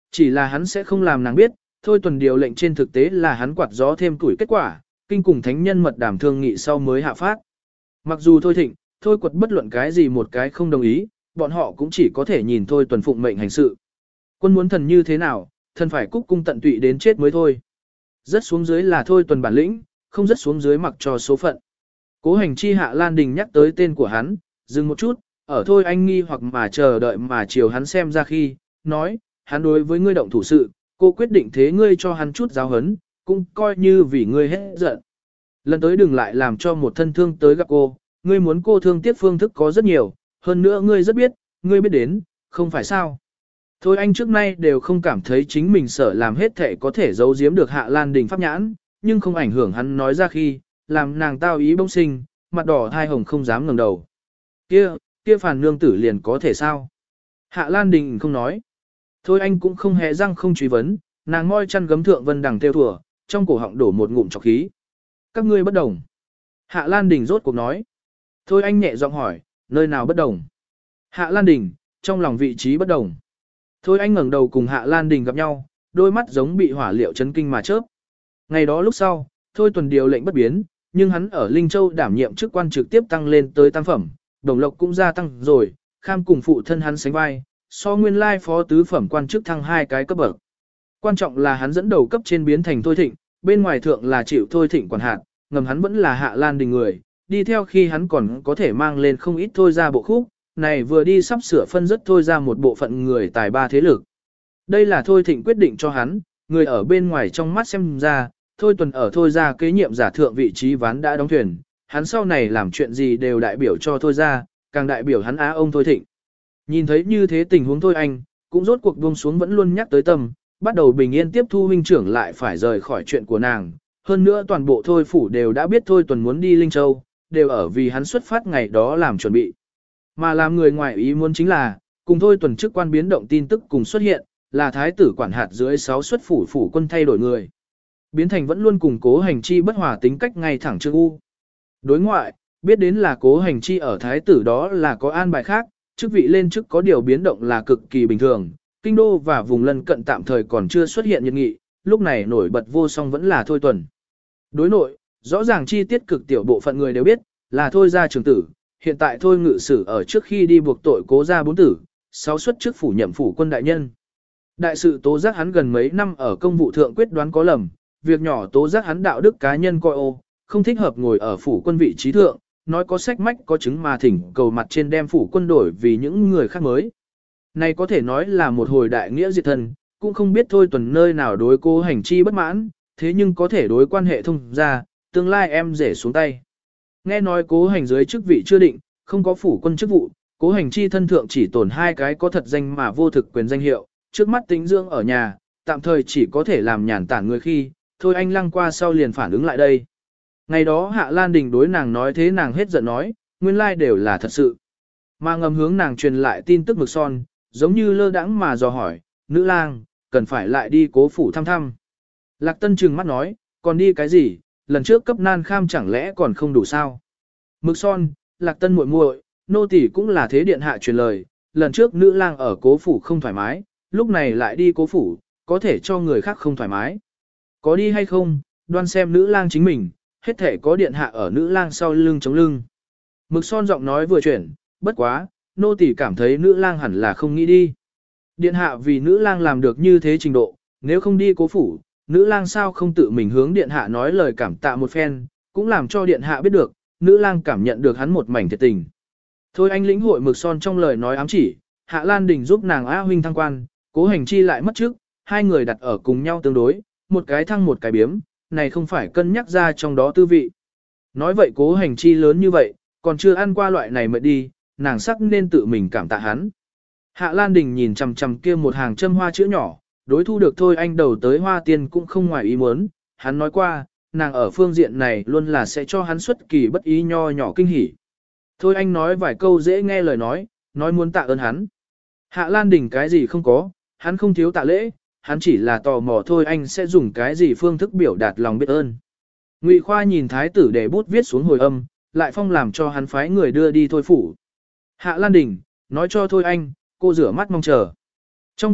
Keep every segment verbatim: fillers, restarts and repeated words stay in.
Chỉ là hắn sẽ không làm nàng biết, thôi tuần điều lệnh trên thực tế là hắn quạt gió thêm tuổi kết quả, kinh cùng thánh nhân mật đàm thương nghị sau mới hạ phát. Mặc dù thôi thịnh, thôi quật bất luận cái gì một cái không đồng ý, bọn họ cũng chỉ có thể nhìn thôi tuần phụng mệnh hành sự. Quân muốn thần như thế nào, thần phải cúc cung tận tụy đến chết mới thôi. Rất xuống dưới là thôi tuần bản lĩnh, không rất xuống dưới mặc cho số phận. Cố hành chi Hạ Lan Đình nhắc tới tên của hắn, dừng một chút, ở thôi anh nghi hoặc mà chờ đợi mà chiều hắn xem ra khi, nói, hắn đối với ngươi động thủ sự, cô quyết định thế ngươi cho hắn chút giáo hấn, cũng coi như vì ngươi hết giận. Lần tới đừng lại làm cho một thân thương tới gặp cô, ngươi muốn cô thương tiếc phương thức có rất nhiều, hơn nữa ngươi rất biết, ngươi biết đến, không phải sao. Thôi anh trước nay đều không cảm thấy chính mình sợ làm hết thể có thể giấu giếm được Hạ Lan Đình pháp nhãn, nhưng không ảnh hưởng hắn nói ra khi, làm nàng tao ý bông sinh, mặt đỏ thai hồng không dám ngẩng đầu. Kia, kia phàn nương tử liền có thể sao? Hạ Lan Đình không nói. Thôi anh cũng không hề răng không truy vấn, nàng môi chăn gấm thượng vân đằng theo thủa, trong cổ họng đổ một ngụm trọc khí. Các ngươi bất đồng. Hạ Lan Đình rốt cuộc nói. Thôi anh nhẹ giọng hỏi, nơi nào bất đồng? Hạ Lan Đình, trong lòng vị trí bất đồng. Thôi anh ngẩng đầu cùng Hạ Lan Đình gặp nhau, đôi mắt giống bị hỏa liệu chấn kinh mà chớp. Ngày đó lúc sau, thôi tuần điều lệnh bất biến, nhưng hắn ở Linh Châu đảm nhiệm chức quan trực tiếp tăng lên tới tam phẩm, đồng lộc cũng gia tăng rồi, kham cùng phụ thân hắn sánh vai, so nguyên lai phó tứ phẩm quan chức thăng hai cái cấp bậc. Quan trọng là hắn dẫn đầu cấp trên biến thành thôi thịnh, bên ngoài thượng là chịu thôi thịnh quản hạt, ngầm hắn vẫn là Hạ Lan Đình người, đi theo khi hắn còn có thể mang lên không ít thôi ra bộ khúc, này vừa đi sắp sửa phân rất thôi ra một bộ phận người tài ba thế lực. Đây là thôi thịnh quyết định cho hắn, người ở bên ngoài trong mắt xem ra, thôi tuần ở thôi ra kế nhiệm giả thượng vị trí ván đã đóng thuyền, hắn sau này làm chuyện gì đều đại biểu cho thôi ra, càng đại biểu hắn á ông thôi thịnh. Nhìn thấy như thế tình huống thôi anh, cũng rốt cuộc buông xuống vẫn luôn nhắc tới tâm, bắt đầu bình yên tiếp thu huynh trưởng lại phải rời khỏi chuyện của nàng. Hơn nữa toàn bộ thôi phủ đều đã biết thôi tuần muốn đi Linh Châu, đều ở vì hắn xuất phát ngày đó làm chuẩn bị. Mà làm người ngoài ý muốn chính là, cùng thôi tuần chức quan biến động tin tức cùng xuất hiện, là thái tử quản hạt dưới sáu xuất phủ phủ quân thay đổi người. Biến thành vẫn luôn củng cố hành chi bất hòa tính cách ngay thẳng trương u. Đối ngoại, biết đến là cố hành chi ở thái tử đó là có an bài khác, chức vị lên chức có điều biến động là cực kỳ bình thường, kinh đô và vùng lân cận tạm thời còn chưa xuất hiện nhiệt nghị, lúc này nổi bật vô song vẫn là thôi tuần. Đối nội, rõ ràng chi tiết cực tiểu bộ phận người đều biết, là thôi ra trường tử, hiện tại thôi ngự sử ở trước khi đi buộc tội cố ra bốn tử, sáu xuất trước phủ nhậm phủ quân đại nhân. Đại sự tố giác hắn gần mấy năm ở công vụ thượng quyết đoán có lầm, việc nhỏ tố giác hắn đạo đức cá nhân coi ô, không thích hợp ngồi ở phủ quân vị trí thượng, nói có sách mách có chứng mà thỉnh cầu mặt trên đem phủ quân đổi vì những người khác mới. Này có thể nói là một hồi đại nghĩa diệt thân, cũng không biết thôi tuần nơi nào đối cố hành chi bất mãn, thế nhưng có thể đối quan hệ thông ra, tương lai em rể xuống tay. Nghe nói cố hành dưới chức vị chưa định, không có phủ quân chức vụ, cố hành chi thân thượng chỉ tổn hai cái có thật danh mà vô thực quyền danh hiệu, trước mắt tính dưỡng ở nhà, tạm thời chỉ có thể làm nhàn tản người khi, thôi anh lăng qua sau liền phản ứng lại đây. Ngày đó Hạ Lan Đình đối nàng nói thế nàng hết giận nói, nguyên lai đều là thật sự. Mà ngầm hướng nàng truyền lại tin tức mực son, giống như lơ đãng mà dò hỏi, nữ lang, cần phải lại đi cố phủ thăm thăm. Lạc Tân trừng mắt nói, còn đi cái gì, lần trước cấp nan kham chẳng lẽ còn không đủ sao. Mực son, Lạc Tân muội muội, nô tỳ cũng là thế điện hạ truyền lời, lần trước nữ lang ở cố phủ không thoải mái, lúc này lại đi cố phủ, có thể cho người khác không thoải mái. Có đi hay không, đoan xem nữ lang chính mình, hết thể có điện hạ ở nữ lang sau lưng chống lưng. Mực son giọng nói vừa chuyển, bất quá, nô tỳ cảm thấy nữ lang hẳn là không nghĩ đi. Điện hạ vì nữ lang làm được như thế trình độ, nếu không đi cố phủ, nữ lang sao không tự mình hướng điện hạ nói lời cảm tạ một phen, cũng làm cho điện hạ biết được, nữ lang cảm nhận được hắn một mảnh thiệt tình. Thôi anh lĩnh hội mực son trong lời nói ám chỉ, Hạ Lan Đình giúp nàng A huynh thăng quan, cố hành chi lại mất trước, hai người đặt ở cùng nhau tương đối, một cái thăng một cái biếm, này không phải cân nhắc ra trong đó tư vị. Nói vậy cố hành chi lớn như vậy, còn chưa ăn qua loại này mệt đi, nàng sắc nên tự mình cảm tạ hắn. Hạ Lan Đình nhìn chằm chằm kia một hàng châm hoa chữ nhỏ, đối thu được thôi anh đầu tới hoa tiên cũng không ngoài ý muốn, hắn nói qua, nàng ở phương diện này luôn là sẽ cho hắn xuất kỳ bất ý nho nhỏ kinh hỉ. Thôi anh nói vài câu dễ nghe lời nói, nói muốn tạ ơn hắn. Hạ Lan Đình cái gì không có, hắn không thiếu tạ lễ, hắn chỉ là tò mò thôi anh sẽ dùng cái gì phương thức biểu đạt lòng biết ơn. Ngụy Khoa nhìn thái tử để bút viết xuống hồi âm, lại phong làm cho hắn phái người đưa đi thôi phủ. Hạ Lan Đình, nói cho thôi anh, cô rửa mắt mong chờ. Trong viện,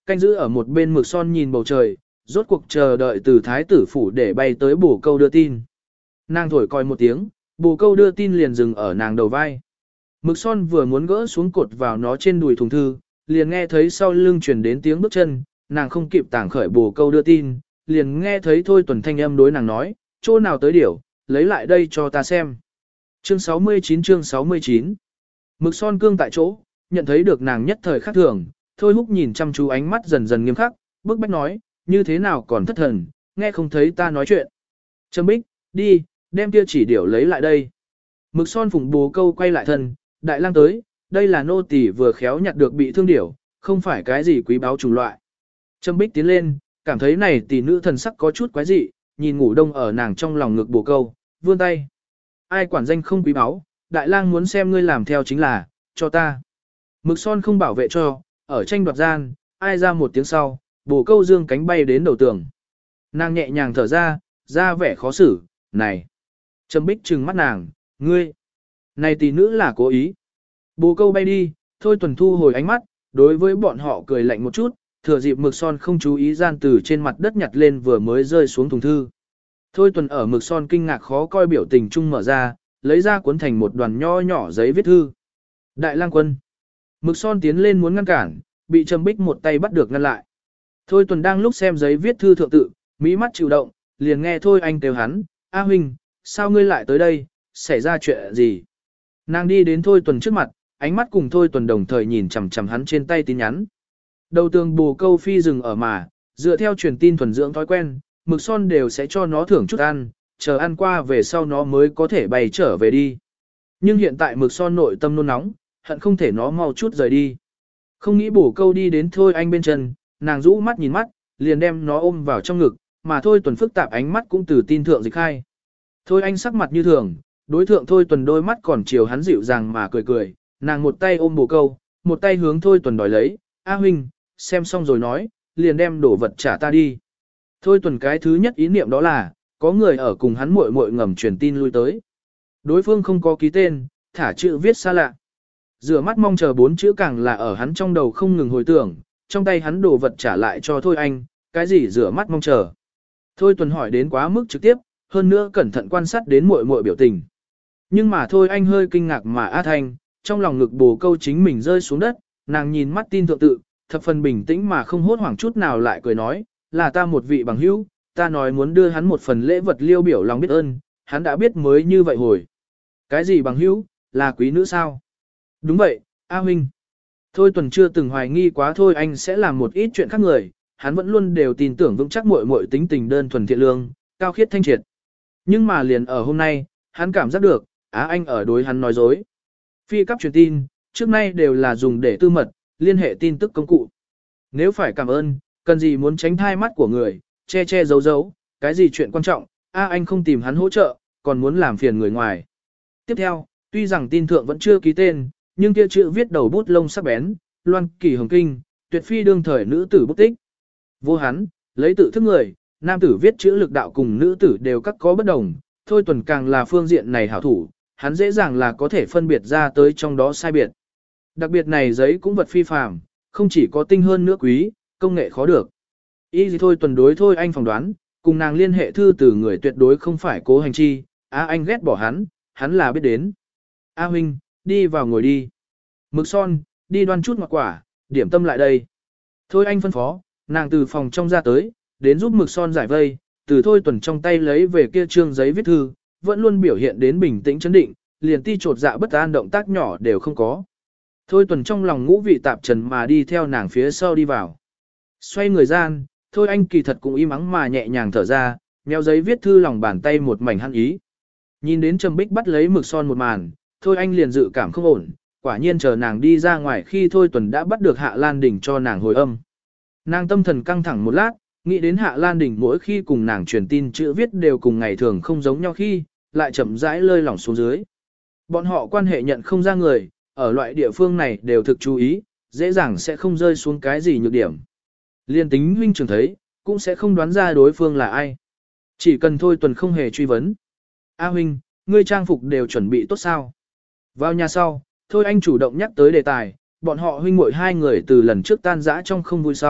canh giữ ở một bên Mực Son nhìn bầu trời, rốt cuộc chờ đợi từ thái tử phủ để bay tới bổ câu đưa tin. Nàng thổi còi một tiếng, bổ câu đưa tin liền dừng ở nàng đầu vai. Mực Son vừa muốn gỡ xuống cột vào nó trên đùi thùng thư, liền nghe thấy sau lưng truyền đến tiếng bước chân, nàng không kịp tảng khởi bổ câu đưa tin, liền nghe thấy Thôi Tuần thanh âm đối nàng nói, chỗ nào tới điểu, lấy lại đây cho ta xem. Chương sáu mươi chín chương sáu mươi chín Mực Son cương tại chỗ, nhận thấy được nàng nhất thời khác thường, Thôi Húc nhìn chăm chú ánh mắt dần dần nghiêm khắc, bức bách nói, như thế nào còn thất thần, nghe không thấy ta nói chuyện. Trâm Bích, đi, đem kia chỉ điểu lấy lại đây. Mực Son phụng bồ câu quay lại thân, đại lang tới, đây là nô tỳ vừa khéo nhặt được bị thương điểu, không phải cái gì quý báu chủng loại. Trâm Bích tiến lên, cảm thấy này tỷ nữ thần sắc có chút quái dị, nhìn ngủ đông ở nàng trong lòng ngực bồ câu, vươn tay. Ai quản danh không quý báu, đại lang muốn xem ngươi làm theo chính là, cho ta. Mực Son không bảo vệ cho, ở tranh đoạt gian, ai ra một tiếng sau, bồ câu dương cánh bay đến đầu tường. Nàng nhẹ nhàng thở ra, ra vẻ khó xử, này. Trâm Bích trừng mắt nàng, ngươi. Này tỷ nữ là cố ý. Bồ câu bay đi, Thôi Tuần thu hồi ánh mắt, đối với bọn họ cười lạnh một chút, thừa dịp Mực Son không chú ý gian từ trên mặt đất nhặt lên vừa mới rơi xuống thùng thư. Thôi Tuần ở Mực Son kinh ngạc khó coi biểu tình chung mở ra, lấy ra cuốn thành một đoàn nho nhỏ giấy viết thư. Đại lang quân. Mực Son tiến lên muốn ngăn cản, bị Trâm Bích một tay bắt được ngăn lại. Thôi Tuần đang lúc xem giấy viết thư thượng tự, mỹ mắt chịu động, liền nghe Thôi Anh kêu hắn, A huynh, sao ngươi lại tới đây, xảy ra chuyện gì? Nàng đi đến Thôi Tuần trước mặt, ánh mắt cùng Thôi Tuần đồng thời nhìn chằm chằm hắn trên tay tin nhắn. Đầu tường bồ câu phi rừng ở mà, dựa theo truyền tin thuần dưỡng thói quen, Mực Son đều sẽ cho nó thưởng chút ăn, chờ ăn qua về sau nó mới có thể bay trở về đi. Nhưng hiện tại Mực Son nội tâm nôn nóng, hận không thể nó mau chút rời đi. Không nghĩ bổ câu đi đến Thôi Anh bên chân, nàng rũ mắt nhìn mắt, liền đem nó ôm vào trong ngực, mà Thôi Tuần phức tạp ánh mắt cũng từ tin thượng dịch khai. Thôi Anh sắc mặt như thường, đối thượng Thôi Tuần đôi mắt còn chiều hắn dịu dàng mà cười cười, nàng một tay ôm bồ câu, một tay hướng Thôi Tuần đòi lấy, A huynh, xem xong rồi nói, liền đem đổ vật trả ta đi. Thôi Tuần cái thứ nhất ý niệm đó là, có người ở cùng hắn muội muội ngầm truyền tin lui tới. Đối phương không có ký tên, thả chữ viết xa lạ. Rửa mắt mong chờ bốn chữ càng là ở hắn trong đầu không ngừng hồi tưởng, trong tay hắn đổ vật trả lại cho Thôi Anh, cái gì rửa mắt mong chờ. Thôi Tuần hỏi đến quá mức trực tiếp, hơn nữa cẩn thận quan sát đến muội muội biểu tình. Nhưng mà Thôi Anh hơi kinh ngạc mà á thanh, trong lòng ngực bồ câu chính mình rơi xuống đất, nàng nhìn mắt tin thượng tự, thập phần bình tĩnh mà không hốt hoảng chút nào lại cười nói, là ta một vị bằng hữu, ta nói muốn đưa hắn một phần lễ vật liêu biểu lòng biết ơn, hắn đã biết mới như vậy hồi. Cái gì bằng hữu, là quý nữ sao? Đúng vậy, A huynh. Thôi Tuần chưa từng hoài nghi quá Thôi Anh sẽ làm một ít chuyện khác người, hắn vẫn luôn đều tin tưởng vững chắc muội muội tính tình đơn thuần thiện lương, cao khiết thanh triệt. Nhưng mà liền ở hôm nay, hắn cảm giác được, Á Anh ở đối hắn nói dối. Phi cấp truyền tin, trước nay đều là dùng để tư mật, liên hệ tin tức công cụ. Nếu phải cảm ơn, cần gì muốn tránh thai mắt của người, che che giấu giấu, cái gì chuyện quan trọng, A Anh không tìm hắn hỗ trợ, còn muốn làm phiền người ngoài. Tiếp theo, tuy rằng tin thượng vẫn chưa ký tên, nhưng kia chữ viết đầu bút lông sắc bén, loan kỳ hồng kinh, tuyệt phi đương thời nữ tử bút tích. Vô hắn, lấy tự thức người, nam tử viết chữ lực đạo cùng nữ tử đều các có bất đồng, Thôi Tuần càng là phương diện này hảo thủ, hắn dễ dàng là có thể phân biệt ra tới trong đó sai biệt. Đặc biệt này giấy cũng vật phi phàm, không chỉ có tinh hơn nữa quý, công nghệ khó được. Ý gì Thôi Tuần đối Thôi Anh phỏng đoán, cùng nàng liên hệ thư từ người tuyệt đối không phải cố hành chi, Á Anh ghét bỏ hắn, hắn là biết đến. A huynh, đi vào ngồi đi. Mực Son, đi đoan chút ngọt quả, điểm tâm lại đây. Thôi Anh phân phó, nàng từ phòng trong ra tới, đến giúp Mực Son giải vây, từ Thôi Tuần trong tay lấy về kia trương giấy viết thư, vẫn luôn biểu hiện đến bình tĩnh chấn định, liền ti trột dạ bất an động tác nhỏ đều không có. Thôi Tuần trong lòng ngũ vị tạp trần mà đi theo nàng phía sau đi vào. Xoay người gian, Thôi Anh kỳ thật cũng im ắng mà nhẹ nhàng thở ra, méo giấy viết thư lòng bàn tay một mảnh hăng ý. Nhìn đến Trầm Bích bắt lấy Mực Son một màn, Thôi Anh liền dự cảm không ổn, quả nhiên chờ nàng đi ra ngoài khi Thôi Tuần đã bắt được Hạ Lan Đình cho nàng hồi âm. Nàng tâm thần căng thẳng một lát, nghĩ đến Hạ Lan Đình mỗi khi cùng nàng truyền tin chữ viết đều cùng ngày thường không giống nhau khi, lại chậm rãi lơi lỏng xuống dưới. Bọn họ quan hệ nhận không ra người, ở loại địa phương này đều thực chú ý, dễ dàng sẽ không rơi xuống cái gì nhược điểm. Liên tính huynh trưởng thấy, cũng sẽ không đoán ra đối phương là ai. Chỉ cần Thôi Tuần không hề truy vấn. A huynh, ngươi trang phục đều chuẩn bị tốt sao? Vào nhà sau, Thôi Anh chủ động nhắc tới đề tài, bọn họ huynh muội hai người từ lần trước tan rã trong không vui sau,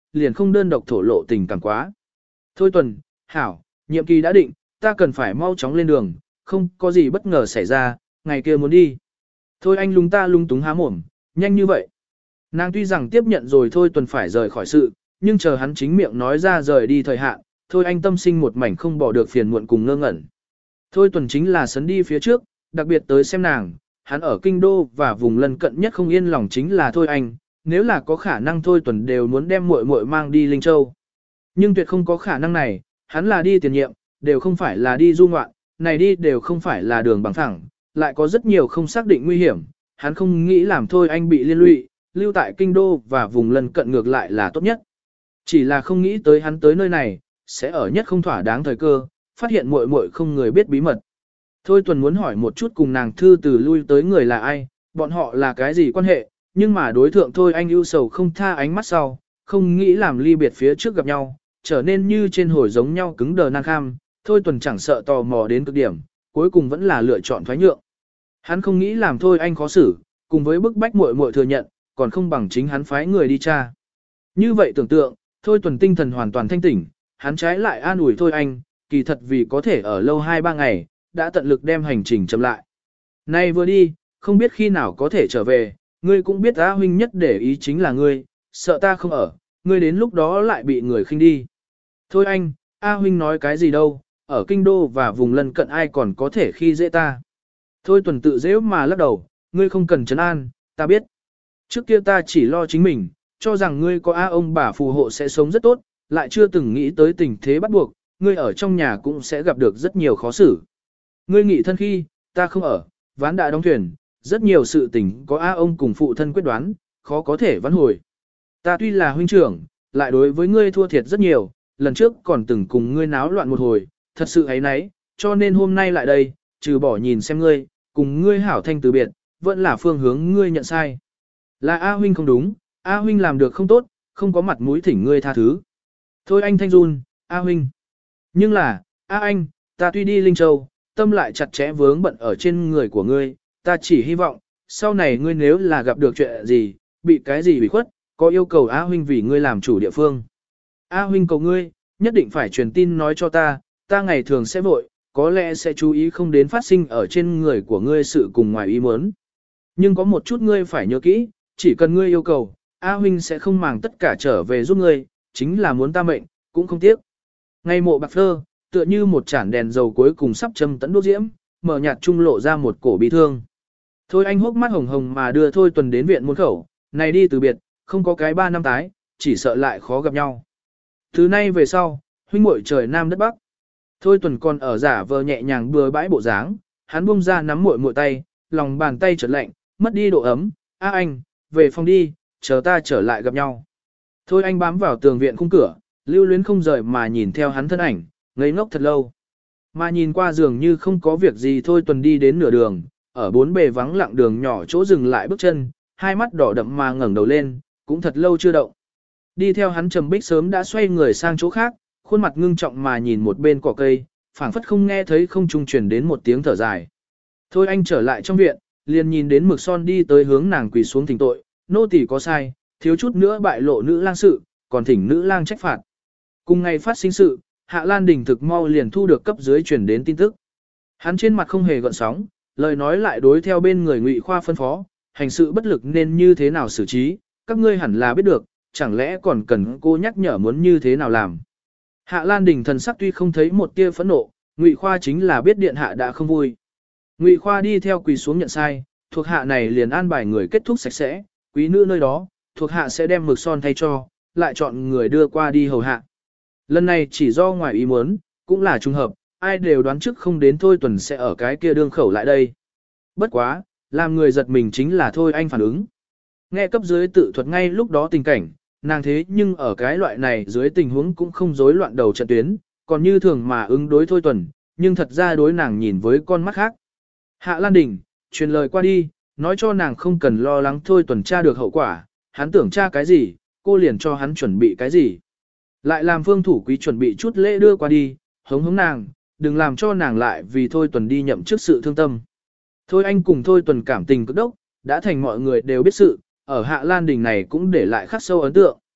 liền không đơn độc thổ lộ tình cảm quá. Thôi Tuần, hảo, nhiệm kỳ đã định, ta cần phải mau chóng lên đường, không có gì bất ngờ xảy ra, ngày kia muốn đi. Thôi anh lúng ta lung túng há mồm, nhanh như vậy. Nàng tuy rằng tiếp nhận rồi Thôi Tuần phải rời khỏi sự, nhưng chờ hắn chính miệng nói ra rời đi thời hạn, Thôi anh tâm sinh một mảnh không bỏ được phiền muộn cùng ngơ ngẩn. Thôi Tuần chính là sấn đi phía trước, đặc biệt tới xem nàng, hắn ở kinh đô và vùng lân cận nhất không yên lòng chính là Thôi anh, nếu là có khả năng Thôi Tuần đều muốn đem muội muội mang đi Linh Châu. Nhưng tuyệt không có khả năng này, hắn là đi tiền nhiệm, đều không phải là đi du ngoạn, này đi đều không phải là đường bằng thẳng, lại có rất nhiều không xác định nguy hiểm, hắn không nghĩ làm Thôi anh bị liên lụy, lưu tại kinh đô và vùng lân cận ngược lại là tốt nhất. Chỉ là không nghĩ tới hắn tới nơi này, sẽ ở nhất không thỏa đáng thời cơ, phát hiện muội muội không người biết bí mật. Thôi Tuần muốn hỏi một chút cùng nàng thư từ lui tới người là ai, bọn họ là cái gì quan hệ, nhưng mà đối thượng Thôi anh ưu sầu không tha ánh mắt sau, không nghĩ làm ly biệt phía trước gặp nhau, trở nên như trên hồi giống nhau cứng đờ nan kham, Thôi Tuần chẳng sợ tò mò đến cực điểm, cuối cùng vẫn là lựa chọn thoái nhượng. Hắn không nghĩ làm Thôi anh khó xử, cùng với bức bách muội muội thừa nhận, còn không bằng chính hắn phái người đi tra. Như vậy tưởng tượng, Thôi Tuần tinh thần hoàn toàn thanh tỉnh, hắn trái lại an ủi Thôi anh, kỳ thật vì có thể ở lâu hai ba ngày, đã tận lực đem hành trình chậm lại. Nay vừa đi, không biết khi nào có thể trở về, ngươi cũng biết A huynh nhất để ý chính là ngươi, sợ ta không ở, ngươi đến lúc đó lại bị người khinh đi. Thôi anh, A huynh nói cái gì đâu, ở kinh đô và vùng lân cận ai còn có thể khi dễ ta. Thôi Tuần tự dễ mà lắc đầu, ngươi không cần trấn an, ta biết. Trước kia ta chỉ lo chính mình, cho rằng ngươi có A ông bà phù hộ sẽ sống rất tốt, lại chưa từng nghĩ tới tình thế bắt buộc, ngươi ở trong nhà cũng sẽ gặp được rất nhiều khó xử. Ngươi nghị thân khi, ta không ở, ván đã đóng thuyền, rất nhiều sự tình có A ông cùng phụ thân quyết đoán, khó có thể vãn hồi. Ta tuy là huynh trưởng, lại đối với ngươi thua thiệt rất nhiều, lần trước còn từng cùng ngươi náo loạn một hồi, thật sự ấy nấy, cho nên hôm nay lại đây, trừ bỏ nhìn xem ngươi, cùng ngươi hảo thanh từ biệt, vẫn là phương hướng ngươi nhận sai. Là A huynh không đúng, A huynh làm được không tốt, không có mặt mũi thỉnh ngươi tha thứ. Thôi anh thanh run, A huynh. Nhưng là, A anh, ta tuy đi Linh Châu, tâm lại chặt chẽ vướng bận ở trên người của ngươi, ta chỉ hy vọng, sau này ngươi nếu là gặp được chuyện gì, bị cái gì bị khuất, có yêu cầu A huynh vì ngươi làm chủ địa phương. A huynh cầu ngươi, nhất định phải truyền tin nói cho ta, ta ngày thường sẽ vội, có lẽ sẽ chú ý không đến phát sinh ở trên người của ngươi sự cùng ngoài ý muốn. Nhưng có một chút ngươi phải nhớ kỹ, chỉ cần ngươi yêu cầu, A huynh sẽ không màng tất cả trở về giúp ngươi, chính là muốn ta mệnh, cũng không tiếc. Ngày mộ bạc phơ, tựa như một chản đèn dầu cuối cùng sắp châm tấn đốt diễm, mở nhạt trung lộ ra một cổ bi thương. Thôi anh hốc mắt hồng hồng mà đưa Thôi Tuần đến viện môn khẩu, này đi từ biệt, không có cái ba năm tái, chỉ sợ lại khó gặp nhau. Thứ nay về sau, huynh muội trời nam đất bắc. Thôi Tuần còn ở giả vờ nhẹ nhàng bừa bãi bộ dáng, hắn buông ra nắm muội muội tay, lòng bàn tay chợt lạnh, mất đi độ ấm. A anh, về phòng đi, chờ ta trở lại gặp nhau. Thôi anh bám vào tường viện khung cửa, lưu luyến không rời mà nhìn theo hắn thân ảnh, ngây ngốc thật lâu. Mà nhìn qua dường như không có việc gì Thôi Tuần đi đến nửa đường, ở bốn bề vắng lặng đường nhỏ chỗ dừng lại bước chân, hai mắt đỏ đậm mà ngẩng đầu lên, cũng thật lâu chưa động. Đi theo hắn Trầm Bích sớm đã xoay người sang chỗ khác, khuôn mặt ngưng trọng mà nhìn một bên cỏ cây, phảng phất không nghe thấy không trung truyền đến một tiếng thở dài. Thôi anh trở lại trong viện, liền nhìn đến Mực Son đi tới hướng nàng quỳ xuống thỉnh tội, nô tỳ có sai, thiếu chút nữa bại lộ nữ lang sự, còn thỉnh nữ lang trách phạt. Cùng ngày phát sinh sự, Hạ Lan Đình thực mau liền thu được cấp dưới truyền đến tin tức. Hắn trên mặt không hề gợn sóng, lời nói lại đối theo bên người Ngụy Khoa phân phó, hành sự bất lực nên như thế nào xử trí, các ngươi hẳn là biết được, chẳng lẽ còn cần cô nhắc nhở muốn như thế nào làm. Hạ Lan Đình thần sắc tuy không thấy một tia phẫn nộ, Ngụy Khoa chính là biết điện hạ đã không vui. Ngụy Khoa đi theo quỳ xuống nhận sai, thuộc hạ này liền an bài người kết thúc sạch sẽ, quý nữ nơi đó, thuộc hạ sẽ đem Mực Son thay cho, lại chọn người đưa qua đi hầu hạ. Lần này chỉ do ngoài ý muốn, cũng là trùng hợp, ai đều đoán trước không đến Thôi Tuần sẽ ở cái kia đương khẩu lại đây. Bất quá, làm người giật mình chính là Thôi anh phản ứng. Nghe cấp dưới tự thuật ngay lúc đó tình cảnh, nàng thế nhưng ở cái loại này dưới tình huống cũng không rối loạn đầu trận tuyến, còn như thường mà ứng đối Thôi Tuần, nhưng thật ra đối nàng nhìn với con mắt khác. Hạ Lan Đình, truyền lời qua đi, nói cho nàng không cần lo lắng Thôi Tuần tra được hậu quả, hắn tưởng tra cái gì, cô liền cho hắn chuẩn bị cái gì. Lại làm Phương Thủ Quý chuẩn bị chút lễ đưa qua đi, hống hống nàng, đừng làm cho nàng lại vì Thôi Tuần đi nhậm chức sự thương tâm. Thôi anh cùng Thôi Tuần cảm tình cực đốc, đã thành mọi người đều biết sự, ở Hạ Lan Đình này cũng để lại khắc sâu ấn tượng.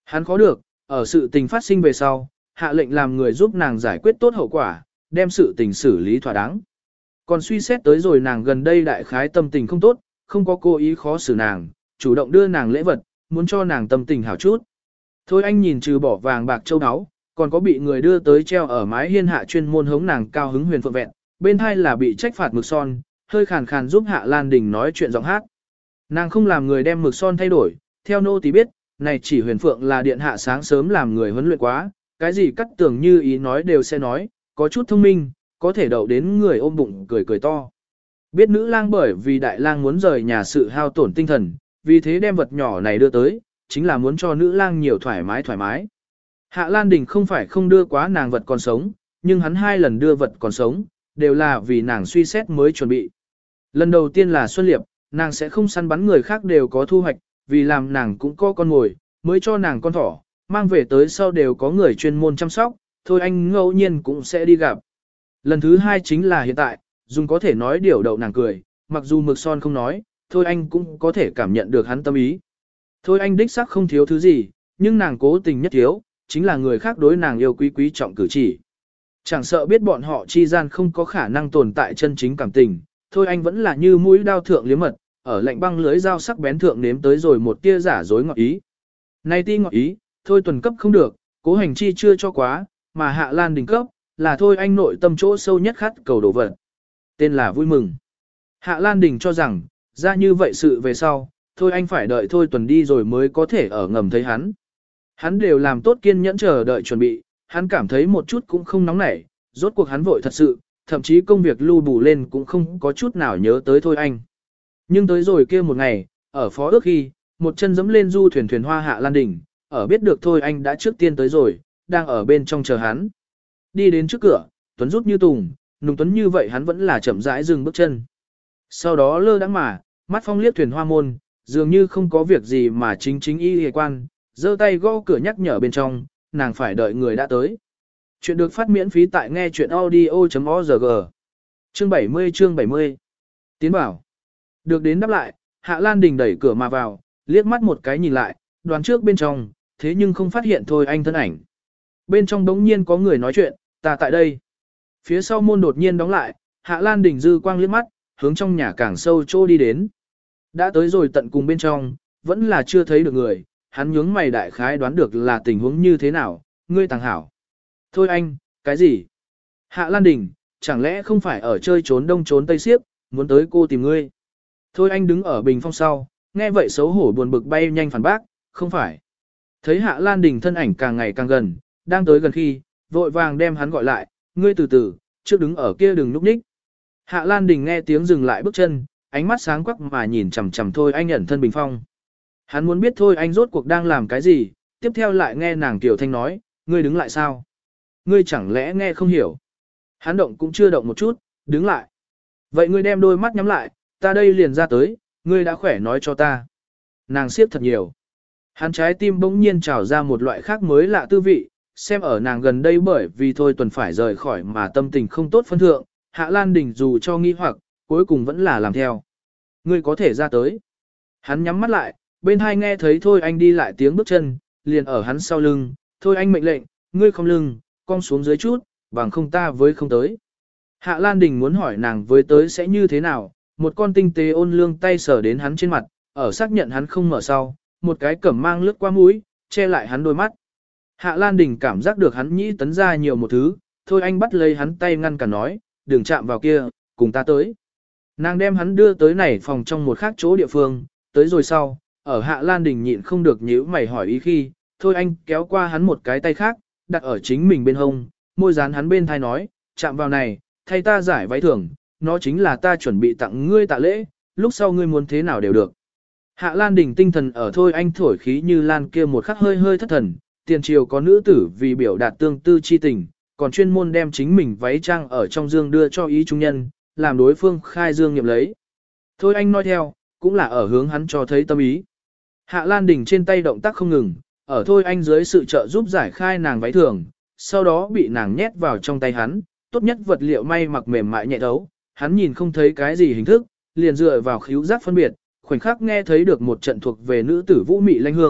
Hắn khó được, ở sự tình phát sinh về sau, hạ lệnh làm người giúp nàng giải quyết tốt hậu quả, đem sự tình xử lý thỏa đáng. Còn suy xét tới rồi nàng gần đây đại khái tâm tình không tốt, không có cố ý khó xử nàng, chủ động đưa nàng lễ vật, muốn cho nàng tâm tình hảo chút. Thôi anh nhìn trừ bỏ vàng bạc châu áo, còn có bị người đưa tới treo ở mái hiên hạ chuyên môn hống nàng cao hứng huyền phượng vẹn, bên hai là bị trách phạt mực son, hơi khàn khàn giúp Hạ Lan Đình nói chuyện giọng hát. Nàng không làm người đem mực son thay đổi, theo nô tỳ biết, này chỉ huyền phượng là điện hạ sáng sớm làm người huấn luyện quá, cái gì cắt tưởng như ý nói đều sẽ nói, có chút thông minh, có thể đậu đến người ôm bụng cười cười to. Biết nữ lang bởi vì đại lang muốn rời nhà sự hao tổn tinh thần, vì thế đem vật nhỏ này đưa tới, chính là muốn cho nữ lang nhiều thoải mái thoải mái. Hạ Lan Đình không phải không đưa quá nàng vật còn sống, nhưng hắn hai lần đưa vật còn sống, đều là vì nàng suy xét mới chuẩn bị. Lần đầu tiên là Xuân Liệp, nàng sẽ không săn bắn người khác đều có thu hoạch, vì làm nàng cũng có con mồi, mới cho nàng con thỏ, mang về tới sau đều có người chuyên môn chăm sóc, thôi anh ngẫu nhiên cũng sẽ đi gặp. Lần thứ hai chính là hiện tại, dùng có thể nói điều đậu nàng cười, mặc dù mực son không nói, thôi anh cũng có thể cảm nhận được hắn tâm ý. Thôi anh đích xác không thiếu thứ gì, nhưng nàng cố tình nhất thiếu, chính là người khác đối nàng yêu quý quý trọng cử chỉ. Chẳng sợ biết bọn họ chi gian không có khả năng tồn tại chân chính cảm tình, thôi anh vẫn là như mũi đao thượng liếm mật, ở lạnh băng lưới dao sắc bén thượng nếm tới rồi một tia giả dối ngọt ý. Này ti ngọt ý, thôi tuần cấp không được, cố hành chi chưa cho quá, mà Hạ Lan Đình cấp, là thôi anh nội tâm chỗ sâu nhất khát cầu đổ vật. Tên là vui mừng. Hạ Lan Đình cho rằng, ra như vậy sự về sau, thôi anh phải đợi thôi tuần đi rồi mới có thể ở ngầm thấy hắn. Hắn đều làm tốt kiên nhẫn chờ đợi chuẩn bị, hắn cảm thấy một chút cũng không nóng nảy, rốt cuộc hắn vội thật sự, thậm chí công việc lưu bù lên cũng không có chút nào nhớ tới thôi anh. Nhưng tới rồi kia một ngày, ở phó ước khi, một chân dẫm lên du thuyền thuyền hoa Hạ Lan Đình, ở biết được thôi anh đã trước tiên tới rồi, đang ở bên trong chờ hắn. Đi đến trước cửa, Tuấn rút như tùng, nùng Tuấn như vậy hắn vẫn là chậm rãi dừng bước chân. Sau đó lơ đãng mà, mắt phong liếc thuyền hoa môn, dường như không có việc gì mà chính chính y hề quan, giơ tay gõ cửa nhắc nhở bên trong, nàng phải đợi người đã tới. Chuyện được phát miễn phí tại nghe chuyện audio.org. Chương bảy mươi chương bảy mươi. Tiến bảo. Được đến đáp lại, Hạ Lan Đình đẩy cửa mà vào, liếc mắt một cái nhìn lại, đoán trước bên trong, thế nhưng không phát hiện thôi anh thân ảnh. Bên trong đống nhiên có người nói chuyện, ta tại đây. Phía sau môn đột nhiên đóng lại, Hạ Lan Đình dư quang liếc mắt, hướng trong nhà càng sâu chỗ đi đến. Đã tới rồi tận cùng bên trong, vẫn là chưa thấy được người, hắn nhướng mày đại khái đoán được là tình huống như thế nào, ngươi tàng hảo. Thôi anh, cái gì? Hạ Lan Đình, chẳng lẽ không phải ở chơi trốn đông trốn tây siếp, muốn tới cô tìm ngươi. Thôi anh đứng ở bình phong sau, nghe vậy xấu hổ buồn bực bay nhanh phản bác, không phải. Thấy Hạ Lan Đình thân ảnh càng ngày càng gần, đang tới gần khi, vội vàng đem hắn gọi lại, ngươi từ từ, trước đứng ở kia đừng núp ních. Hạ Lan Đình nghe tiếng dừng lại bước chân, ánh mắt sáng quắc mà nhìn chằm chằm thôi anh ẩn thân bình phong. Hắn muốn biết thôi anh rốt cuộc đang làm cái gì, tiếp theo lại nghe nàng tiểu thanh nói, ngươi đứng lại sao? Ngươi chẳng lẽ nghe không hiểu? Hắn động cũng chưa động một chút, đứng lại. Vậy ngươi đem đôi mắt nhắm lại, ta đây liền ra tới, ngươi đã khỏe nói cho ta. Nàng siết thật nhiều. Hắn trái tim bỗng nhiên trào ra một loại khác mới lạ tư vị, xem ở nàng gần đây bởi vì thôi tuần phải rời khỏi mà tâm tình không tốt phân thượng, Hạ Lan Đình dù cho nghi hoặc, cuối cùng vẫn là làm theo. Ngươi có thể ra tới. Hắn nhắm mắt lại, bên hai nghe thấy thôi anh đi lại tiếng bước chân, liền ở hắn sau lưng, thôi anh mệnh lệnh, ngươi không lưng, cong xuống dưới chút, bằng không ta với không tới. Hạ Lan Đình muốn hỏi nàng với tới sẽ như thế nào, một con tinh tế ôn lương tay sờ đến hắn trên mặt, ở xác nhận hắn không mở sau, một cái cẩm mang lướt qua mũi, che lại hắn đôi mắt. Hạ Lan Đình cảm giác được hắn nhĩ tấn ra nhiều một thứ, thôi anh bắt lấy hắn tay ngăn cả nói, đừng chạm vào kia, cùng ta tới. Nàng đem hắn đưa tới này phòng trong một khác chỗ địa phương, tới rồi sau, ở Hạ Lan Đình nhịn không được nhíu mày hỏi ý khi, thôi anh kéo qua hắn một cái tay khác, đặt ở chính mình bên hông, môi dán hắn bên thai nói, chạm vào này, thay ta giải váy thưởng, nó chính là ta chuẩn bị tặng ngươi tạ lễ, lúc sau ngươi muốn thế nào đều được. Hạ Lan Đình tinh thần ở thôi anh thổi khí như lan kia một khắc hơi hơi thất thần, tiền triều có nữ tử vì biểu đạt tương tư chi tình, còn chuyên môn đem chính mình váy trang ở trong dương đưa cho ý trung nhân, làm đối phương khai dương nghiệm lấy. Thôi anh nói theo, cũng là ở hướng hắn cho thấy tâm ý. Hạ Lan Đình trên tay động tác không ngừng, ở thôi anh dưới sự trợ giúp giải khai nàng váy thường, sau đó bị nàng nhét vào trong tay hắn, tốt nhất vật liệu may mặc mềm mại nhẹ thấu, hắn nhìn không thấy cái gì hình thức, liền dựa vào khíu giác phân biệt, khoảnh khắc nghe thấy được một trận thuộc về nữ tử vũ mị lanh hương,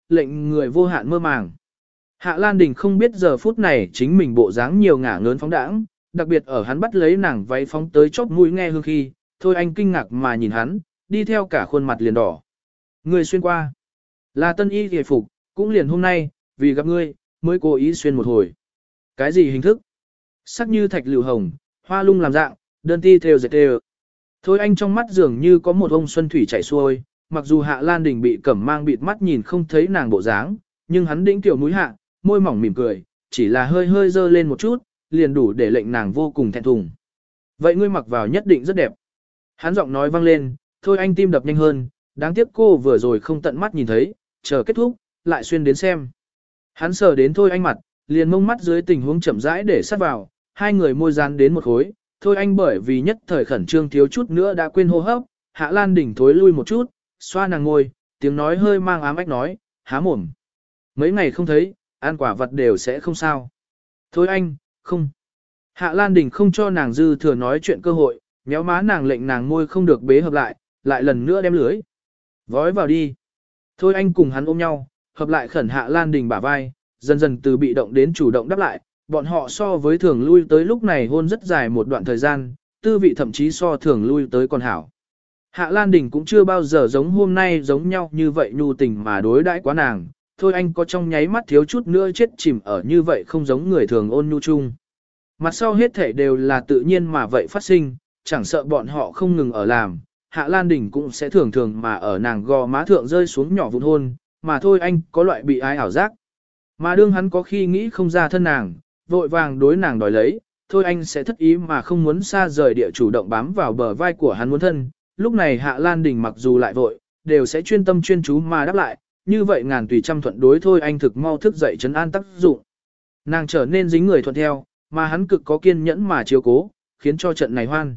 lệnh người vô hạn mơ màng. Hạ Lan Đình không biết giờ phút này chính mình bộ dáng nhiều ngả ngớn phóng đãng, đặc biệt ở hắn bắt lấy nàng váy phóng tới chóp mũi nghe hương khi, thôi anh kinh ngạc mà nhìn hắn, đi theo cả khuôn mặt liền đỏ. Người xuyên qua, là tân y hề phục, cũng liền hôm nay, vì gặp ngươi, mới cố ý xuyên một hồi. Cái gì hình thức? Sắc như thạch lựu hồng, hoa lung làm dạng, đơn ti theo dệt đều. Thôi anh trong mắt dường như có một ông xuân thủy chảy xuôi, mặc dù Hạ Lan Đình bị cẩm mang bịt mắt nhìn không thấy nàng bộ dáng, nhưng hắn đĩnh tiểu mũi hạ, môi mỏng mỉm cười, chỉ là hơi hơi dơ lên một chút, liền đủ để lệnh nàng vô cùng thẹn thùng. Vậy ngươi mặc vào nhất định rất đẹp. Hắn giọng nói vang lên, thôi anh tim đập nhanh hơn, đáng tiếc cô vừa rồi không tận mắt nhìn thấy, chờ kết thúc, lại xuyên đến xem. Hắn sờ đến thôi anh mặt, liền mông mắt dưới tình huống chậm rãi để sát vào, hai người môi dán đến một khối, thôi anh bởi vì nhất thời khẩn trương thiếu chút nữa đã quên hô hấp, Hạ Lan Đình thối lui một chút, xoa nàng ngôi, tiếng nói hơi mang ám ách nói, há mồm. Mấy ngày không thấy, ăn quả vật đều sẽ không sao. Thôi anh, không. Hạ Lan Đình không cho nàng dư thừa nói chuyện cơ hội, méo má nàng lệnh nàng môi không được bế hợp lại, lại lần nữa đem lưới. Vói vào đi. Thôi anh cùng hắn ôm nhau, hợp lại khẩn Hạ Lan Đình bả vai, dần dần từ bị động đến chủ động đáp lại, bọn họ so với thường lui tới lúc này hôn rất dài một đoạn thời gian, tư vị thậm chí so thường lui tới còn hảo. Hạ Lan Đình cũng chưa bao giờ giống hôm nay giống nhau như vậy nhu tình mà đối đãi quá nàng, thôi anh có trong nháy mắt thiếu chút nữa chết chìm ở như vậy không giống người thường ôn nhu chung. Mặt sau hết thể đều là tự nhiên mà vậy phát sinh, chẳng sợ bọn họ không ngừng ở làm, Hạ Lan Đình cũng sẽ thường thường mà ở nàng gò má thượng rơi xuống nhỏ vụn hôn, mà thôi anh có loại bị ái ảo giác. Mà đương hắn có khi nghĩ không ra thân nàng, vội vàng đối nàng đòi lấy, thôi anh sẽ thất ý mà không muốn xa rời địa chủ động bám vào bờ vai của hắn muốn thân. Lúc này Hạ Lan Đình mặc dù lại vội, đều sẽ chuyên tâm chuyên chú mà đáp lại, như vậy ngàn tùy trăm thuận đối thôi anh thực mau thức dậy trấn an tác dụng. Nàng trở nên dính người thuận theo, mà hắn cực có kiên nhẫn mà chiếu cố, khiến cho trận này hoan.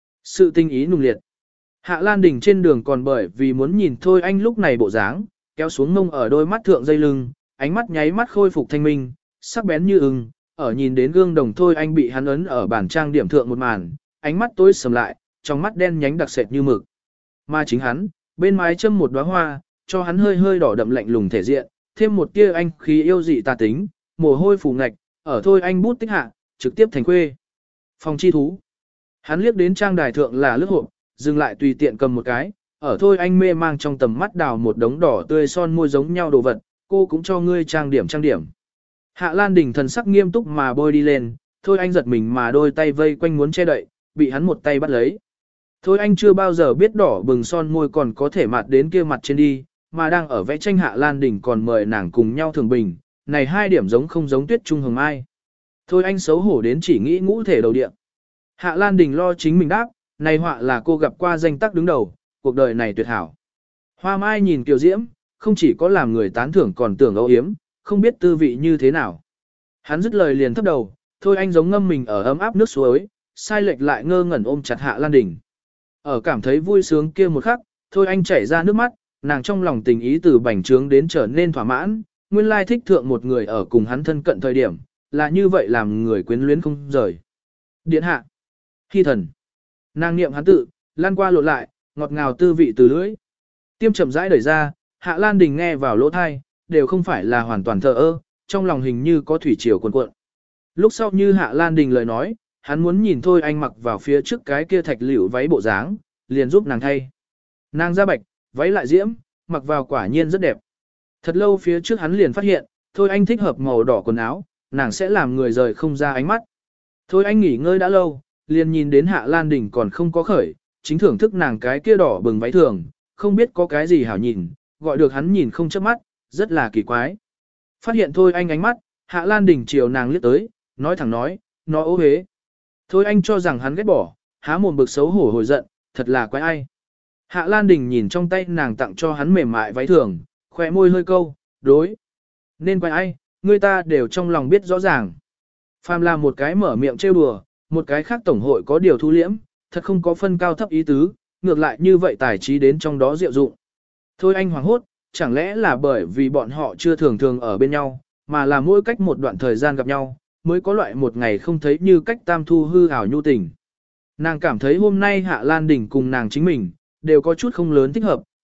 Sự tinh ý nùng liệt. Hạ Lan Đình trên đường còn bởi vì muốn nhìn thôi anh lúc này bộ dáng, kéo xuống mông ở đôi mắt thượng dây lưng, ánh mắt nháy mắt khôi phục thanh minh, sắc bén như ưng, ở nhìn đến gương đồng thôi anh bị hắn ấn ở bàn trang điểm thượng một màn, ánh mắt tối sầm lại, trong mắt đen nhánh đặc sệt như mực. Mà chính hắn, bên mái châm một đóa hoa, cho hắn hơi hơi đỏ đậm lạnh lùng thể diện, thêm một tia anh khí yêu dị tà tính, mồ hôi phủ ngạch, ở thôi anh bút tích hạ, trực tiếp thành quê. Phòng chi thú. Hắn liếc đến trang đài thượng là lướt hộp, dừng lại tùy tiện cầm một cái, ở thôi anh mê mang trong tầm mắt đào một đống đỏ tươi son môi giống nhau đồ vật, cô cũng cho ngươi trang điểm trang điểm. Hạ Lan Đình thần sắc nghiêm túc mà bôi đi lên, thôi anh giật mình mà đôi tay vây quanh muốn che đậy, bị hắn một tay bắt lấy. Thôi anh chưa bao giờ biết đỏ bừng son môi còn có thể mặt đến kia mặt trên đi, mà đang ở vẽ tranh Hạ Lan Đình còn mời nàng cùng nhau thường bình, này hai điểm giống không giống tuyết trung hồng mai. Thôi anh xấu hổ đến chỉ nghĩ ngũ thể đầu địa. Hạ Lan Đình lo chính mình đáp, này họa là cô gặp qua danh tác đứng đầu, cuộc đời này tuyệt hảo. Hoa mai nhìn kiều diễm, không chỉ có làm người tán thưởng còn tưởng âu yếm, không biết tư vị như thế nào. Hắn dứt lời liền thấp đầu, thôi anh giống ngâm mình ở ấm áp nước suối, sai lệch lại ngơ ngẩn ôm chặt Hạ Lan Đình. Ở cảm thấy vui sướng kia một khắc, thôi anh chảy ra nước mắt, nàng trong lòng tình ý từ bành trướng đến trở nên thỏa mãn, nguyên lai thích thượng một người ở cùng hắn thân cận thời điểm, là như vậy làm người quyến luyến không rời. Điện hạ, hy thần, nàng niệm hắn tự, lan qua lộn lại, ngọt ngào tư vị từ lưỡi. Tiêm chậm rãi đẩy ra, Hạ Lan Đình nghe vào lỗ thai, đều không phải là hoàn toàn thờ ơ, trong lòng hình như có thủy triều cuồn cuộn. Lúc sau như Hạ Lan Đình lời nói, hắn muốn nhìn thôi anh mặc vào phía trước cái kia thạch liễu váy bộ dáng, liền giúp nàng thay. Nàng da bạch, váy lại diễm, mặc vào quả nhiên rất đẹp. Thật lâu phía trước hắn liền phát hiện, thôi anh thích hợp màu đỏ quần áo, nàng sẽ làm người rời không ra ánh mắt. Thôi anh nghỉ ngơi đã lâu, liền nhìn đến Hạ Lan Đình còn không có khởi, chính thưởng thức nàng cái kia đỏ bừng váy thường, không biết có cái gì hảo nhìn, gọi được hắn nhìn không chớp mắt, rất là kỳ quái. Phát hiện thôi anh ánh mắt, Hạ Lan Đình chiều nàng liếc tới, nói thẳng nói, nó ố hế. Thôi anh cho rằng hắn ghét bỏ, há mồm bực xấu hổ hồi giận, thật là quái ai. Hạ Lan Đình nhìn trong tay nàng tặng cho hắn mềm mại váy thường, khỏe môi hơi câu, đối. Nên quái ai, người ta đều trong lòng biết rõ ràng. Phàm là một cái mở miệng trêu đùa, một cái khác tổng hội có điều thu liễm, thật không có phân cao thấp ý tứ, ngược lại như vậy tài trí đến trong đó diệu dụng. Thôi anh hoảng hốt, chẳng lẽ là bởi vì bọn họ chưa thường thường ở bên nhau, mà là mỗi cách một đoạn thời gian gặp nhau, mới có loại một ngày không thấy như cách tam thu hư ảo nhu tình. Nàng cảm thấy hôm nay Hạ Lan Đình cùng nàng chính mình, đều có chút không lớn thích hợp,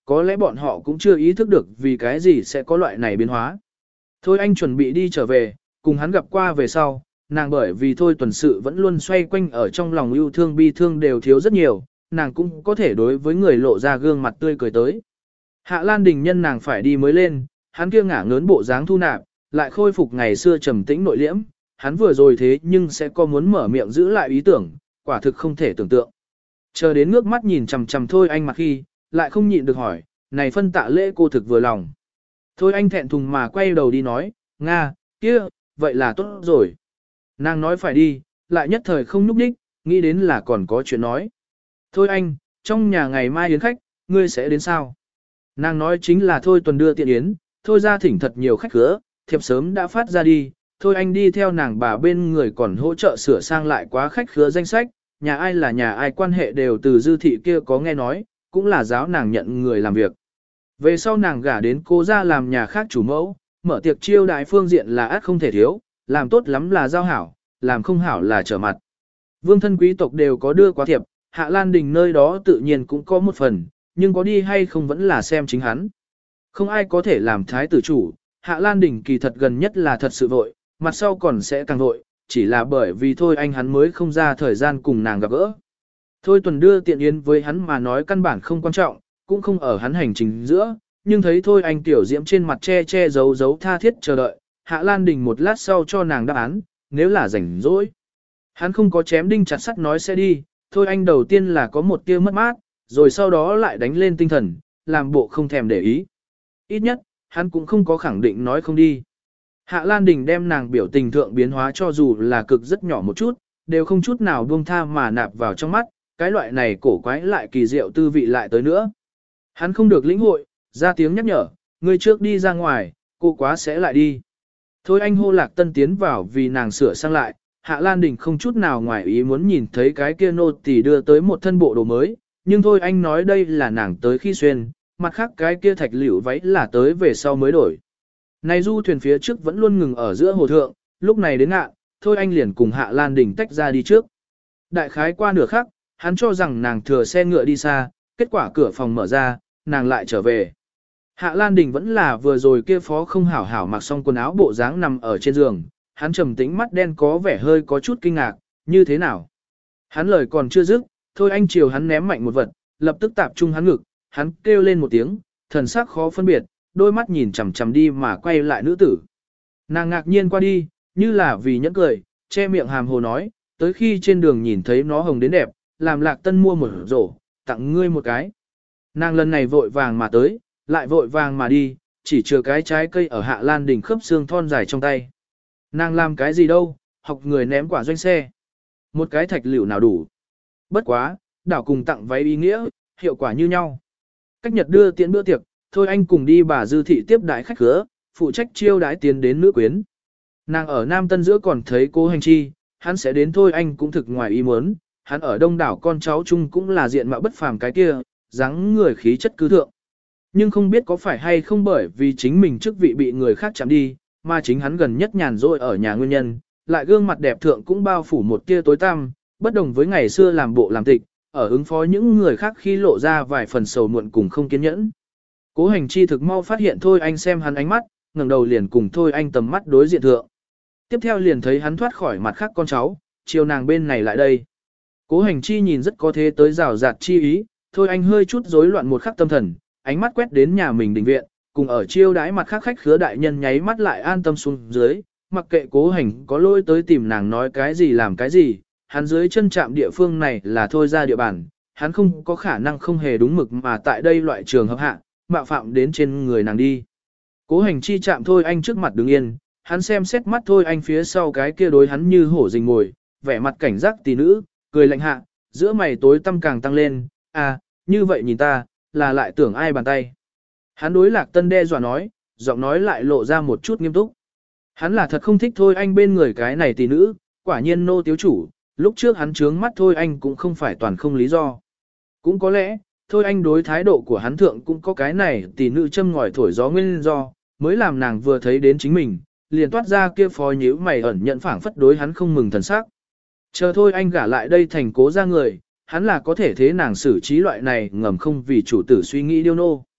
có lẽ bọn họ cũng chưa ý thức được vì cái gì sẽ có loại này biến hóa. Thôi anh chuẩn bị đi trở về, cùng hắn gặp qua về sau, nàng bởi vì thôi tuần sự vẫn luôn xoay quanh ở trong lòng yêu thương bi thương đều thiếu rất nhiều, nàng cũng có thể đối với người lộ ra gương mặt tươi cười tới. Hạ Lan Đình nhân nàng phải đi mới lên, hắn kia ngả ngớn bộ dáng thu nạp, lại khôi phục ngày xưa trầm tĩnh nội liễm, hắn vừa rồi thế nhưng sẽ có muốn mở miệng giữ lại ý tưởng, quả thực không thể tưởng tượng. Chờ đến ngước mắt nhìn chằm chằm thôi anh mặt khi, lại không nhịn được hỏi, này phân tạ lễ cô thực vừa lòng. Thôi anh thẹn thùng mà quay đầu đi nói, Nga, kia, vậy là tốt rồi. Nàng nói phải đi, lại nhất thời không nhúc nhích, nghĩ đến là còn có chuyện nói. Thôi anh, trong nhà ngày mai yến khách, ngươi sẽ đến sao? Nàng nói chính là thôi tuần đưa tiện yến, thôi ra thỉnh thật nhiều khách khứa, thiệp sớm đã phát ra đi, thôi anh đi theo nàng bà bên người còn hỗ trợ sửa sang lại quá khách khứa danh sách, nhà ai là nhà ai quan hệ đều từ dư thị kia có nghe nói, cũng là giáo nàng nhận người làm việc. Về sau nàng gả đến cô ra làm nhà khác chủ mẫu, mở tiệc chiêu đại phương diện là át không thể thiếu, làm tốt lắm là giao hảo, làm không hảo là trở mặt. Vương thân quý tộc đều có đưa quá thiệp, Hạ Lan Đình nơi đó tự nhiên cũng có một phần, nhưng có đi hay không vẫn là xem chính hắn. Không ai có thể làm thái tử chủ, Hạ Lan Đình kỳ thật gần nhất là thật sự vội, mặt sau còn sẽ càng vội, chỉ là bởi vì thôi anh hắn mới không ra thời gian cùng nàng gặp gỡ. Thôi tuần đưa tiện yến với hắn mà nói căn bản không quan trọng, cũng không ở hắn hành trình giữa, nhưng thấy thôi anh tiểu diễm trên mặt che che giấu giấu tha thiết chờ đợi, Hạ Lan Đình một lát sau cho nàng đáp án, nếu là rảnh rỗi. Hắn không có chém đinh chặt sắt nói sẽ đi, thôi anh đầu tiên là có một tia mất mát, rồi sau đó lại đánh lên tinh thần, làm bộ không thèm để ý. Ít nhất, hắn cũng không có khẳng định nói không đi. Hạ Lan Đình đem nàng biểu tình thượng biến hóa cho dù là cực rất nhỏ một chút, đều không chút nào buông tha mà nạp vào trong mắt, cái loại này cổ quái lại kỳ diệu tư vị lại tới nữa. Hắn không được lĩnh hội, ra tiếng nhắc nhở, ngươi trước đi ra ngoài, cô quá sẽ lại đi. Thôi anh hô Lạc Tân tiến vào vì nàng sửa sang lại, Hạ Lan Đình không chút nào ngoài ý muốn nhìn thấy cái kia nô tỳ đưa tới một thân bộ đồ mới, nhưng thôi anh nói đây là nàng tới khi xuyên, mặt khác cái kia thạch liễu váy là tới về sau mới đổi. Này du thuyền phía trước vẫn luôn ngừng ở giữa hồ thượng, lúc này đến ngạ, thôi anh liền cùng Hạ Lan Đình tách ra đi trước. Đại khái qua nửa khắc, hắn cho rằng nàng thừa xe ngựa đi xa, kết quả cửa phòng mở ra, nàng lại trở về. Hạ Lan Đình vẫn là vừa rồi kia phó không hảo hảo mặc xong quần áo bộ dáng nằm ở trên giường, hắn trầm tĩnh mắt đen có vẻ hơi có chút kinh ngạc, như thế nào? Hắn lời còn chưa dứt, thôi anh chiều hắn ném mạnh một vật, lập tức tạp trung hắn ngực, hắn kêu lên một tiếng, thần sắc khó phân biệt, đôi mắt nhìn chằm chằm đi mà quay lại nữ tử. Nàng ngạc nhiên qua đi, như là vì nhẫn cười, che miệng hàm hồ nói, tới khi trên đường nhìn thấy nó hồng đến đẹp, làm Lạc Tân mua một rổ, tặng ngươi một cái. Nàng lần này vội vàng mà tới, lại vội vàng mà đi, chỉ chừa cái trái cây ở Hạ Lan Đình khớp xương thon dài trong tay. Nàng làm cái gì đâu, học người ném quả doanh xe. Một cái thạch liễu nào đủ. Bất quá, đảo cùng tặng váy ý nghĩa, hiệu quả như nhau. Cách nhật đưa tiễn bữa tiệc, thôi anh cùng đi bà Dư Thị tiếp đái khách khứa, phụ trách chiêu đái tiến đến nữ quyến. Nàng ở Nam Tân giữa còn thấy Cố Hành Chi, hắn sẽ đến thôi anh cũng thực ngoài ý muốn, hắn ở đông đảo con cháu chung cũng là diện mạo bất phàm cái kia, dáng người khí chất cứ thượng. Nhưng không biết có phải hay không bởi vì chính mình chức vị bị người khác chạm đi, mà chính hắn gần nhất nhàn rỗi ở nhà nguyên nhân, lại gương mặt đẹp thượng cũng bao phủ một tia tối tăm, bất đồng với ngày xưa làm bộ làm tịch, ở ứng phó những người khác khi lộ ra vài phần sầu muộn cùng không kiên nhẫn. Cố Hành Chi thực mau phát hiện thôi anh xem hắn ánh mắt, ngẩng đầu liền cùng thôi anh tầm mắt đối diện thượng. Tiếp theo liền thấy hắn thoát khỏi mặt khác con cháu, chiều nàng bên này lại đây. Cố Hành Chi nhìn rất có thế tới rào rạt chi ý, thôi anh hơi chút rối loạn một khắc tâm thần, ánh mắt quét đến nhà mình đình viện, cùng ở chiêu đãi mặt khác khách khứa đại nhân nháy mắt lại an tâm xuống dưới, mặc kệ Cố Hành có lôi tới tìm nàng nói cái gì làm cái gì, hắn dưới chân chạm địa phương này là thôi ra địa bàn, hắn không có khả năng không hề đúng mực mà tại đây loại trường hợp hạ, mạo phạm đến trên người nàng đi. Cố Hành Chi chạm thôi anh trước mặt đứng yên, hắn xem xét mắt thôi anh phía sau cái kia đối hắn như hổ rình ngồi, vẻ mặt cảnh giác tỷ nữ, cười lạnh hạ, giữa mày tối tăm càng tăng lên, à, như vậy nhìn ta, là lại tưởng ai bàn tay. Hắn đối Lạc Tân đe dọa nói, giọng nói lại lộ ra một chút nghiêm túc. Hắn là thật không thích thôi anh bên người cái này tỷ nữ, quả nhiên nô tiếu chủ, lúc trước hắn trướng mắt thôi anh cũng không phải toàn không lý do. Cũng có lẽ, thôi anh đối thái độ của hắn thượng cũng có cái này tỷ nữ châm ngòi thổi gió nguyên do, mới làm nàng vừa thấy đến chính mình, liền toát ra kia phó nhíu mày ẩn nhận phảng phất đối hắn không mừng thần sắc. Chờ thôi anh gả lại đây thành Cố ra người, hắn là có thể thế nàng xử trí loại này ngầm không vì chủ tử suy nghĩ điêu nô.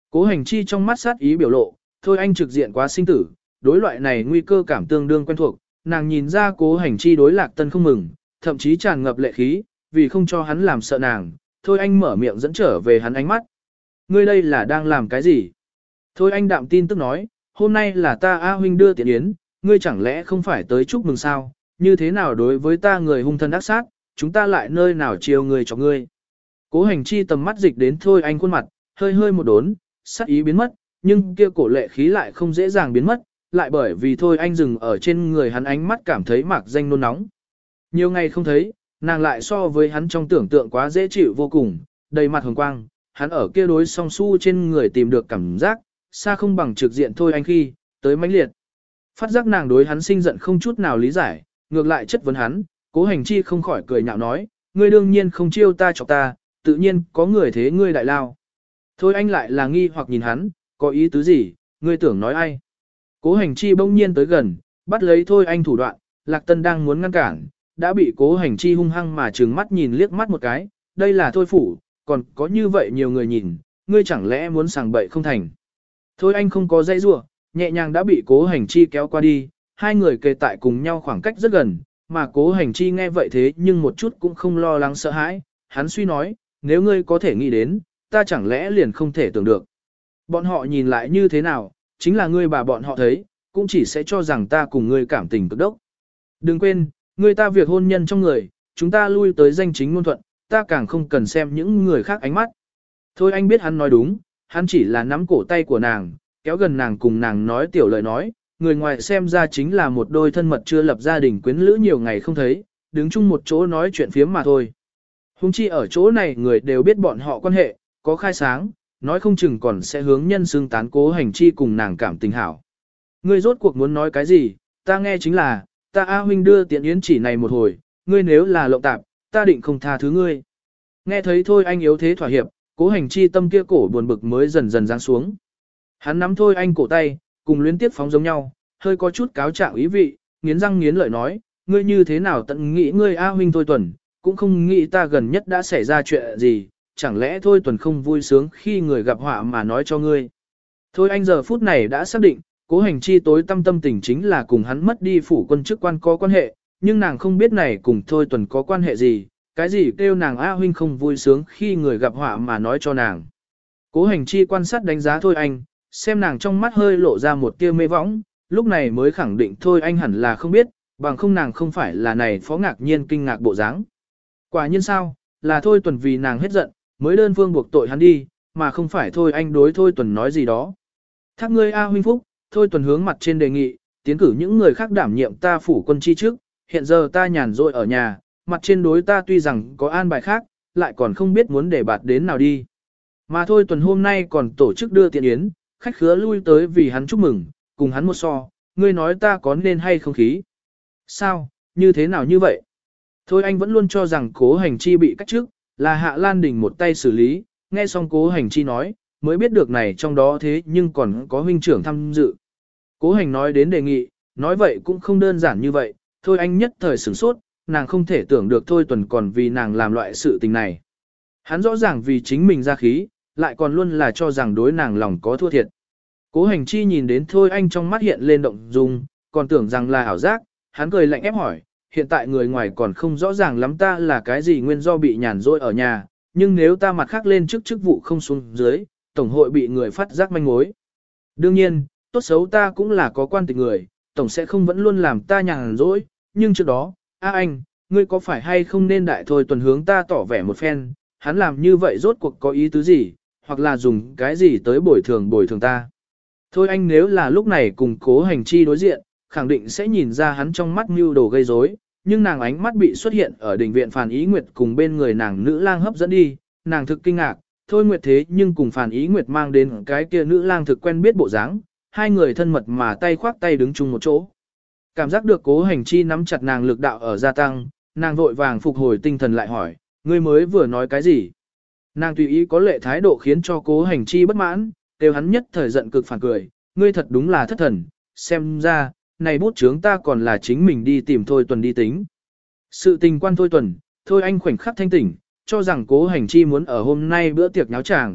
Cố hành chi trong mắt sát ý biểu lộ, thôi anh trực diện quá sinh tử, đối loại này nguy cơ cảm tương đương quen thuộc, nàng nhìn ra cố hành chi đối lạc tân không mừng, thậm chí tràn ngập lệ khí, vì không cho hắn làm sợ nàng, thôi anh mở miệng dẫn trở về hắn ánh mắt. Ngươi đây là đang làm cái gì? Thôi anh đạm tin tức nói, hôm nay là ta A huynh đưa tiễn yến, ngươi chẳng lẽ không phải tới chúc mừng sao? Như thế nào đối với ta người hung thân ác sát, chúng ta lại nơi nào chiều người cho ngươi? Cố hành chi tầm mắt dịch đến thôi anh khuôn mặt, hơi hơi một đốn, sát ý biến mất, nhưng kia cổ lệ khí lại không dễ dàng biến mất, lại bởi vì thôi anh dừng ở trên người hắn ánh mắt cảm thấy mạc danh nôn nóng. Nhiều ngày không thấy, nàng lại so với hắn trong tưởng tượng quá dễ chịu vô cùng, đầy mặt hồng quang, hắn ở kia đối song su trên người tìm được cảm giác, xa không bằng trực diện thôi anh khi, tới mãnh liệt. Phát giác nàng đối hắn sinh giận không chút nào lý giải, ngược lại chất vấn hắn, cố hành chi không khỏi cười nhạo nói, ngươi đương nhiên không chiêu ta chọc ta, tự nhiên có người thế ngươi đại lao. Thôi anh lại là nghi hoặc nhìn hắn, có ý tứ gì, ngươi tưởng nói ai. Cố hành chi bỗng nhiên tới gần, bắt lấy thôi anh thủ đoạn, Lạc Tân đang muốn ngăn cản, đã bị cố hành chi hung hăng mà trừng mắt nhìn liếc mắt một cái, đây là thôi phủ, còn có như vậy nhiều người nhìn, ngươi chẳng lẽ muốn sàng bậy không thành. Thôi anh không có dây rua, nhẹ nhàng đã bị cố hành chi kéo qua đi, hai người kề tại cùng nhau khoảng cách rất gần, mà cố hành chi nghe vậy thế nhưng một chút cũng không lo lắng sợ hãi, hắn suy nói, nếu ngươi có thể nghĩ đến, ta chẳng lẽ liền không thể tưởng được. Bọn họ nhìn lại như thế nào, chính là ngươi bà bọn họ thấy, cũng chỉ sẽ cho rằng ta cùng ngươi cảm tình cực đốc. Đừng quên, ngươi ta việc hôn nhân trong người, chúng ta lui tới danh chính ngôn thuận, ta càng không cần xem những người khác ánh mắt. Thôi anh biết hắn nói đúng, hắn chỉ là nắm cổ tay của nàng, kéo gần nàng cùng nàng nói tiểu lời nói, người ngoài xem ra chính là một đôi thân mật chưa lập gia đình quyến lữ nhiều ngày không thấy, đứng chung một chỗ nói chuyện phiếm mà thôi. Hùng chi ở chỗ này người đều biết bọn họ quan hệ, có khai sáng, nói không chừng còn sẽ hướng nhân xưng tán cố hành chi cùng nàng cảm tình hảo. Ngươi rốt cuộc muốn nói cái gì, ta nghe chính là, ta A huynh đưa tiện yến chỉ này một hồi, ngươi nếu là lộng tạp, ta định không tha thứ ngươi. Nghe thấy thôi anh yếu thế thỏa hiệp, cố hành chi tâm kia cổ buồn bực mới dần dần giáng xuống. Hắn nắm thôi anh cổ tay, cùng luyến tiếp phóng giống nhau, hơi có chút cáo trạng ý vị, nghiến răng nghiến lợi nói, ngươi như thế nào tận nghĩ ngươi A huynh thôi tuần, cũng không nghĩ ta gần nhất đã xảy ra chuyện gì, chẳng lẽ thôi tuần không vui sướng khi người gặp họa mà nói cho ngươi. Thôi anh giờ phút này đã xác định, cố hành chi tối tâm tâm tình chính là cùng hắn mất đi phủ quân chức quan có quan hệ, nhưng nàng không biết này cùng thôi tuần có quan hệ gì, cái gì kêu nàng A huynh không vui sướng khi người gặp họa mà nói cho nàng. Cố hành chi quan sát đánh giá thôi anh, xem nàng trong mắt hơi lộ ra một tia mê võng, lúc này mới khẳng định thôi anh hẳn là không biết, bằng không nàng không phải là này phó ngạc nhiên kinh ngạc bộ dáng. Quả nhiên sao, là thôi tuần vì nàng hết giận, mới đơn phương buộc tội hắn đi, mà không phải thôi anh đối thôi tuần nói gì đó. Thác ngươi A huynh phúc, thôi tuần hướng mặt trên đề nghị, tiến cử những người khác đảm nhiệm ta phủ quân chi trước, hiện giờ ta nhàn rỗi ở nhà, mặt trên đối ta tuy rằng có an bài khác, lại còn không biết muốn để bạt đến nào đi. Mà thôi tuần hôm nay còn tổ chức đưa tiện yến, khách khứa lui tới vì hắn chúc mừng, cùng hắn một so, ngươi nói ta có nên hay không khí. Sao, như thế nào như vậy? Thôi anh vẫn luôn cho rằng cố hành chi bị cách chức, là Hạ Lan Đình một tay xử lý, nghe xong cố hành chi nói, mới biết được này trong đó thế nhưng còn có huynh trưởng tham dự. Cố hành nói đến đề nghị, nói vậy cũng không đơn giản như vậy, thôi anh nhất thời sửng sốt, nàng không thể tưởng được thôi tuần còn vì nàng làm loại sự tình này. Hắn rõ ràng vì chính mình ra khí, lại còn luôn là cho rằng đối nàng lòng có thua thiệt. Cố hành chi nhìn đến thôi anh trong mắt hiện lên động dung, còn tưởng rằng là ảo giác, hắn cười lạnh ép hỏi, hiện tại người ngoài còn không rõ ràng lắm ta là cái gì nguyên do bị nhàn rỗi ở nhà, nhưng nếu ta mặt khác lên trước chức vụ không xuống dưới, tổng hội bị người phát giác manh mối. Đương nhiên, tốt xấu ta cũng là có quan tịch người, tổng sẽ không vẫn luôn làm ta nhàn rỗi, nhưng trước đó, a anh, ngươi có phải hay không nên đại thôi tuần hướng ta tỏ vẻ một phen, hắn làm như vậy rốt cuộc có ý tứ gì, hoặc là dùng cái gì tới bồi thường bồi thường ta. Thôi anh nếu là lúc này cùng cố hành chi đối diện, khẳng định sẽ nhìn ra hắn trong mắt mưu đồ gây rối, nhưng nàng ánh mắt bị xuất hiện ở đỉnh viện Phàn Ý Nguyệt cùng bên người nàng nữ lang hấp dẫn đi, nàng thực kinh ngạc, thôi Nguyệt thế nhưng cùng Phàn Ý Nguyệt mang đến cái kia nữ lang thực quen biết bộ dáng, hai người thân mật mà tay khoác tay đứng chung một chỗ. Cảm giác được cố hành chi nắm chặt nàng lực đạo ở gia tăng, nàng vội vàng phục hồi tinh thần lại hỏi, ngươi mới vừa nói cái gì? Nàng tùy ý có lệ thái độ khiến cho cố hành chi bất mãn, đều hắn nhất thời giận cực phản cười, ngươi thật đúng là thất thần, xem ra, này bút chướng ta còn là chính mình đi tìm thôi tuần đi tính. Sự tình quan thôi tuần, thôi anh khoảnh khắc thanh tỉnh, cho rằng cố hành chi muốn ở hôm nay bữa tiệc nháo chàng,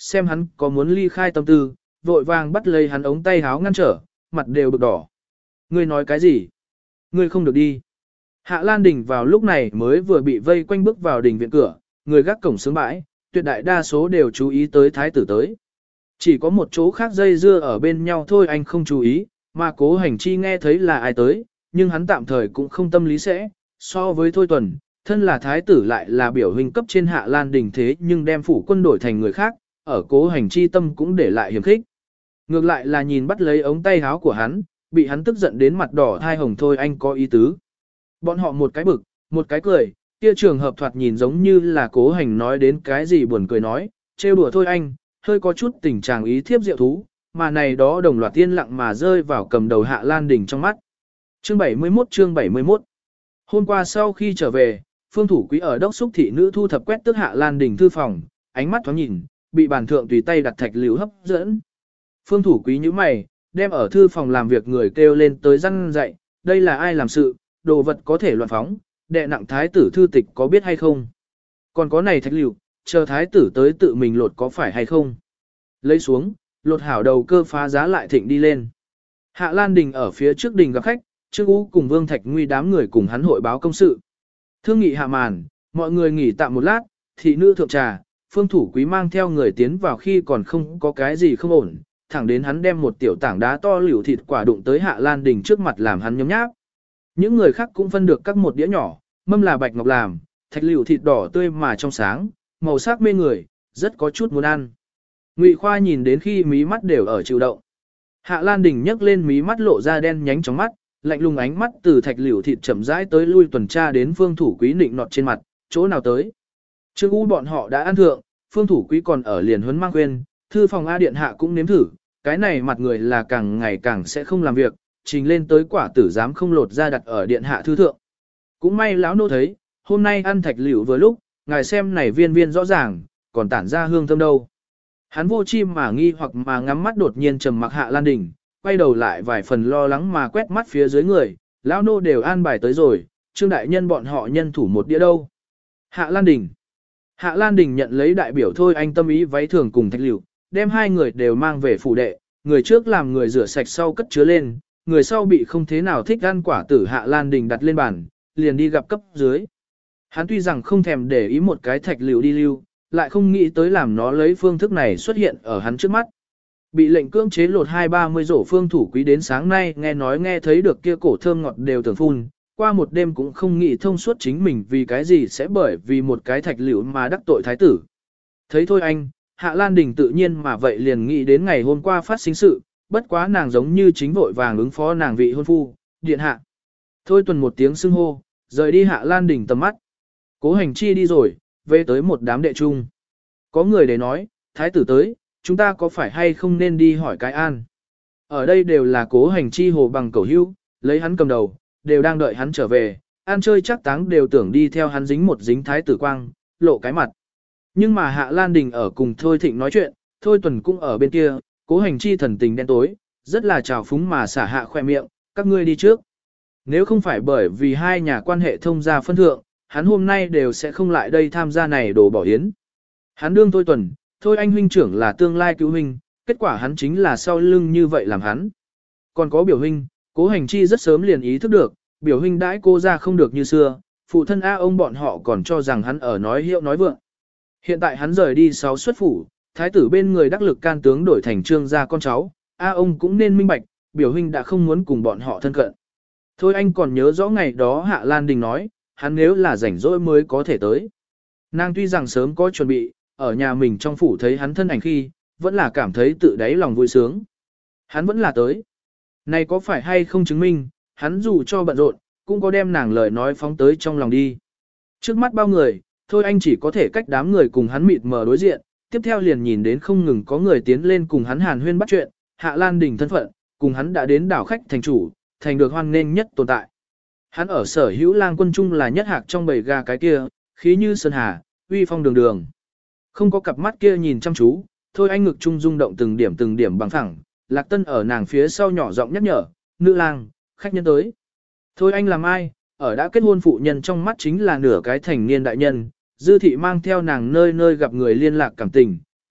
xem hắn có muốn ly khai tâm tư, vội vàng bắt lấy hắn ống tay háo ngăn trở, mặt đều bực đỏ. Ngươi nói cái gì? Ngươi không được đi. Hạ Lan Đình vào lúc này mới vừa bị vây quanh bước vào đình viện cửa, người gác cổng sướng bãi, tuyệt đại đa số đều chú ý tới thái tử tới. Chỉ có một chỗ khác dây dưa ở bên nhau thôi anh không chú ý, mà Cố Hành Chi nghe thấy là ai tới, nhưng hắn tạm thời cũng không tâm lý sẽ, so với Thôi Tuần, thân là thái tử lại là biểu huynh cấp trên Hạ Lan Đình thế nhưng đem phủ quân đổi thành người khác, ở Cố Hành Chi tâm cũng để lại hiểm khích. Ngược lại là nhìn bắt lấy ống tay áo của hắn, bị hắn tức giận đến mặt đỏ thai hồng thôi anh có ý tứ. Bọn họ một cái bực, một cái cười, kia trường hợp thoạt nhìn giống như là Cố Hành nói đến cái gì buồn cười nói, trêu đùa thôi anh, hơi có chút tình trạng ý thiếp diệu thú, mà này đó đồng loạt tiên lặng mà rơi vào cầm đầu Hạ Lan Đình trong mắt. Chương bảy mươi mốt chương bảy mươi mốt Hôm qua sau khi trở về, Phương Thủ Quý ở đốc xúc thị nữ thu thập quét tước Hạ Lan Đình thư phòng, ánh mắt thoáng nhìn, bị bàn thượng tùy tay đặt thạch liễu hấp dẫn. Phương Thủ Quý nhíu mày, đem ở thư phòng làm việc người kêu lên tới răn dạy, đây là ai làm sự, đồ vật có thể loạn phóng, đệ nặng thái tử thư tịch có biết hay không? Còn có này thạch liễu, chờ thái tử tới tự mình lột có phải hay không? Lấy xuống, lột hảo đầu cơ phá giá lại thịnh đi lên. Hạ Lan Đình ở phía trước đình gặp khách, Trương Ú cùng Vương Thạch Nguy đám người cùng hắn hội báo công sự. Thương nghị hạ màn, mọi người nghỉ tạm một lát, thị nữ thượng trà, Phương Thủ Quý mang theo người tiến vào khi còn không có cái gì không ổn, thẳng đến hắn đem một tiểu tảng đá to liều thịt quả đụng tới Hạ Lan Đình trước mặt làm hắn nhấm nháp. Những người khác cũng phân được các một đĩa nhỏ, mâm là bạch ngọc làm, thạch liều thịt đỏ tươi mà trong sáng, màu sắc mê người, rất có chút muốn ăn. Ngụy Khoa nhìn đến khi mí mắt đều ở chịu động. Hạ Lan Đình nhấc lên mí mắt lộ ra đen nhánh trong mắt, lạnh lùng ánh mắt từ thạch liều thịt chậm rãi tới lui tuần tra đến Phương Thủ Quý nịnh nọt trên mặt, chỗ nào tới. Trương U bọn họ đã ăn thượng, Phương Thủ Quý còn ở liền huấn mang quên, thư phòng A điện hạ cũng nếm thử, cái này mặt người là càng ngày càng sẽ không làm việc, trình lên tới quả tử dám không lột ra đặt ở điện hạ thư thượng. Cũng may lão nô thấy, hôm nay ăn thạch liều vừa lúc, ngài xem này viên viên rõ ràng, còn tản ra hương thơm đâu. Hắn vô chim mà nghi hoặc mà ngắm mắt đột nhiên trầm mặc Hạ Lan Đình, quay đầu lại vài phần lo lắng mà quét mắt phía dưới người, lão nô đều an bài tới rồi, Trương đại nhân bọn họ nhân thủ một đĩa đâu. Hạ Lan Đình. Hạ Lan Đình nhận lấy đại biểu thôi anh tâm ý váy thường cùng thạch liều, đem hai người đều mang về phủ đệ, người trước làm người rửa sạch sau cất chứa lên, người sau bị không thế nào thích ăn quả tử Hạ Lan Đình đặt lên bàn, liền đi gặp cấp dưới. Hắn tuy rằng không thèm để ý một cái thạch liều đi lưu, lại không nghĩ tới làm nó lấy phương thức này xuất hiện ở hắn trước mắt. Bị lệnh cưỡng chế lột hai ba mươi rổ Phương Thủ Quý đến sáng nay nghe nói nghe thấy được kia cổ thơm ngọt đều tưởng phun, qua một đêm cũng không nghĩ thông suốt chính mình vì cái gì sẽ bởi vì một cái thạch liễu mà đắc tội thái tử. Thấy thôi anh, Hạ Lan Đình tự nhiên mà vậy liền nghĩ đến ngày hôm qua phát sinh sự, bất quá nàng giống như chính vội vàng ứng phó nàng vị hôn phu, điện hạ. Thôi tuần một tiếng xưng hô, rời đi Hạ Lan Đình tầm mắt. Cố Hành Chi đi rồi, về tới một đám đệ trung. Có người để nói, thái tử tới, chúng ta có phải hay không nên đi hỏi cái an. Ở đây đều là Cố Hành Chi hồ bằng cẩu hữu, lấy hắn cầm đầu, đều đang đợi hắn trở về, ăn chơi chắc táng đều tưởng đi theo hắn dính một dính thái tử quang, lộ cái mặt. Nhưng mà Hạ Lan Đình ở cùng Thôi Thịnh nói chuyện, Thôi Tuần cũng ở bên kia, Cố Hành Chi thần tình đen tối, rất là trào phúng mà xả hạ khoe miệng, các ngươi đi trước. Nếu không phải bởi vì hai nhà quan hệ thông gia phân thượng, hắn hôm nay đều sẽ không lại đây tham gia này đồ bỏ hiến. Hắn đương Thôi Tuần, Thôi anh huynh trưởng là tương lai cứu huynh, kết quả hắn chính là sau lưng như vậy làm hắn. Còn có biểu huynh, Cố Hành Chi rất sớm liền ý thức được, biểu huynh đãi cô ra không được như xưa, phụ thân A ông bọn họ còn cho rằng hắn ở nói hiệu nói vượng. Hiện tại hắn rời đi sáu xuất phủ, thái tử bên người đắc lực can tướng đổi thành Trương gia con cháu, A ông cũng nên minh bạch, biểu huynh đã không muốn cùng bọn họ thân cận. Thôi anh còn nhớ rõ ngày đó Hạ Lan Đình nói, hắn nếu là rảnh rỗi mới có thể tới. Nàng tuy rằng sớm có chuẩn bị, ở nhà mình trong phủ thấy hắn thân ảnh khi, vẫn là cảm thấy tự đáy lòng vui sướng. Hắn vẫn là tới. Này có phải hay không chứng minh, hắn dù cho bận rộn, cũng có đem nàng lời nói phóng tới trong lòng đi. Trước mắt bao người, thôi anh chỉ có thể cách đám người cùng hắn mịt mờ đối diện, tiếp theo liền nhìn đến không ngừng có người tiến lên cùng hắn hàn huyên bắt chuyện, Hạ Lan Đình thân phận, cùng hắn đã đến đảo khách thành chủ, thành được hoan nghênh nhất tồn tại. Hắn ở sở hữu lang quân trung là nhất hạc trong bầy gà cái kia, khí như sơn hà, uy phong đường đường. Không có cặp mắt kia nhìn chăm chú, thôi anh ngực trung rung động từng điểm từng điểm bằng thẳng, Lạc Tân ở nàng phía sau nhỏ giọng nhắc nhở, nữ lang, khách nhân tới. Thôi anh làm ai, ở đã kết hôn phụ nhân trong mắt chính là nửa cái thành niên đại nhân, dư thị mang theo nàng nơi nơi gặp người liên lạc cảm tình,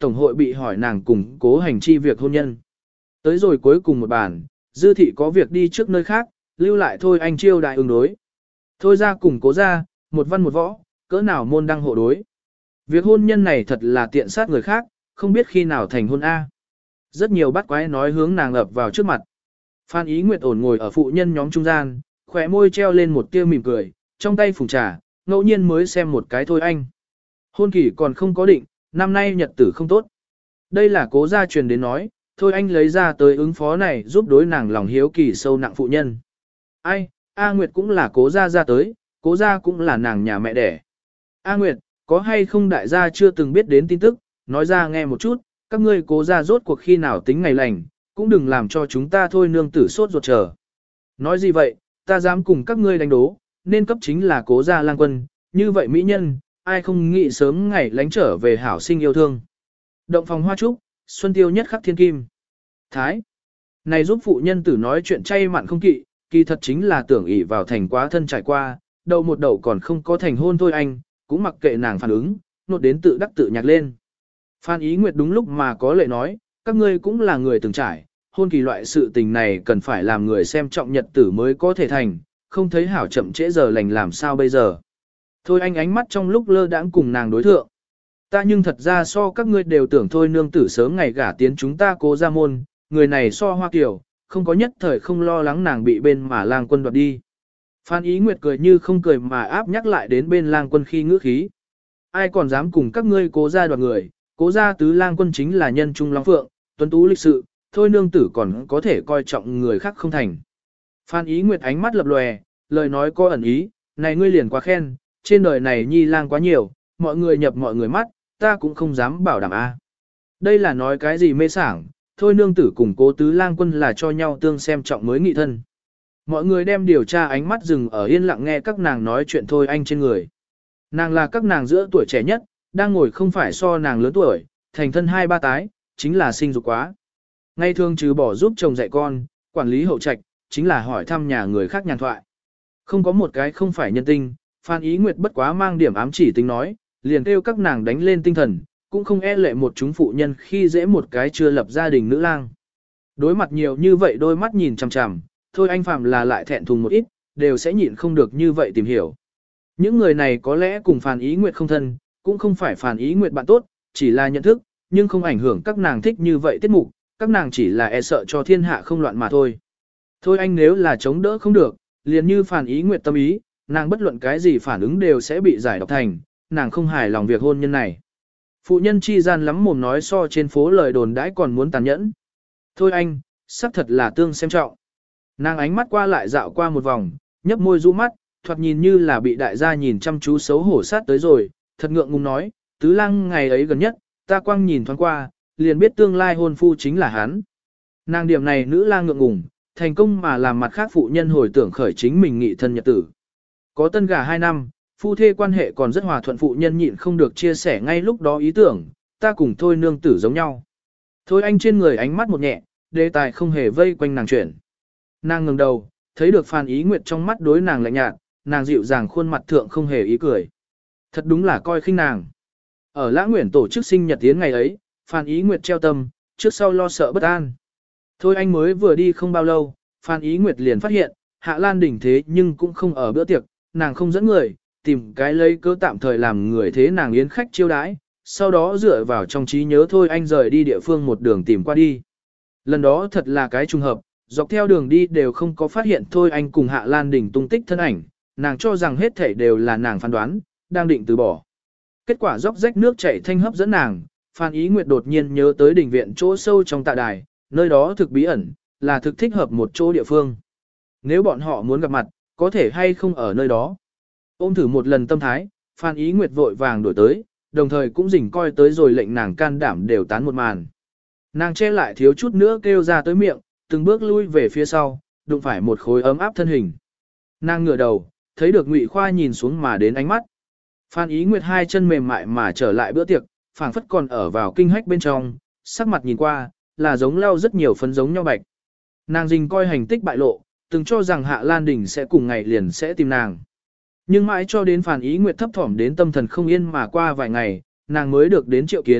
tổng hội bị hỏi nàng cùng cố hành chi việc hôn nhân. Tới rồi cuối cùng một bàn, dư thị có việc đi trước nơi khác, lưu lại thôi anh chiêu đại ứng đối. Thôi ra cùng cố ra, một văn một võ, cỡ nào môn đăng hộ đối. Việc hôn nhân này thật là tiện sát người khác, không biết khi nào thành hôn A. Rất nhiều bắt quái nói hướng nàng ập vào trước mặt. Phan Ý Nguyệt ổn ngồi ở phụ nhân nhóm trung gian, khỏe môi treo lên một tia mỉm cười, trong tay phùng trà, ngẫu nhiên mới xem một cái thôi anh. Hôn kỳ còn không có định, năm nay nhật tử không tốt. Đây là cố gia truyền đến nói, thôi anh lấy ra tới ứng phó này giúp đối nàng lòng hiếu kỳ sâu nặng phụ nhân. Ai, A Nguyệt cũng là cố gia ra tới, cố gia cũng là nàng nhà mẹ đẻ. A Nguyệt, có hay không đại gia chưa từng biết đến tin tức, nói ra nghe một chút, các ngươi cố gia rốt cuộc khi nào tính ngày lành, cũng đừng làm cho chúng ta thôi nương tử sốt ruột chờ. Nói gì vậy, ta dám cùng các ngươi đánh đố, nên cấp chính là cố gia lang quân, như vậy mỹ nhân, ai không nghĩ sớm ngày lánh trở về hảo sinh yêu thương. Động phòng hoa trúc, xuân tiêu nhất khắc thiên kim. Thái, này giúp phụ nhân tử nói chuyện chay mặn không kỵ, kỳ thật chính là tưởng ỷ vào thành quá thân trải qua, đầu một đầu còn không có thành hôn thôi anh, cũng mặc kệ nàng phản ứng, nột đến tự đắc tự nhạc lên. Phan Ý Nguyệt đúng lúc mà có lệ nói, các ngươi cũng là người từng trải, hôn kỳ loại sự tình này cần phải làm người xem trọng nhật tử mới có thể thành, không thấy hảo chậm trễ giờ lành làm sao bây giờ. Thôi anh ánh mắt trong lúc lơ đãng cùng nàng đối thượng. Ta nhưng thật ra so các ngươi đều tưởng thôi nương tử sớm ngày gả tiến chúng ta cố ra môn, người này so hoa kiểu, không có nhất thời không lo lắng nàng bị bên mà lang quân đoạt đi. Phan Ý Nguyệt cười như không cười mà áp nhắc lại đến bên lang quân khi ngữ khí. Ai còn dám cùng các ngươi cố ra đoạt người, cố ra tứ lang quân chính là nhân trung long phượng, tuấn tú lịch sự, thôi nương tử còn có thể coi trọng người khác không thành. Phan Ý Nguyệt ánh mắt lập lòe, lời nói có ẩn ý, này ngươi liền quá khen, trên đời này nhi lang quá nhiều, mọi người nhập mọi người mắt, ta cũng không dám bảo đảm a. Đây là nói cái gì mê sảng, thôi nương tử cùng cố tứ lang quân là cho nhau tương xem trọng mới nghị thân. Mọi người đem điều tra ánh mắt dừng ở yên lặng nghe các nàng nói chuyện thôi anh trên người. Nàng là các nàng giữa tuổi trẻ nhất, đang ngồi không phải so nàng lớn tuổi, thành thân hai ba tái, chính là sinh dục quá. Ngay thường trừ bỏ giúp chồng dạy con, quản lý hậu trạch, chính là hỏi thăm nhà người khác nhàn thoại. Không có một cái không phải nhân tinh, Phan Ý Nguyệt bất quá mang điểm ám chỉ tính nói, liền kêu các nàng đánh lên tinh thần, cũng không e lệ một chúng phụ nhân khi dễ một cái chưa lập gia đình nữ lang. Đối mặt nhiều như vậy đôi mắt nhìn chằm chằm, thôi anh phạm là lại thẹn thùng một ít, đều sẽ nhịn không được như vậy tìm hiểu. Những người này có lẽ cùng Phan Ý Nguyệt không thân, cũng không phải Phan Ý Nguyệt bạn tốt, chỉ là nhận thức, nhưng không ảnh hưởng các nàng thích như vậy tiết mục, các nàng chỉ là e sợ cho thiên hạ không loạn mà thôi. Thôi anh nếu là chống đỡ không được, liền như Phan Ý Nguyệt tâm ý, nàng bất luận cái gì phản ứng đều sẽ bị giải độc thành, nàng không hài lòng việc hôn nhân này. Phụ nhân chi gian lắm mồm nói so trên phố lời đồn đãi còn muốn tàn nhẫn. Thôi anh, xác thật là tương xem trọng. Nàng ánh mắt qua lại dạo qua một vòng, nhấp môi rũ mắt, thoạt nhìn như là bị đại gia nhìn chăm chú xấu hổ sát tới rồi, thật ngượng ngùng nói, tứ lang ngày ấy gần nhất, ta quăng nhìn thoáng qua, liền biết tương lai hôn phu chính là hắn. Nàng điểm này nữ lang ngượng ngùng, thành công mà làm mặt khác phụ nhân hồi tưởng khởi chính mình nghị thân nhật tử. Có tân gả hai năm, phu thê quan hệ còn rất hòa thuận, phụ nhân nhịn không được chia sẻ ngay lúc đó ý tưởng, ta cùng thôi nương tử giống nhau. Thôi anh trên người ánh mắt một nhẹ, đề tài không hề vây quanh nàng chuyển. Nàng ngẩng đầu, thấy được Phan Ý Nguyệt trong mắt đối nàng lạnh nhạt, nàng dịu dàng khuôn mặt thượng không hề ý cười. Thật đúng là coi khinh nàng. Ở Lã Nguyễn tổ chức sinh nhật tiến ngày ấy, Phan Ý Nguyệt treo tâm, trước sau lo sợ bất an. Thôi anh mới vừa đi không bao lâu, Phan Ý Nguyệt liền phát hiện, Hạ Lan Đình thế nhưng cũng không ở bữa tiệc, nàng không dẫn người, tìm cái lấy cớ tạm thời làm người thế nàng yến khách chiêu đãi, sau đó dựa vào trong trí nhớ thôi anh rời đi địa phương một đường tìm qua đi. Lần đó thật là cái trùng hợp, dọc theo đường đi đều không có phát hiện thôi anh cùng Hạ Lan Đình tung tích thân ảnh, nàng cho rằng hết thảy đều là nàng phán đoán, đang định từ bỏ. Kết quả róc rách nước chảy thanh hấp dẫn nàng, Phan Ý Nguyệt đột nhiên nhớ tới đình viện chỗ sâu trong tạ đài, nơi đó thực bí ẩn, là thực thích hợp một chỗ địa phương. Nếu bọn họ muốn gặp mặt, có thể hay không ở nơi đó. Ôm thử một lần tâm thái, Phan Ý Nguyệt vội vàng đổi tới, đồng thời cũng rình coi tới rồi lệnh nàng can đảm đều tán một màn. Nàng che lại thiếu chút nữa kêu ra tới miệng, từng bước lui về phía sau, đụng phải một khối ấm áp thân hình. Nàng ngửa đầu, thấy được Ngụy Khoa nhìn xuống mà đến ánh mắt. Phan Ý Nguyệt hai chân mềm mại mà trở lại bữa tiệc, phảng phất còn ở vào kinh hách bên trong, sắc mặt nhìn qua, là giống lau rất nhiều phấn giống nhau bạch. Nàng rình coi hành tích bại lộ, từng cho rằng Hạ Lan Đình sẽ cùng ngày liền sẽ tìm nàng. Nhưng mãi cho đến Phan Ý Nguyệt thấp thỏm đến tâm thần không yên mà qua vài ngày, nàng mới được đến triệu kiến,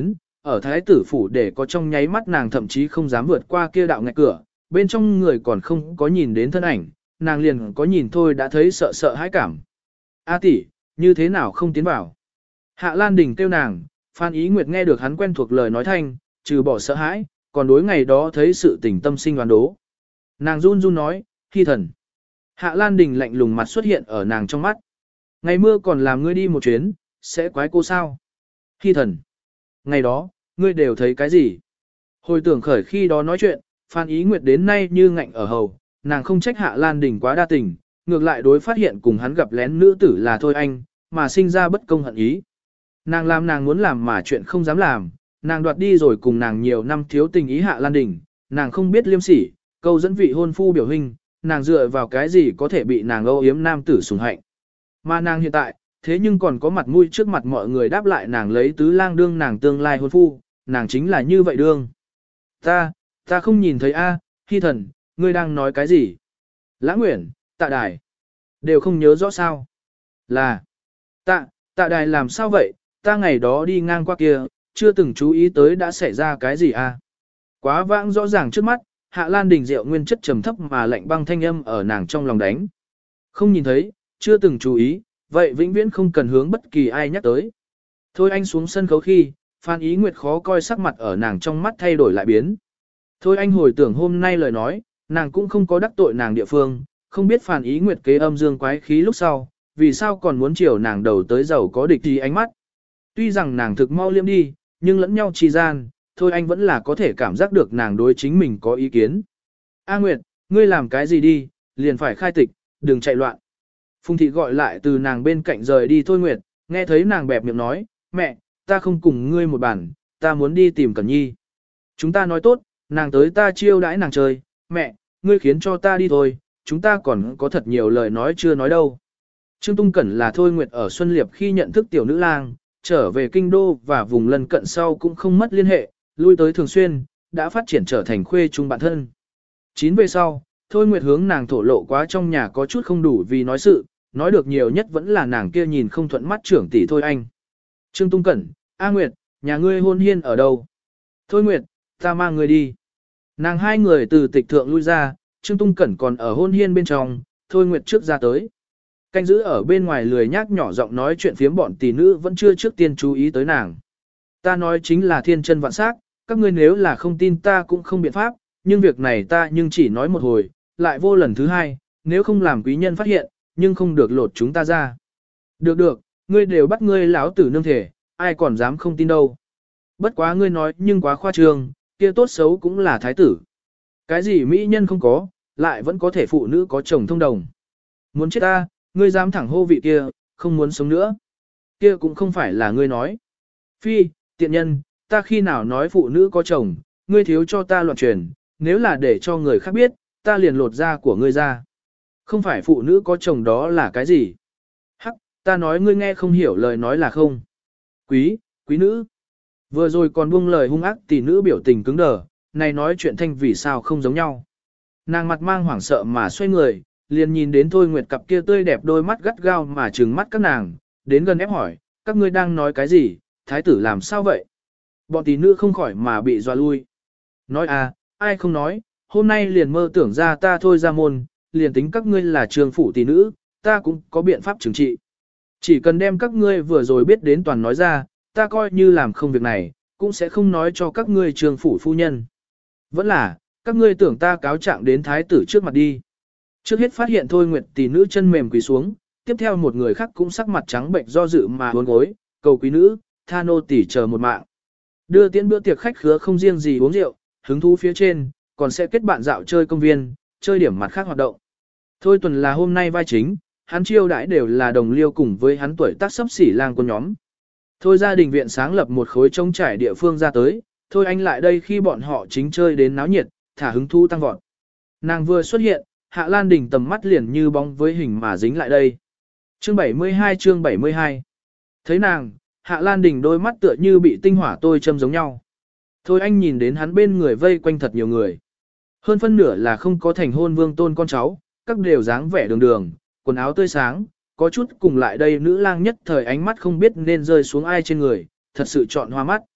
ở thái tử phủ để có trong nháy mắt nàng thậm chí không dám vượt qua kia đạo ngạch cửa, bên trong người còn không có nhìn đến thân ảnh, nàng liền có nhìn thôi đã thấy sợ sợ hãi cảm. A tỷ, như thế nào không tiến vào? Hạ Lan Đình kêu nàng, Phan Ý Nguyệt nghe được hắn quen thuộc lời nói thanh, trừ bỏ sợ hãi, còn đối ngày đó thấy sự tình tâm sinh đoán đố. Nàng run run nói, Hy thần. Hạ Lan Đình lạnh lùng mặt xuất hiện ở nàng trong mắt. Ngày mưa còn làm ngươi đi một chuyến, sẽ quái cô sao? Hy thần. Ngày đó, ngươi đều thấy cái gì? Hồi tưởng khởi khi đó nói chuyện, Phan Ý Nguyệt đến nay như ngạnh ở hầu, nàng không trách Hạ Lan Đình quá đa tình, ngược lại đối phát hiện cùng hắn gặp lén nữ tử là Thôi Anh, mà sinh ra bất công hận ý. Nàng làm nàng muốn làm mà chuyện không dám làm, nàng đoạt đi rồi cùng nàng nhiều năm thiếu tình ý Hạ Lan Đình, nàng không biết liêm sỉ, câu dẫn vị hôn phu biểu hình, nàng dựa vào cái gì có thể bị nàng âu yếm nam tử sủng hạnh. Mà nàng hiện tại, thế nhưng còn có mặt mũi trước mặt mọi người đáp lại nàng lấy tứ lang đương nàng tương lai hôn phu, nàng chính là như vậy đương. Ta, ta không nhìn thấy a, Hy thần, ngươi đang nói cái gì? Lã Nguyễn, Tạ Đài, đều không nhớ rõ sao? Là, tạ, Tạ Đài làm sao vậy? Ta ngày đó đi ngang qua kia, chưa từng chú ý tới đã xảy ra cái gì a? Quá vãng rõ ràng trước mắt, Hạ Lan Đình rượu nguyên chất trầm thấp mà lạnh băng thanh âm ở nàng trong lòng đánh. Không nhìn thấy, chưa từng chú ý, vậy vĩnh viễn không cần hướng bất kỳ ai nhắc tới. Thôi anh xuống sân khấu khi, Phan Ý Nguyệt khó coi sắc mặt ở nàng trong mắt thay đổi lại biến. Thôi anh hồi tưởng hôm nay lời nói, nàng cũng không có đắc tội nàng địa phương, không biết Phan Ý Nguyệt kế âm dương quái khí lúc sau, vì sao còn muốn chiều nàng đầu tới giàu có địch thì ánh mắt. Tuy rằng nàng thực mau liêm đi, nhưng lẫn nhau trì gian, thôi anh vẫn là có thể cảm giác được nàng đối chính mình có ý kiến. A Nguyệt, ngươi làm cái gì đi, liền phải khai tịch, đừng chạy loạn. Phùng thị gọi lại từ nàng bên cạnh rời đi Thôi Nguyệt, nghe thấy nàng bẹp miệng nói, mẹ, ta không cùng ngươi một bản, ta muốn đi tìm Cẩn Nhi. Chúng ta nói tốt, nàng tới ta chiêu đãi nàng chơi, mẹ, ngươi khiến cho ta đi thôi, chúng ta còn có thật nhiều lời nói chưa nói đâu. Trương Tung Cẩn là Thôi Nguyệt ở Xuân Liệp khi nhận thức tiểu nữ lang, trở về kinh đô và vùng lân cận sau cũng không mất liên hệ, lui tới thường xuyên, đã phát triển trở thành khuê chung bạn thân. Chín về sau, Thôi Nguyệt hướng nàng thổ lộ quá trong nhà có chút không đủ vì nói sự, nói được nhiều nhất vẫn là nàng kia nhìn không thuận mắt trưởng tỷ Thôi Anh. Trương Tung Cẩn, A Nguyệt, nhà ngươi hôn hiên ở đâu? Thôi Nguyệt, ta mang ngươi đi. Nàng hai người từ tịch thượng lui ra, Trương Tung Cẩn còn ở hôn hiên bên trong, Thôi Nguyệt trước ra tới. Canh giữ ở bên ngoài lười nhác nhỏ giọng nói chuyện phiếm bọn tỷ nữ vẫn chưa trước tiên chú ý tới nàng. Ta nói chính là thiên chân vạn sắc, các ngươi nếu là không tin ta cũng không biện pháp, nhưng việc này ta nhưng chỉ nói một hồi, lại vô lần thứ hai, nếu không làm quý nhân phát hiện, nhưng không được lột chúng ta ra. Được được, ngươi đều bắt ngươi lão tử nương thể, ai còn dám không tin đâu. Bất quá ngươi nói nhưng quá khoa trương, kia tốt xấu cũng là thái tử. Cái gì mỹ nhân không có, lại vẫn có thể phụ nữ có chồng thông đồng. Muốn chết ta, ngươi dám thẳng hô vị kia, không muốn sống nữa. Kia cũng không phải là ngươi nói. Phi, tiện nhân, ta khi nào nói phụ nữ có chồng, ngươi thiếu cho ta loạn truyền, nếu là để cho người khác biết, ta liền lột da của ngươi ra. Không phải phụ nữ có chồng đó là cái gì? Hắc, ta nói ngươi nghe không hiểu lời nói là không. Quý, quý nữ. Vừa rồi còn buông lời hung ác tỷ nữ biểu tình cứng đờ, này nói chuyện thanh vì sao không giống nhau. Nàng mặt mang hoảng sợ mà xoay người, liền nhìn đến Thôi Nguyệt cặp kia tươi đẹp đôi mắt gắt gao mà trừng mắt các nàng, đến gần ép hỏi, các ngươi đang nói cái gì, thái tử làm sao vậy? Bọn tỷ nữ không khỏi mà bị dọa lui. Nói à, ai không nói, hôm nay liền mơ tưởng ra ta thôi ra môn, liền tính các ngươi là trường phủ tỷ nữ, ta cũng có biện pháp trừng trị. Chỉ cần đem các ngươi vừa rồi biết đến toàn nói ra, ta coi như làm không việc này, cũng sẽ không nói cho các ngươi trường phủ phu nhân. Vẫn là, các ngươi tưởng ta cáo trạng đến thái tử trước mặt đi. Trước hết phát hiện Thôi Nguyệt tỷ nữ chân mềm quỳ xuống, tiếp theo một người khác cũng sắc mặt trắng bệnh do dự mà uốn gối, cầu quý nữ, tha nô tỷ chờ một mạng. Đưa tiễn bữa tiệc khách khứa không riêng gì uống rượu, hứng thú phía trên, còn sẽ kết bạn dạo chơi công viên, chơi điểm mặt khác hoạt động. Thôi Tuần là hôm nay vai chính, hắn chiêu đãi đều là đồng liêu cùng với hắn tuổi tác sắp xỉ lang quân nhóm. Thôi gia đình viện sáng lập một khối trống trải địa phương ra tới, thôi anh lại đây khi bọn họ chính chơi đến náo nhiệt, thả hứng thú tăng vọt. Nàng vừa xuất hiện, Hạ Lan Đình tầm mắt liền như bóng với hình mà dính lại đây. Chương bảy mươi hai chương bảy mươi hai. Thấy nàng, Hạ Lan Đình đôi mắt tựa như bị tinh hỏa tôi châm giống nhau. Thôi anh nhìn đến hắn bên người vây quanh thật nhiều người. Hơn phân nửa là không có thành hôn vương tôn con cháu, các đều dáng vẻ đường đường, quần áo tươi sáng, có chút cùng lại đây nữ lang nhất thời ánh mắt không biết nên rơi xuống ai trên người, thật sự chọn hoa mắt.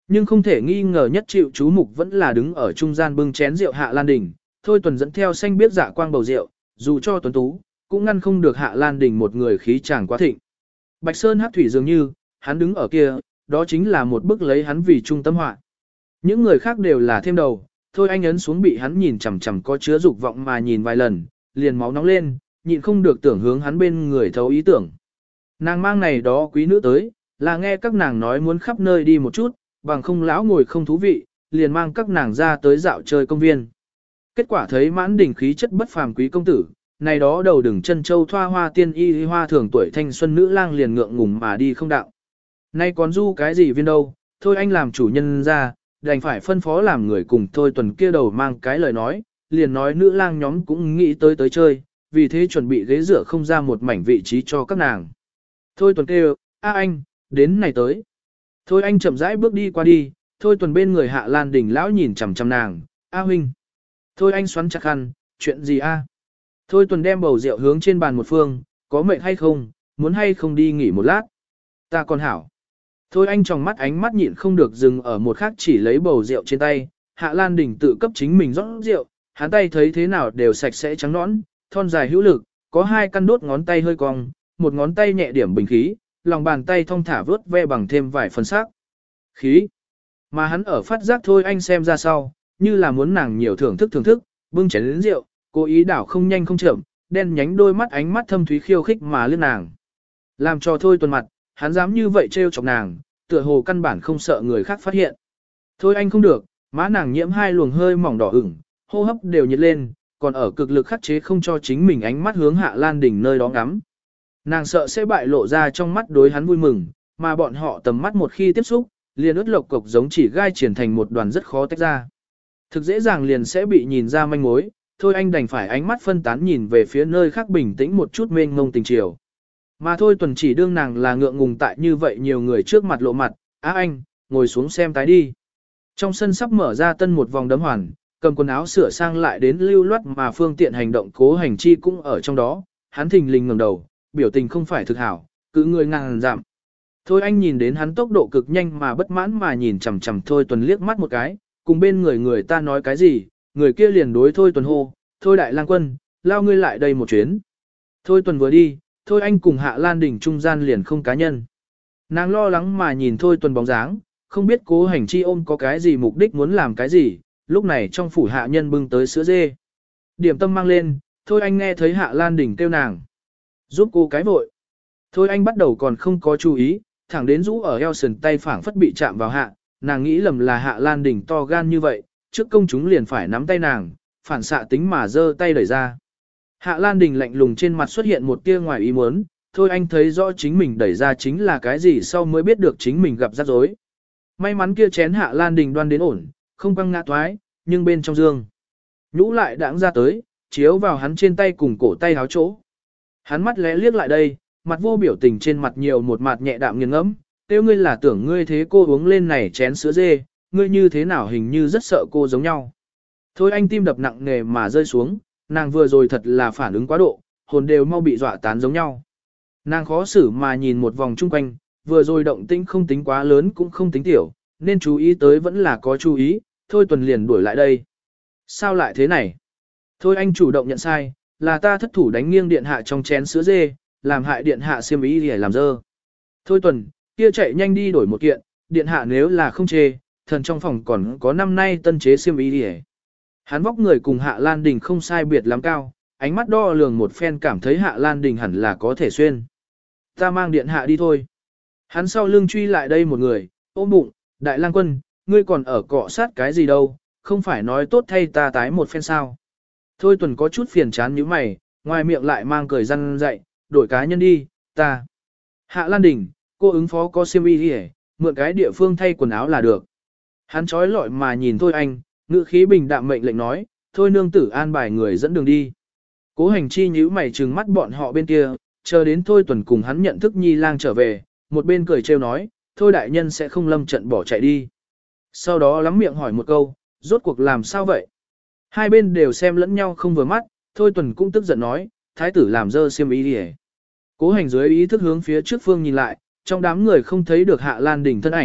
Nhưng không thể nghi ngờ nhất chịu chú mục vẫn là đứng ở trung gian bưng chén rượu Hạ Lan Đình, Thôi Tuần dẫn theo xanh biết dạ quang bầu rượu, dù cho tuấn tú, cũng ngăn không được Hạ Lan Đình một người khí chàng quá thịnh. Bạch Sơn hát thủy dường như, hắn đứng ở kia, đó chính là một bức lấy hắn vì trung tâm họa. Những người khác đều là thêm đầu, thôi anh ấn xuống bị hắn nhìn chằm chằm có chứa dục vọng mà nhìn vài lần, liền máu nóng lên, nhịn không được tưởng hướng hắn bên người thấu ý tưởng. Nàng mang này đó quý nữ tới, là nghe các nàng nói muốn khắp nơi đi một chút, bằng không lão ngồi không thú vị, liền mang các nàng ra tới dạo chơi công viên. Kết quả thấy mãn đỉnh khí chất bất phàm quý công tử, này đó đầu đừng chân châu thoa hoa tiên y hoa thường tuổi thanh xuân nữ lang liền ngượng ngùng mà đi không đạo. Nay còn du cái gì viên đâu, thôi anh làm chủ nhân ra, đành phải phân phó làm người cùng thôi tuần kia đầu mang cái lời nói, liền nói nữ lang nhóm cũng nghĩ tới tới chơi, vì thế chuẩn bị ghế rửa không ra một mảnh vị trí cho các nàng. Thôi tuần kêu, a anh, đến này tới. Thôi anh chậm rãi bước đi qua đi, thôi tuần bên người Hạ Lan Đình lão nhìn chằm chằm nàng, a huynh. Thôi anh xoắn chặt khăn, chuyện gì a? Thôi tuần đem bầu rượu hướng trên bàn một phương, có mệt hay không, muốn hay không đi nghỉ một lát. Ta còn hảo. Thôi anh trong mắt ánh mắt nhịn không được dừng ở một khắc chỉ lấy bầu rượu trên tay, Hạ Lan Đình tự cấp chính mình rót rượu, hắn tay thấy thế nào đều sạch sẽ trắng nõn, thon dài hữu lực, có hai căn đốt ngón tay hơi cong, một ngón tay nhẹ điểm bình khí, lòng bàn tay thong thả vớt ve bằng thêm vài phần sắc. Khí. Mà hắn ở phát giác thôi anh xem ra sau, như là muốn nàng nhiều thưởng thức thưởng thức, bưng chén đến rượu, cố ý đảo không nhanh không chậm, đen nhánh đôi mắt ánh mắt thâm thúy khiêu khích mà lướt nàng. Làm cho thôi tuần mặt, hắn dám như vậy trêu chọc nàng, tựa hồ căn bản không sợ người khác phát hiện. Thôi anh không được, má nàng nhiễm hai luồng hơi mỏng đỏ ửng, hô hấp đều nhiệt lên, còn ở cực lực khắc chế không cho chính mình ánh mắt hướng Hạ Lan Đình nơi đó ngắm. Nàng sợ sẽ bại lộ ra trong mắt đối hắn vui mừng, mà bọn họ tầm mắt một khi tiếp xúc, liền ướt lộc cục giống chỉ gai triển thành một đoàn rất khó tách ra. Thực dễ dàng liền sẽ bị nhìn ra manh mối, thôi anh đành phải ánh mắt phân tán nhìn về phía nơi khác bình tĩnh một chút mênh mông tình chiều. Mà thôi tuần chỉ đương nàng là ngượng ngùng tại như vậy nhiều người trước mặt lộ mặt, á anh, ngồi xuống xem tái đi. Trong sân sắp mở ra tân một vòng đấm hoàn, cầm quần áo sửa sang lại đến lưu loát mà phương tiện hành động cố hành chi cũng ở trong đó, hắn thình lình ngẩng đầu, biểu tình không phải thực hảo, cứ người ngang giảm. Thôi anh nhìn đến hắn tốc độ cực nhanh mà bất mãn mà nhìn chằm chằm thôi tuần liếc mắt một cái, cùng bên người người ta nói cái gì, người kia liền đối thôi tuần hô, thôi đại lang quân, lao ngươi lại đây một chuyến. Thôi tuần vừa đi, thôi anh cùng Hạ Lan Đình trung gian liền không cá nhân. Nàng lo lắng mà nhìn thôi tuần bóng dáng, không biết cố hành chi ôm có cái gì mục đích muốn làm cái gì, lúc này trong phủ hạ nhân bưng tới sữa dê. Điểm tâm mang lên, thôi anh nghe thấy Hạ Lan Đình kêu nàng. Giúp cô cái vội. Thôi anh bắt đầu còn không có chú ý, thẳng đến rũ ở eo sườn tay phảng phất bị chạm vào hạ, nàng nghĩ lầm là Hạ Lan Đình to gan như vậy, trước công chúng liền phải nắm tay nàng, phản xạ tính mà giơ tay đẩy ra. Hạ Lan Đình lạnh lùng trên mặt xuất hiện một tia ngoài ý muốn, thôi anh thấy rõ chính mình đẩy ra chính là cái gì sau mới biết được chính mình gặp rắc rối. May mắn kia chén Hạ Lan Đình đoan đến ổn, không quăng ngã toái, nhưng bên trong dương. Nhũ lại đãng ra tới, chiếu vào hắn trên tay cùng cổ tay háo chỗ. Hắn mắt lẽ liếc lại đây, mặt vô biểu tình trên mặt nhiều một mặt nhẹ đạm nghiền ngẫm, tiêu ngươi là tưởng ngươi thế cô uống lên này chén sữa dê, ngươi như thế nào hình như rất sợ cô giống nhau. Thôi anh tim đập nặng nề mà rơi xuống, nàng vừa rồi thật là phản ứng quá độ, hồn đều mau bị dọa tán giống nhau. Nàng khó xử mà nhìn một vòng chung quanh, vừa rồi động tĩnh không tính quá lớn cũng không tính tiểu, nên chú ý tới vẫn là có chú ý, thôi tuần liền đuổi lại đây. Sao lại thế này? Thôi anh chủ động nhận sai, là ta thất thủ đánh nghiêng điện hạ trong chén sữa dê, làm hại điện hạ xiêm ý để làm dơ. Thôi tuần, kia chạy nhanh đi đổi một kiện, điện hạ nếu là không chê, thần trong phòng còn có năm nay tân chế xiêm ý để. Hắn vóc người cùng Hạ Lan Đình không sai biệt lắm cao, ánh mắt đo lường một phen cảm thấy Hạ Lan Đình hẳn là có thể xuyên. Ta mang điện hạ đi thôi. Hắn sau lưng truy lại đây một người, ôm bụng, đại lang quân, ngươi còn ở cọ sát cái gì đâu, không phải nói tốt thay ta tái một phen sao. Thôi tuần có chút phiền chán như mày, ngoài miệng lại mang cười răn dạy, đổi cá nhân đi, ta. Hạ Lan Đình, cô ứng phó có xiêm y đi mượn cái địa phương thay quần áo là được. Hắn trói lọi mà nhìn thôi anh, ngữ khí bình đạm mệnh lệnh nói, thôi nương tử an bài người dẫn đường đi. Cố hành chi nhíu mày trừng mắt bọn họ bên kia, chờ đến thôi tuần cùng hắn nhận thức nhi lang trở về, một bên cười trêu nói, thôi đại nhân sẽ không lâm trận bỏ chạy đi. Sau đó lắm miệng hỏi một câu, rốt cuộc làm sao vậy? Hai bên đều xem lẫn nhau không vừa mắt, thôi tuần cũng tức giận nói, thái tử làm dơ xiêm ý đi. Cố hành dưới ý thức hướng phía trước phương nhìn lại, trong đám người không thấy được Hạ Lan Đình thân ảnh,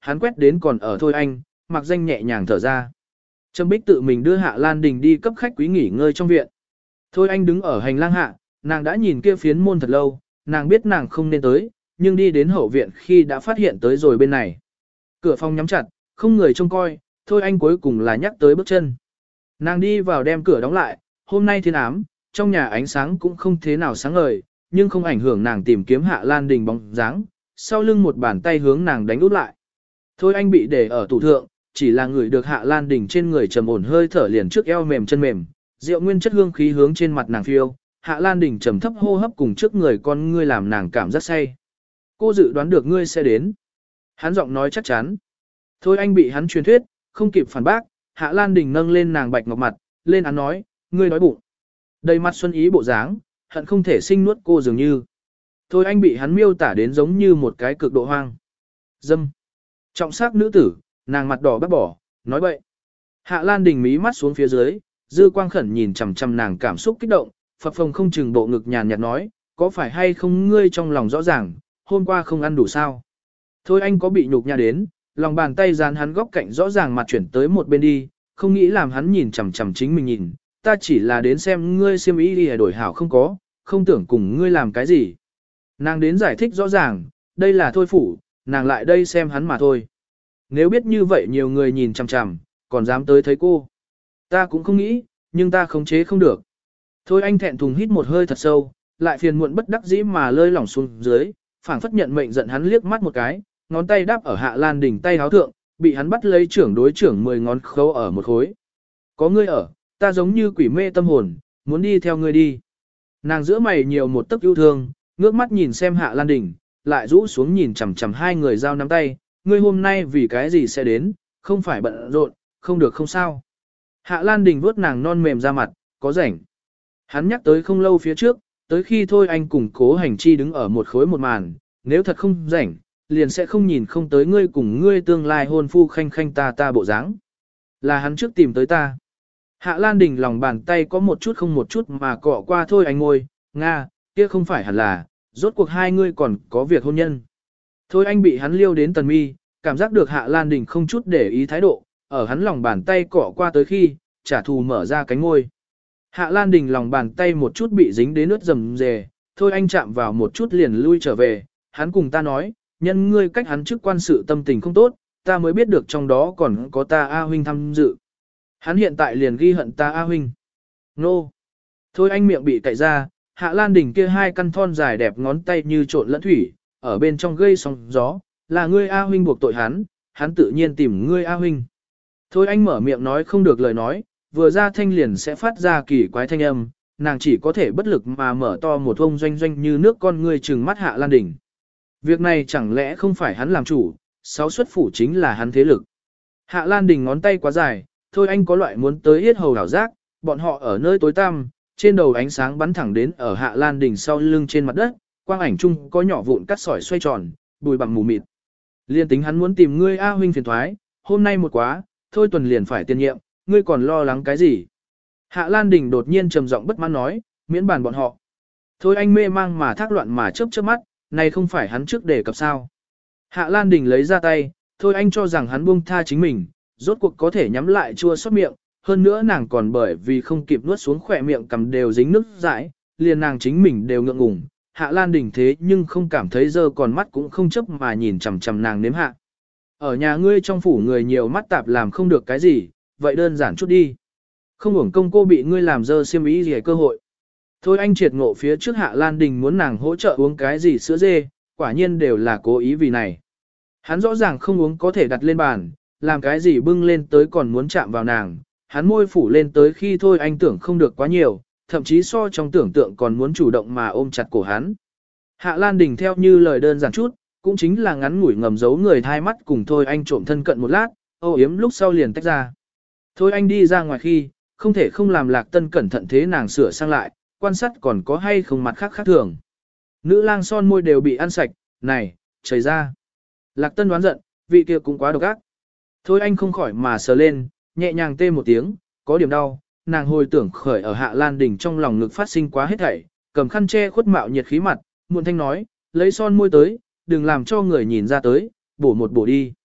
hắn quét đến còn ở Thôi Anh, mặc danh nhẹ nhàng thở ra. Trâm Bích tự mình đưa Hạ Lan Đình đi cấp khách quý nghỉ ngơi trong viện. Thôi Anh đứng ở hành lang hạ, nàng đã nhìn kia phiến môn thật lâu, nàng biết nàng không nên tới, nhưng đi đến hậu viện khi đã phát hiện tới rồi bên này. Cửa phòng nhắm chặt, không người trông coi, Thôi Anh cuối cùng là nhắc tới bước chân. Nàng đi vào đem cửa đóng lại, hôm nay thiên ám, trong nhà ánh sáng cũng không thế nào sáng ngời, nhưng không ảnh hưởng nàng tìm kiếm Hạ Lan Đình bóng dáng, sau lưng một bàn tay hướng nàng đánh út lại. Thôi Anh bị để ở tủ thượng, chỉ là người được Hạ Lan Đình trên người trầm ổn hơi thở liền trước eo mềm chân mềm, rượu nguyên chất hương khí hướng trên mặt nàng phiêu, Hạ Lan Đình trầm thấp hô hấp cùng trước người con ngươi làm nàng cảm giác say. Cô dự đoán được ngươi sẽ đến. Hắn giọng nói chắc chắn. Thôi Anh bị hắn truyền thuyết, không kịp phản bác, Hạ Lan Đình nâng lên nàng bạch ngọc mặt, lên án nói, ngươi đói bụng. Đầy mặt xuân ý bộ dáng, hận không thể sinh nuốt cô dường như. Thôi Anh bị hắn miêu tả đến giống như một cái cực độ hoang. Dâm. Trọng sắc nữ tử, nàng mặt đỏ bắt bỏ, nói bậy. Hạ Lan Đình mí mắt xuống phía dưới, dư quang khẩn nhìn chằm chằm nàng cảm xúc kích động, phập phồng không chừng bộ ngực nhàn nhạt nói, có phải hay không ngươi trong lòng rõ ràng, hôm qua không ăn đủ sao. Thôi Anh có bị nhục nhã đến, lòng bàn tay dán hắn góc cạnh rõ ràng mặt chuyển tới một bên đi, không nghĩ làm hắn nhìn chằm chằm chính mình nhìn, ta chỉ là đến xem ngươi xiêm ý đi đổi hảo không có, không tưởng cùng ngươi làm cái gì. Nàng đến giải thích rõ ràng, đây là Thôi phủ, nàng lại đây xem hắn mà thôi. Nếu biết như vậy nhiều người nhìn chằm chằm, còn dám tới thấy cô. Ta cũng không nghĩ, nhưng ta khống chế không được. Thôi Anh thẹn thùng hít một hơi thật sâu, lại phiền muộn bất đắc dĩ mà lơi lỏng xuống dưới, phảng phất nhận mệnh giận hắn liếc mắt một cái, ngón tay đáp ở Hạ Lan Đình tay háo thượng, bị hắn bắt lấy trưởng đối trưởng mười ngón khâu ở một khối. Có ngươi ở, ta giống như quỷ mê tâm hồn, muốn đi theo ngươi đi. Nàng giữa mày nhiều một tấc yêu thương, ngước mắt nhìn xem Hạ Lan Đình, lại rũ xuống nhìn chằm chằm hai người giao nắm tay, ngươi hôm nay vì cái gì sẽ đến, không phải bận rộn, không được không sao. Hạ Lan Đình vuốt nàng non mềm ra mặt, có rảnh. Hắn nhắc tới không lâu phía trước, tới khi Thôi Anh cùng Cố Hành Chi đứng ở một khối một màn, nếu thật không rảnh, liền sẽ không nhìn không tới ngươi cùng ngươi tương lai hôn phu khanh khanh ta ta bộ dáng. Là hắn trước tìm tới ta. Hạ Lan Đình lòng bàn tay có một chút không một chút mà cọ qua Thôi Anh ngôi, Nga, kia không phải hẳn là, rốt cuộc hai ngươi còn có việc hôn nhân. Thôi Anh bị hắn liêu đến tần mi, cảm giác được Hạ Lan Đình không chút để ý thái độ, ở hắn lòng bàn tay cọ qua tới khi, trả thù mở ra cánh ngôi. Hạ Lan Đình lòng bàn tay một chút bị dính đến nước rầm rề, Thôi Anh chạm vào một chút liền lui trở về, hắn cùng ta nói, nhân ngươi cách hắn chức quan sự tâm tình không tốt, ta mới biết được trong đó còn có ta A huynh tham dự. Hắn hiện tại liền ghi hận ta A huynh. Nô. Thôi Anh miệng bị cậy ra, Hạ Lan Đình kia hai căn thon dài đẹp ngón tay như trộn lẫn thủy, ở bên trong gây sóng gió, là ngươi A huynh buộc tội hắn, hắn tự nhiên tìm ngươi A huynh. Thôi Anh mở miệng nói không được lời nói, vừa ra thanh liền sẽ phát ra kỳ quái thanh âm, nàng chỉ có thể bất lực mà mở to một ông doanh doanh như nước con ngươi trừng mắt Hạ Lan Đình. Việc này chẳng lẽ không phải hắn làm chủ, sáu xuất phủ chính là hắn thế lực. Hạ Lan Đình ngón tay quá dài, Thôi Anh có loại muốn tới yết hầu đảo giác, bọn họ ở nơi tối tăm, trên đầu ánh sáng bắn thẳng đến ở Hạ Lan Đình sau lưng trên mặt đất, quang ảnh chung có nhỏ vụn cắt sỏi xoay tròn, bùi bằng mù mịt. Liên tính hắn muốn tìm ngươi A huynh phiền thoái, hôm nay một quá, Thôi tuần liền phải tiền nhiệm, ngươi còn lo lắng cái gì? Hạ Lan Đình đột nhiên trầm giọng bất mãn nói, miễn bàn bọn họ. Thôi Anh mê mang mà thác loạn mà chớp chớp mắt, này không phải hắn trước đề cập sao? Hạ Lan Đình lấy ra tay, Thôi Anh cho rằng hắn buông tha chính mình, rốt cuộc có thể nhắm lại chua xót miệng, hơn nữa nàng còn bởi vì không kịp nuốt xuống khỏe miệng cầm đều dính nước dãi, liền nàng chính mình đều ngượng ngùng. Hạ Lan Đình thế nhưng không cảm thấy dơ còn mắt cũng không chấp mà nhìn chằm chằm nàng nếm hạ. Ở nhà ngươi trong phủ người nhiều mắt tạp làm không được cái gì, vậy đơn giản chút đi. Không uổng công cô bị ngươi làm dơ xiêm ý gì cơ hội. Thôi Anh triệt ngộ phía trước Hạ Lan Đình muốn nàng hỗ trợ uống cái gì sữa dê, quả nhiên đều là cố ý vì này. Hắn rõ ràng không uống có thể đặt lên bàn, làm cái gì bưng lên tới còn muốn chạm vào nàng. Hắn môi phủ lên tới khi Thôi Anh tưởng không được quá nhiều, thậm chí so trong tưởng tượng còn muốn chủ động mà ôm chặt cổ hắn. Hạ Lan Đình theo như lời đơn giản chút, cũng chính là ngắn ngủi ngầm giấu người thai mắt cùng Thôi Anh trộm thân cận một lát, âu yếm lúc sau liền tách ra. Thôi Anh đi ra ngoài khi, không thể không làm Lạc Tân cẩn thận thế nàng sửa sang lại, quan sát còn có hay không mặt khác khác thường. Nữ lang son môi đều bị ăn sạch, này, chảy ra. Lạc Tân đoán giận, vị kia cũng quá độc ác. Thôi Anh không khỏi mà sờ lên, nhẹ nhàng tê một tiếng, có điểm đau, nàng hồi tưởng khởi ở Hạ Lan Đình trong lòng ngực phát sinh quá hết thảy, cầm khăn che khuất mạo nhiệt khí mặt, muộn thanh nói, lấy son môi tới, đừng làm cho người nhìn ra tới, bổ một bổ đi.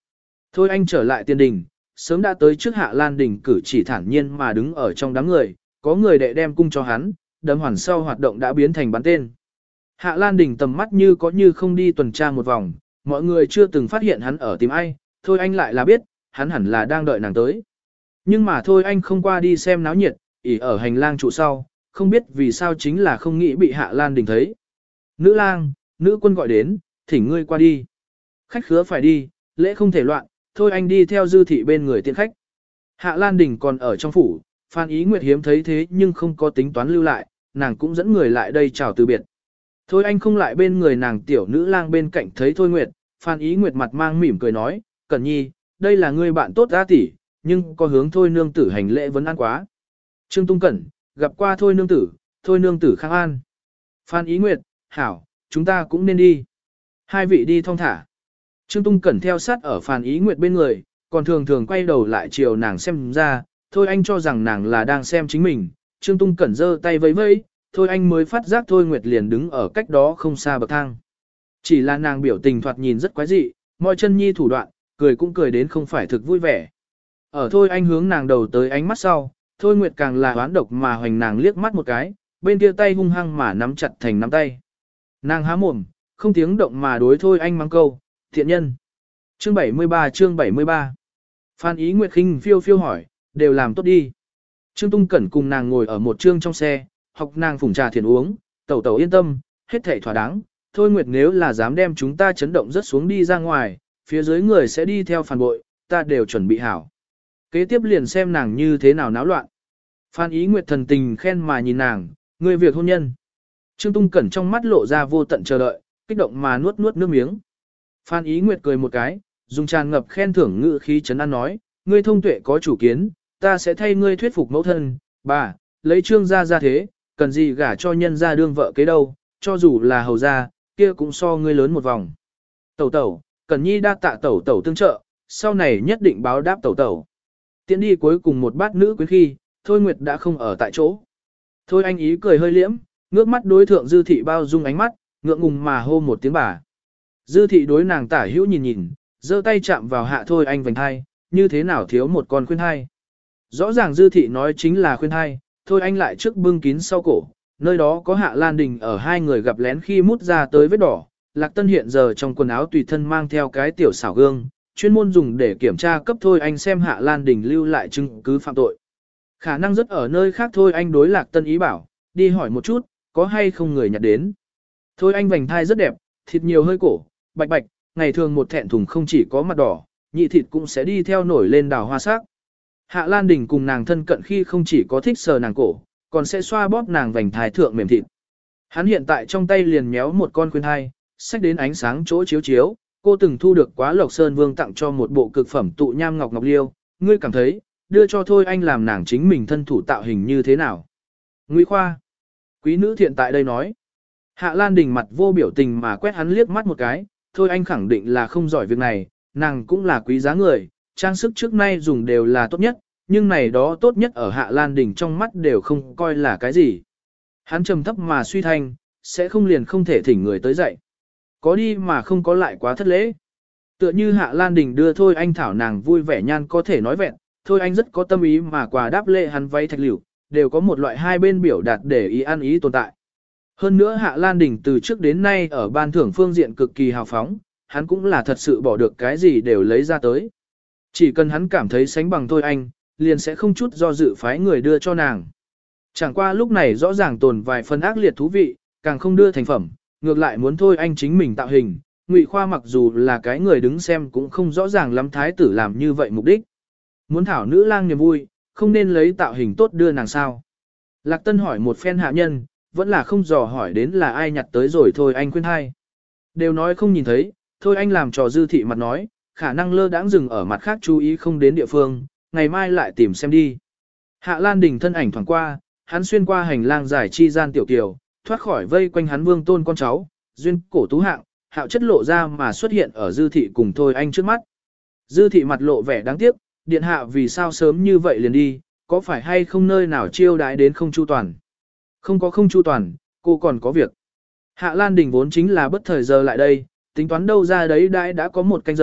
Thôi anh trở lại tiền đình, sớm đã tới trước Hạ Lan Đình cử chỉ thản nhiên mà đứng ở trong đám người, có người đệ đem cung cho hắn, đấm hoàn sau hoạt động đã biến thành bắn tên. Hạ Lan Đình tầm mắt như có như không đi tuần tra một vòng, mọi người chưa từng phát hiện hắn ở tìm ai, thôi anh lại là biết, hắn hẳn là đang đợi nàng tới. Nhưng mà thôi anh không qua đi xem náo nhiệt, ỉ ở hành lang trụ sau, không biết vì sao chính là không nghĩ bị Hạ Lan Đình thấy. Nữ lang, nữ quân gọi đến, thỉnh ngươi qua đi. Khách khứa phải đi, lễ không thể loạn, thôi anh đi theo dư thị bên người tiện khách. Hạ Lan Đình còn ở trong phủ, Phan Ý Nguyệt hiếm thấy thế nhưng không có tính toán lưu lại, nàng cũng dẫn người lại đây chào từ biệt. Thôi anh không lại bên người nàng tiểu nữ lang bên cạnh thấy Thôi Nguyệt, Phan Ý Nguyệt mặt mang mỉm cười nói, Cẩn Nhi, đây là người bạn tốt ra tỷ, nhưng có hướng Thôi nương tử hành lễ vấn an quá. Trương Tung Cẩn, gặp qua Thôi nương tử, Thôi nương tử khang an. Phan Ý Nguyệt, hảo, chúng ta cũng nên đi. Hai vị đi thong thả. Trương Tung Cẩn theo sát ở Phan Ý Nguyệt bên người, còn thường thường quay đầu lại chiều nàng xem ra, thôi anh cho rằng nàng là đang xem chính mình. Trương Tung Cẩn giơ tay vẫy vẫy, thôi anh mới phát giác Thôi Nguyệt liền đứng ở cách đó không xa bậc thang. Chỉ là nàng biểu tình thoạt nhìn rất quái dị, mọi chân nhi thủ đoạn, cười cũng cười đến không phải thực vui vẻ. Ở thôi anh hướng nàng đầu tới ánh mắt sau, Thôi Nguyệt càng là hoán độc mà hoành nàng liếc mắt một cái, bên kia tay hung hăng mà nắm chặt thành nắm tay. Nàng há mồm, không tiếng động mà đối thôi anh mang câu, thiện nhân. Chương bảy mươi ba chương bảy mươi ba Phan Ý Nguyệt khinh phiêu phiêu hỏi, đều làm tốt đi. Trương Tung Cẩn cùng nàng ngồi ở một trương trong xe, học nàng phủng trà thiền uống, tẩu tẩu yên tâm, hết thảy thỏa đáng. Thôi Nguyệt nếu là dám đem chúng ta chấn động rất xuống đi ra ngoài, phía dưới người sẽ đi theo phản bội, ta đều chuẩn bị hảo. Kế tiếp liền xem nàng như thế nào náo loạn. Phan Ý Nguyệt thần tình khen mà nhìn nàng, người việc hôn nhân. Trương Tung Cẩn trong mắt lộ ra vô tận chờ đợi, kích động mà nuốt nuốt nước miếng. Phan Ý Nguyệt cười một cái, dùng tràn ngập khen thưởng ngữ khí trấn an nói, ngươi thông tuệ có chủ kiến, ta sẽ thay ngươi thuyết phục mẫu thân, bà, lấy Trương gia ra thế, cần gì gả cho nhân gia đương vợ kế đâu, cho dù là hầu gia, kia cũng so ngươi lớn một vòng. Tẩu tẩu, Cẩn Nhi đa tạ tẩu tẩu tương trợ, sau này nhất định báo đáp tẩu tẩu. Tiến đi cuối cùng một bát nữ quyến khi, Thôi Nguyệt đã không ở tại chỗ. Thôi anh ý cười hơi liễm, ngước mắt đối thượng Dư thị bao dung ánh mắt, ngượng ngùng mà hô một tiếng bà. Dư thị đối nàng tả hữu nhìn nhìn, giơ tay chạm vào hạ thôi anh vành hai, như thế nào thiếu một con khuyên hai. Rõ ràng Dư thị nói chính là khuyên hai, thôi anh lại trước bưng kín sau cổ, nơi đó có Hạ Lan Đình ở hai người gặp lén khi mút ra tới vết đỏ. Lạc Tân hiện giờ trong quần áo tùy thân mang theo cái tiểu xảo gương, chuyên môn dùng để kiểm tra cấp thôi anh xem Hạ Lan Đình lưu lại chứng cứ phạm tội. Khả năng rất ở nơi khác thôi anh đối Lạc Tân ý bảo, đi hỏi một chút, có hay không người nhặt đến. Thôi anh vành thai rất đẹp, thịt nhiều hơi cổ, bạch bạch, ngày thường một thẹn thùng không chỉ có mặt đỏ, nhị thịt cũng sẽ đi theo nổi lên đào hoa sắc. Hạ Lan Đình cùng nàng thân cận khi không chỉ có thích sờ nàng cổ, còn sẽ xoa bóp nàng vành thai thượng mềm thịt. Hắn hiện tại trong tay liền méo một con khuyên hai, xách đến ánh sáng chỗ chiếu chiếu, cô từng thu được quá Lộc Sơn Vương tặng cho một bộ cực phẩm tụ nham ngọc ngọc liêu, ngươi cảm thấy, đưa cho thôi anh làm nàng chính mình thân thủ tạo hình như thế nào. Ngụy Khoa, quý nữ thiện tại đây nói. Hạ Lan Đình mặt vô biểu tình mà quét hắn liếc mắt một cái, thôi anh khẳng định là không giỏi việc này, nàng cũng là quý giá người, trang sức trước nay dùng đều là tốt nhất, nhưng này đó tốt nhất ở Hạ Lan Đình trong mắt đều không coi là cái gì. Hắn trầm thấp mà suy thanh, sẽ không liền không thể thỉnh người tới dạy. Có đi mà không có lại quá thất lễ. Tựa như Hạ Lan Đình đưa thôi anh thảo nàng vui vẻ nhan có thể nói vẹn, thôi anh rất có tâm ý mà quà đáp lễ hắn váy thạch liễu, đều có một loại hai bên biểu đạt để ý ăn ý tồn tại. Hơn nữa Hạ Lan Đình từ trước đến nay ở ban thưởng phương diện cực kỳ hào phóng, hắn cũng là thật sự bỏ được cái gì đều lấy ra tới. Chỉ cần hắn cảm thấy sánh bằng thôi anh, liền sẽ không chút do dự phái người đưa cho nàng. Chẳng qua lúc này rõ ràng tồn vài phần ác liệt thú vị, càng không đưa thành phẩm, ngược lại muốn thôi anh chính mình tạo hình. Ngụy Khoa mặc dù là cái người đứng xem cũng không rõ ràng lắm thái tử làm như vậy mục đích. Muốn thảo nữ lang niềm vui, không nên lấy tạo hình tốt đưa nàng sao. Lạc Tân hỏi một phen hạ nhân, vẫn là không dò hỏi đến là ai nhặt tới rồi thôi anh khuyên hai. Đều nói không nhìn thấy, thôi anh làm trò Dư thị mặt nói, khả năng lơ đãng dừng ở mặt khác chú ý không đến địa phương, ngày mai lại tìm xem đi. Hạ Lan Đình thân ảnh thoảng qua, hắn xuyên qua hành lang dài chi gian tiểu kiều, thoát khỏi vây quanh hắn Vương Tôn con cháu, duyên cổ tú hạng, hạo chất lộ ra mà xuất hiện ở Dư thị cùng thôi anh trước mắt. Dư thị mặt lộ vẻ đáng tiếc, điện hạ vì sao sớm như vậy liền đi, có phải hay không nơi nào chiêu đãi đến không chu toàn. Không có không chu toàn, cô còn có việc. Hạ Lan Đình vốn chính là bất thời giờ lại đây, tính toán đâu ra đấy đãi đã có một canh giờ,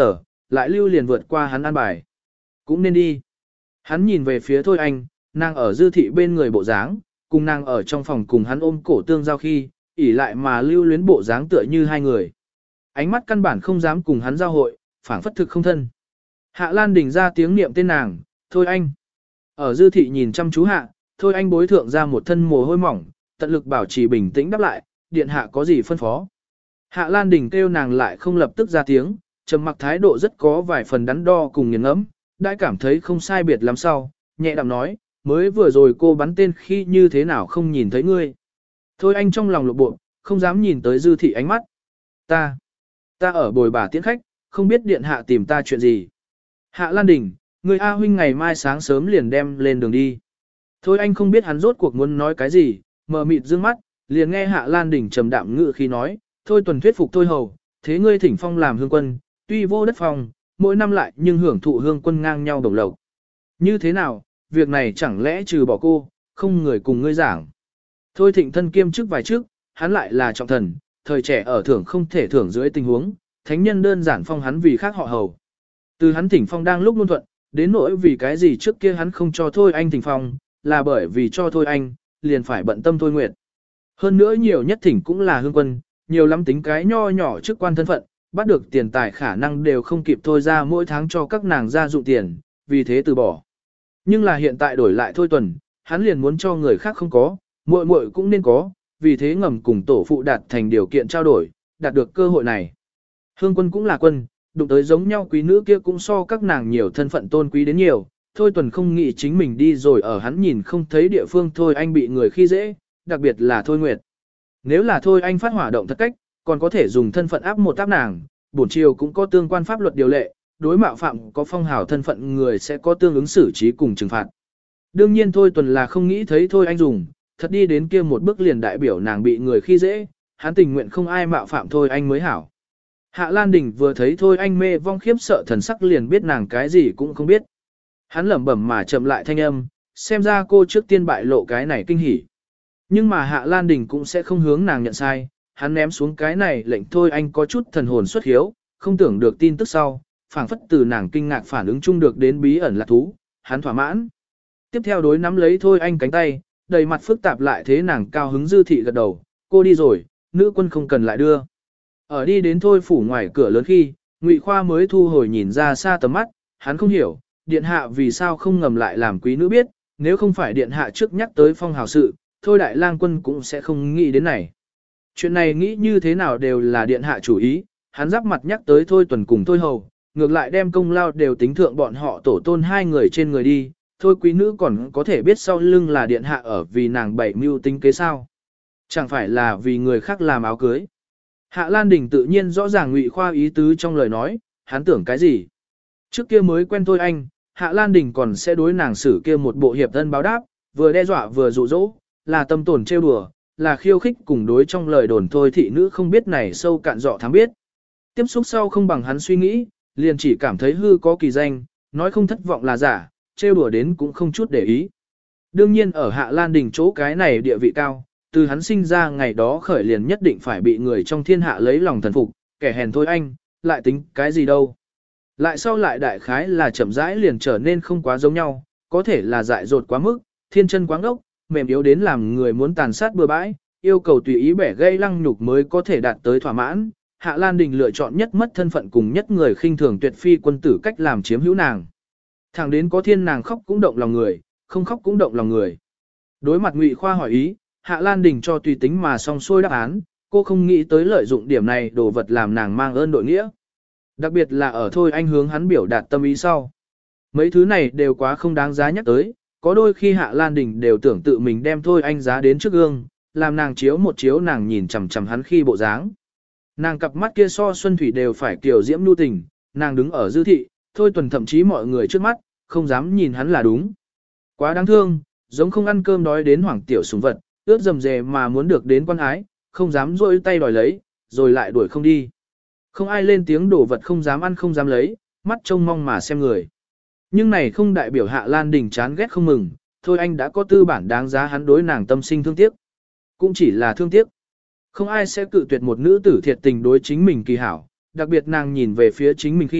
lại lưu liền vượt qua hắn an bài. Cũng nên đi. Hắn nhìn về phía Thôi Anh, nàng ở Dư Thị bên người bộ dáng, cùng nàng ở trong phòng cùng hắn ôm cổ tương giao khi, ỉ lại mà lưu luyến bộ dáng tựa như hai người. Ánh mắt căn bản không dám cùng hắn giao hội, phảng phất thực không thân. Hạ Lan Đình ra tiếng niệm tên nàng, Thôi Anh. Ở Dư Thị nhìn chăm chú hạ, Thôi Anh bối thượng ra một thân mồ hôi mỏng, tận lực bảo trì bình tĩnh đáp lại, điện hạ có gì phân phó. Hạ Lan Đình kêu nàng lại không lập tức ra tiếng, trầm mặc thái độ rất có vài phần đắn đo cùng nghiền ngẫm, đã cảm thấy không sai biệt lắm sau, nhẹ đạm nói, mới vừa rồi cô bắn tên khi như thế nào không nhìn thấy ngươi. Thôi Anh trong lòng lộ bộ, không dám nhìn tới Dư Thị ánh mắt. Ta, ta ở bồi bà tiễn khách, không biết điện hạ tìm ta chuyện gì. Hạ Lan Đình, người A huynh ngày mai sáng sớm liền đem lên đường đi. Thôi Anh không biết hắn rốt cuộc muốn nói cái gì, mờ mịt dương mắt, liền nghe Hạ Lan Đình trầm đạm ngự khi nói, thôi tuần thuyết phục thôi hầu, thế ngươi thỉnh phong làm hương quân, tuy vô đất phòng, mỗi năm lại nhưng hưởng thụ hương quân ngang nhau đồng lộc. Như thế nào, việc này chẳng lẽ trừ bỏ cô, không người cùng ngươi giảng. Thôi thịnh thân kiêm chức vài chức, hắn lại là trọng thần, thời trẻ ở thưởng không thể thưởng dưới tình huống, thánh nhân đơn giản phong hắn vì khác họ hầu. Từ hắn thỉnh phong đang lúc luôn thuận, đến nỗi vì cái gì trước kia hắn không cho thôi anh thỉnh phong, là bởi vì cho thôi anh, liền phải bận tâm thôi nguyệt. Hơn nữa nhiều nhất thỉnh cũng là hương quân, nhiều lắm tính cái nho nhỏ chức quan thân phận, bắt được tiền tài khả năng đều không kịp thôi ra mỗi tháng cho các nàng ra dụng tiền, vì thế từ bỏ. Nhưng là hiện tại đổi lại thôi tuần, hắn liền muốn cho người khác không có, muội muội cũng nên có, vì thế ngầm cùng tổ phụ đạt thành điều kiện trao đổi, đạt được cơ hội này. Hương quân cũng là quân, đụng tới giống nhau quý nữ kia cũng so các nàng nhiều thân phận tôn quý đến nhiều, thôi tuần không nghĩ chính mình đi rồi ở hắn nhìn không thấy địa phương thôi anh bị người khi dễ, đặc biệt là thôi nguyệt. Nếu là thôi anh phát hỏa động thật cách, còn có thể dùng thân phận áp một áp nàng, bổn triều cũng có tương quan pháp luật điều lệ, đối mạo phạm có phong hào thân phận người sẽ có tương ứng xử trí cùng trừng phạt. Đương nhiên thôi tuần là không nghĩ thấy thôi anh dùng, thật đi đến kia một bước liền đại biểu nàng bị người khi dễ, hắn tình nguyện không ai mạo phạm thôi anh mới hảo. Hạ Lan Đình vừa thấy thôi anh mê vong khiếp sợ thần sắc liền biết nàng cái gì cũng không biết. Hắn lẩm bẩm mà chậm lại thanh âm, xem ra cô trước tiên bại lộ cái này kinh hỉ. Nhưng mà Hạ Lan Đình cũng sẽ không hướng nàng nhận sai, hắn ném xuống cái này lệnh thôi anh có chút thần hồn xuất hiếu, không tưởng được tin tức sau, phảng phất từ nàng kinh ngạc phản ứng chung được đến bí ẩn là thú, hắn thỏa mãn. Tiếp theo đối nắm lấy thôi anh cánh tay, đầy mặt phức tạp lại thế nàng cao hứng Dư Thị gật đầu, cô đi rồi, nữ quân không cần lại đưa. Ở đi đến thôi phủ ngoài cửa lớn khi, Ngụy Khoa mới thu hồi nhìn ra xa tầm mắt, hắn không hiểu, điện hạ vì sao không ngầm lại làm quý nữ biết, nếu không phải điện hạ trước nhắc tới phong hào sự, thôi đại lang quân cũng sẽ không nghĩ đến này. Chuyện này nghĩ như thế nào đều là điện hạ chủ ý, hắn giáp mặt nhắc tới thôi tuần cùng thôi hầu, ngược lại đem công lao đều tính thượng bọn họ tổ tôn hai người trên người đi, thôi quý nữ còn có thể biết sau lưng là điện hạ ở vì nàng bảy mưu tính kế sao. Chẳng phải là vì người khác làm áo cưới. Hạ Lan Đình tự nhiên rõ ràng Ngụy Khoa ý tứ trong lời nói, hắn tưởng cái gì. Trước kia mới quen thôi anh, Hạ Lan Đình còn sẽ đối nàng xử kia một bộ hiệp thân báo đáp, vừa đe dọa vừa dụ dỗ, là tâm tổn trêu đùa, là khiêu khích cùng đối trong lời đồn thôi thị nữ không biết này sâu cạn dọ thám biết. Tiếp xúc sau không bằng hắn suy nghĩ, liền chỉ cảm thấy hư có kỳ danh, nói không thất vọng là giả, trêu đùa đến cũng không chút để ý. Đương nhiên ở Hạ Lan Đình chỗ cái này địa vị cao, từ hắn sinh ra ngày đó khởi liền nhất định phải bị người trong thiên hạ lấy lòng thần phục, kẻ hèn thôi anh, lại tính cái gì đâu. Lại sau lại đại khái là chậm rãi liền trở nên không quá giống nhau, có thể là dại dột quá mức, thiên chân quáng ốc, mềm yếu đến làm người muốn tàn sát bừa bãi, yêu cầu tùy ý bẻ gây lăng nhục mới có thể đạt tới thỏa mãn. Hạ Lan Đình lựa chọn nhất mất thân phận cùng nhất người khinh thường tuyệt phi quân tử cách làm chiếm hữu nàng. Thẳng đến có thiên nàng khóc cũng động lòng người, không khóc cũng động lòng người. Đối mặt Ngụy Khoa hỏi ý, Hạ Lan Đình cho tùy tính mà song xuôi đáp án, cô không nghĩ tới lợi dụng điểm này đồ vật làm nàng mang ơn đội nghĩa. Đặc biệt là ở thôi anh hướng hắn biểu đạt tâm ý sau. Mấy thứ này đều quá không đáng giá nhắc tới, có đôi khi Hạ Lan Đình đều tưởng tự mình đem thôi anh giá đến trước gương, làm nàng chiếu một chiếu nàng nhìn chằm chằm hắn khi bộ dáng. Nàng cặp mắt kia so xuân thủy đều phải kiều diễm nhu tình, nàng đứng ở Dư Thị, thôi tuần thậm chí mọi người trước mắt, không dám nhìn hắn là đúng. Quá đáng thương, giống không ăn cơm đói đến hoảng tiểu sủng vật, ướt dầm dề mà muốn được đến quan ái, không dám rôi tay đòi lấy, rồi lại đuổi không đi. Không ai lên tiếng đổ vật không dám ăn không dám lấy, mắt trông mong mà xem người. Nhưng này không đại biểu Hạ Lan Đình chán ghét không mừng, thôi anh đã có tư bản đáng giá hắn đối nàng tâm sinh thương tiếc. Cũng chỉ là thương tiếc. Không ai sẽ cự tuyệt một nữ tử thiệt tình đối chính mình kỳ hảo, đặc biệt nàng nhìn về phía chính mình khi,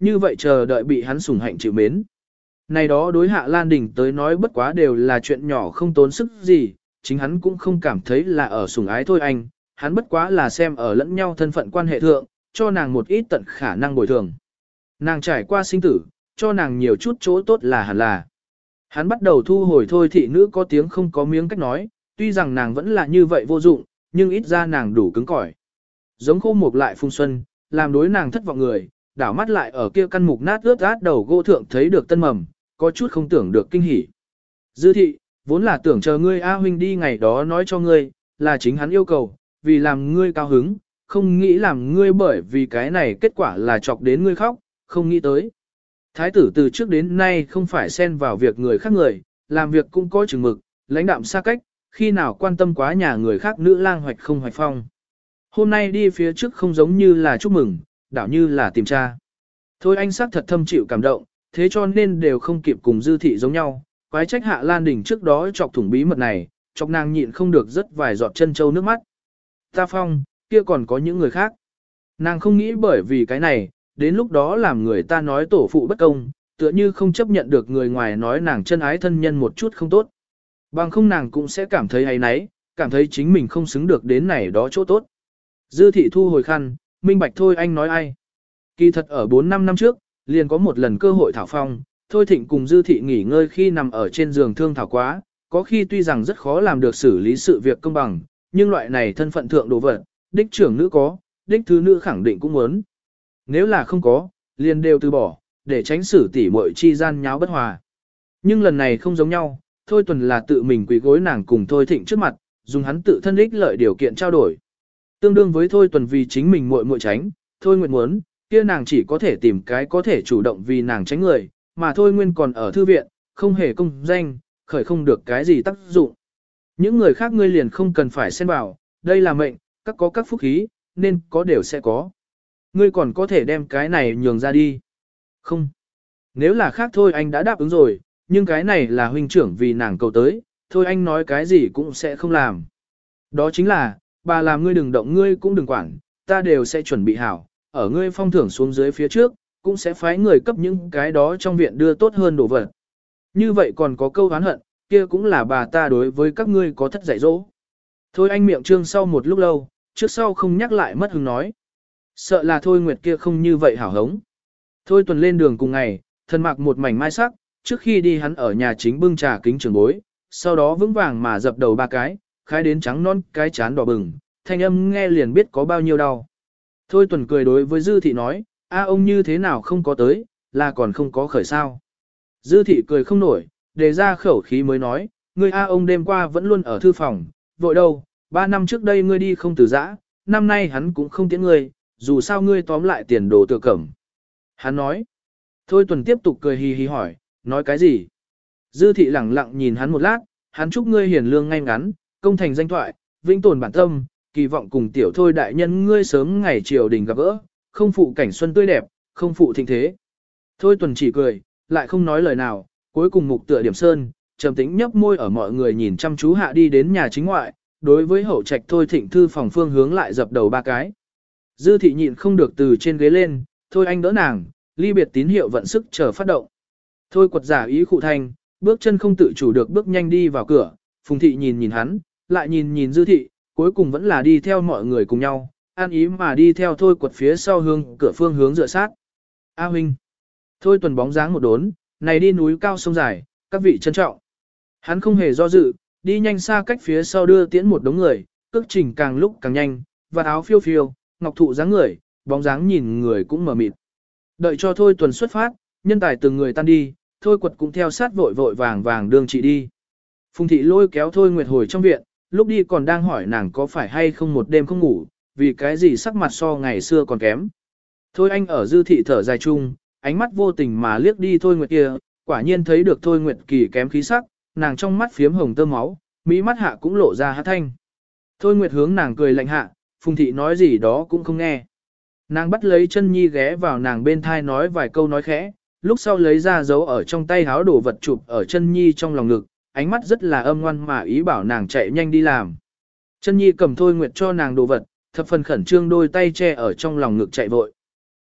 như vậy chờ đợi bị hắn sủng hạnh chịu mến. Này đó đối Hạ Lan Đình tới nói bất quá đều là chuyện nhỏ không tốn sức gì, chính hắn cũng không cảm thấy là ở sủng ái thôi anh, hắn bất quá là xem ở lẫn nhau thân phận quan hệ thượng, cho nàng một ít tận khả năng bồi thường. Nàng trải qua sinh tử, cho nàng nhiều chút chỗ tốt là hẳn là. Hắn bắt đầu thu hồi thôi thị nữ có tiếng không có miếng cách nói, tuy rằng nàng vẫn là như vậy vô dụng, nhưng ít ra nàng đủ cứng cỏi. Giống khô mục lại phung xuân, làm đối nàng thất vọng người, đảo mắt lại ở kia căn mục nát ướt át đầu gỗ thượng thấy được tân mầm, có chút không tưởng được kinh hỉ. Dư thị, vốn là tưởng chờ ngươi A huynh đi ngày đó nói cho ngươi, là chính hắn yêu cầu, vì làm ngươi cao hứng, không nghĩ làm ngươi bởi vì cái này kết quả là chọc đến ngươi khóc, không nghĩ tới. Thái tử từ trước đến nay không phải xen vào việc người khác người, làm việc cũng có chừng mực, lãnh đạm xa cách, khi nào quan tâm quá nhà người khác nữ lang hoạch không hoạch phong. Hôm nay đi phía trước không giống như là chúc mừng, đảo như là tìm tra. Thôi anh sắc thật thâm chịu cảm động, thế cho nên đều không kịp cùng dư thị giống nhau, quái trách Hạ Lan Đình trước đó chọc thủng bí mật này, chọc nàng nhịn không được rất vài giọt chân châu nước mắt. Ta phong, kia còn có những người khác. Nàng không nghĩ bởi vì cái này, đến lúc đó làm người ta nói tổ phụ bất công, tựa như không chấp nhận được người ngoài nói nàng chân ái thân nhân một chút không tốt. Bằng không nàng cũng sẽ cảm thấy ấy nấy, cảm thấy chính mình không xứng được đến này đó chỗ tốt. Dư thị thu hồi khăn, minh bạch thôi anh nói ai. Kỳ thật ở bốn năm năm trước, liền có một lần cơ hội thảo phong, thôi thịnh cùng dư thị nghỉ ngơi khi nằm ở trên giường thương thảo quá, có khi tuy rằng rất khó làm được xử lý sự việc công bằng, nhưng loại này thân phận thượng đồ vật, đích trưởng nữ có, đích thứ nữ khẳng định cũng muốn. Nếu là không có, liền đều từ bỏ, để tránh xử tỉ muội chi gian nháo bất hòa. Nhưng lần này không giống nhau, Thôi Tuần là tự mình quỳ gối nàng cùng Thôi Thịnh trước mặt, dùng hắn tự thân ích lợi điều kiện trao đổi. Tương đương với Thôi Tuần vì chính mình muội muội tránh, Thôi Nguyệt muốn, kia nàng chỉ có thể tìm cái có thể chủ động vì nàng tránh người, mà Thôi Nguyên còn ở thư viện, không hề công danh, khởi không được cái gì tác dụng. Những người khác ngươi liền không cần phải xen vào, đây là mệnh, các có các phúc khí, nên có đều sẽ có. Ngươi còn có thể đem cái này nhường ra đi. Không. Nếu là khác thôi anh đã đáp ứng rồi, nhưng cái này là huynh trưởng vì nàng cầu tới, thôi anh nói cái gì cũng sẽ không làm. Đó chính là, bà làm ngươi đừng động ngươi cũng đừng quản, ta đều sẽ chuẩn bị hảo, ở ngươi phong thưởng xuống dưới phía trước, cũng sẽ phái người cấp những cái đó trong viện đưa tốt hơn đồ vật. Như vậy còn có câu oán hận, kia cũng là bà ta đối với các ngươi có thất dạy dỗ. Thôi anh miệng trương sau một lúc lâu, trước sau không nhắc lại mất hứng nói. Sợ là thôi Nguyệt kia không như vậy hảo hống. Thôi Tuần lên đường cùng ngày, thân mặc một mảnh mai sắc, trước khi đi hắn ở nhà chính bưng trà kính trường bối, sau đó vững vàng mà dập đầu ba cái, khai đến trắng non cái chán đỏ bừng, thanh âm nghe liền biết có bao nhiêu đau. Thôi Tuần cười đối với Dư Thị nói, a ông như thế nào không có tới, là còn không có khởi sao. Dư Thị cười không nổi, đề ra khẩu khí mới nói, ngươi a ông đêm qua vẫn luôn ở thư phòng, vội đâu, ba năm trước đây ngươi đi không từ giã, năm nay hắn cũng không tiễn ngươi, dù sao ngươi tóm lại tiền đồ tự cẩm. Hắn nói. Thôi Tuần tiếp tục cười hì hì hỏi, nói cái gì? Dư thị lẳng lặng nhìn hắn một lát, hắn chúc ngươi hiền lương ngay ngắn, công thành danh thoại, vĩnh tồn bản tâm, kỳ vọng cùng tiểu thôi đại nhân ngươi sớm ngày triều đình gặp gỡ, không phụ cảnh xuân tươi đẹp, không phụ thịnh thế. Thôi Tuần chỉ cười, lại không nói lời nào, cuối cùng mục tựa điểm sơn, trầm tĩnh nhấp môi ở mọi người nhìn chăm chú hạ đi đến nhà chính ngoại, đối với hậu trạch Thôi Thịnh thư phòng phương hướng lại dập đầu ba cái. Dư thị nhịn không được từ trên ghế lên, thôi anh đỡ nàng, ly biệt tín hiệu vận sức chờ phát động. Thôi quật giả ý khụ thanh, bước chân không tự chủ được bước nhanh đi vào cửa, Phùng thị nhìn nhìn hắn, lại nhìn nhìn Dư thị, cuối cùng vẫn là đi theo mọi người cùng nhau, an ý mà đi theo thôi quật phía sau hướng cửa phương hướng dựa sát. A huynh. Thôi Tuần bóng dáng một đốn, này đi núi cao sông dài, các vị trân trọng. Hắn không hề do dự, đi nhanh xa cách phía sau đưa tiễn một đống người, cước trình càng lúc càng nhanh, và áo phiêu phiêu, ngọc thụ dáng người, bóng dáng nhìn người cũng mờ mịt. Đợi cho Thôi Tuần xuất phát, nhân tài từng người tan đi, Thôi Quật cũng theo sát vội vội vàng vàng đương chị đi. Phùng thị lôi kéo Thôi Nguyệt hồi trong viện, lúc đi còn đang hỏi nàng có phải hay không một đêm không ngủ, vì cái gì sắc mặt so ngày xưa còn kém. Thôi anh ở Dư thị thở dài chung, ánh mắt vô tình mà liếc đi Thôi Nguyệt kia, quả nhiên thấy được Thôi Nguyệt kỳ kém khí sắc, nàng trong mắt phiếm hồng tơ máu, mỹ mắt hạ cũng lộ ra hát thanh. Thôi Nguyệt hướng nàng cười lạnh hạ, Phùng thị nói gì đó cũng không nghe. Nàng bắt lấy chân nhi ghé vào nàng bên thai nói vài câu nói khẽ, lúc sau lấy ra dấu ở trong tay háo đồ vật chụp ở chân nhi trong lòng ngực, ánh mắt rất là âm ngoan mà ý bảo nàng chạy nhanh đi làm. Chân nhi cầm Thôi Nguyệt cho nàng đồ vật, thập phần khẩn trương đôi tay che ở trong lòng ngực chạy vội.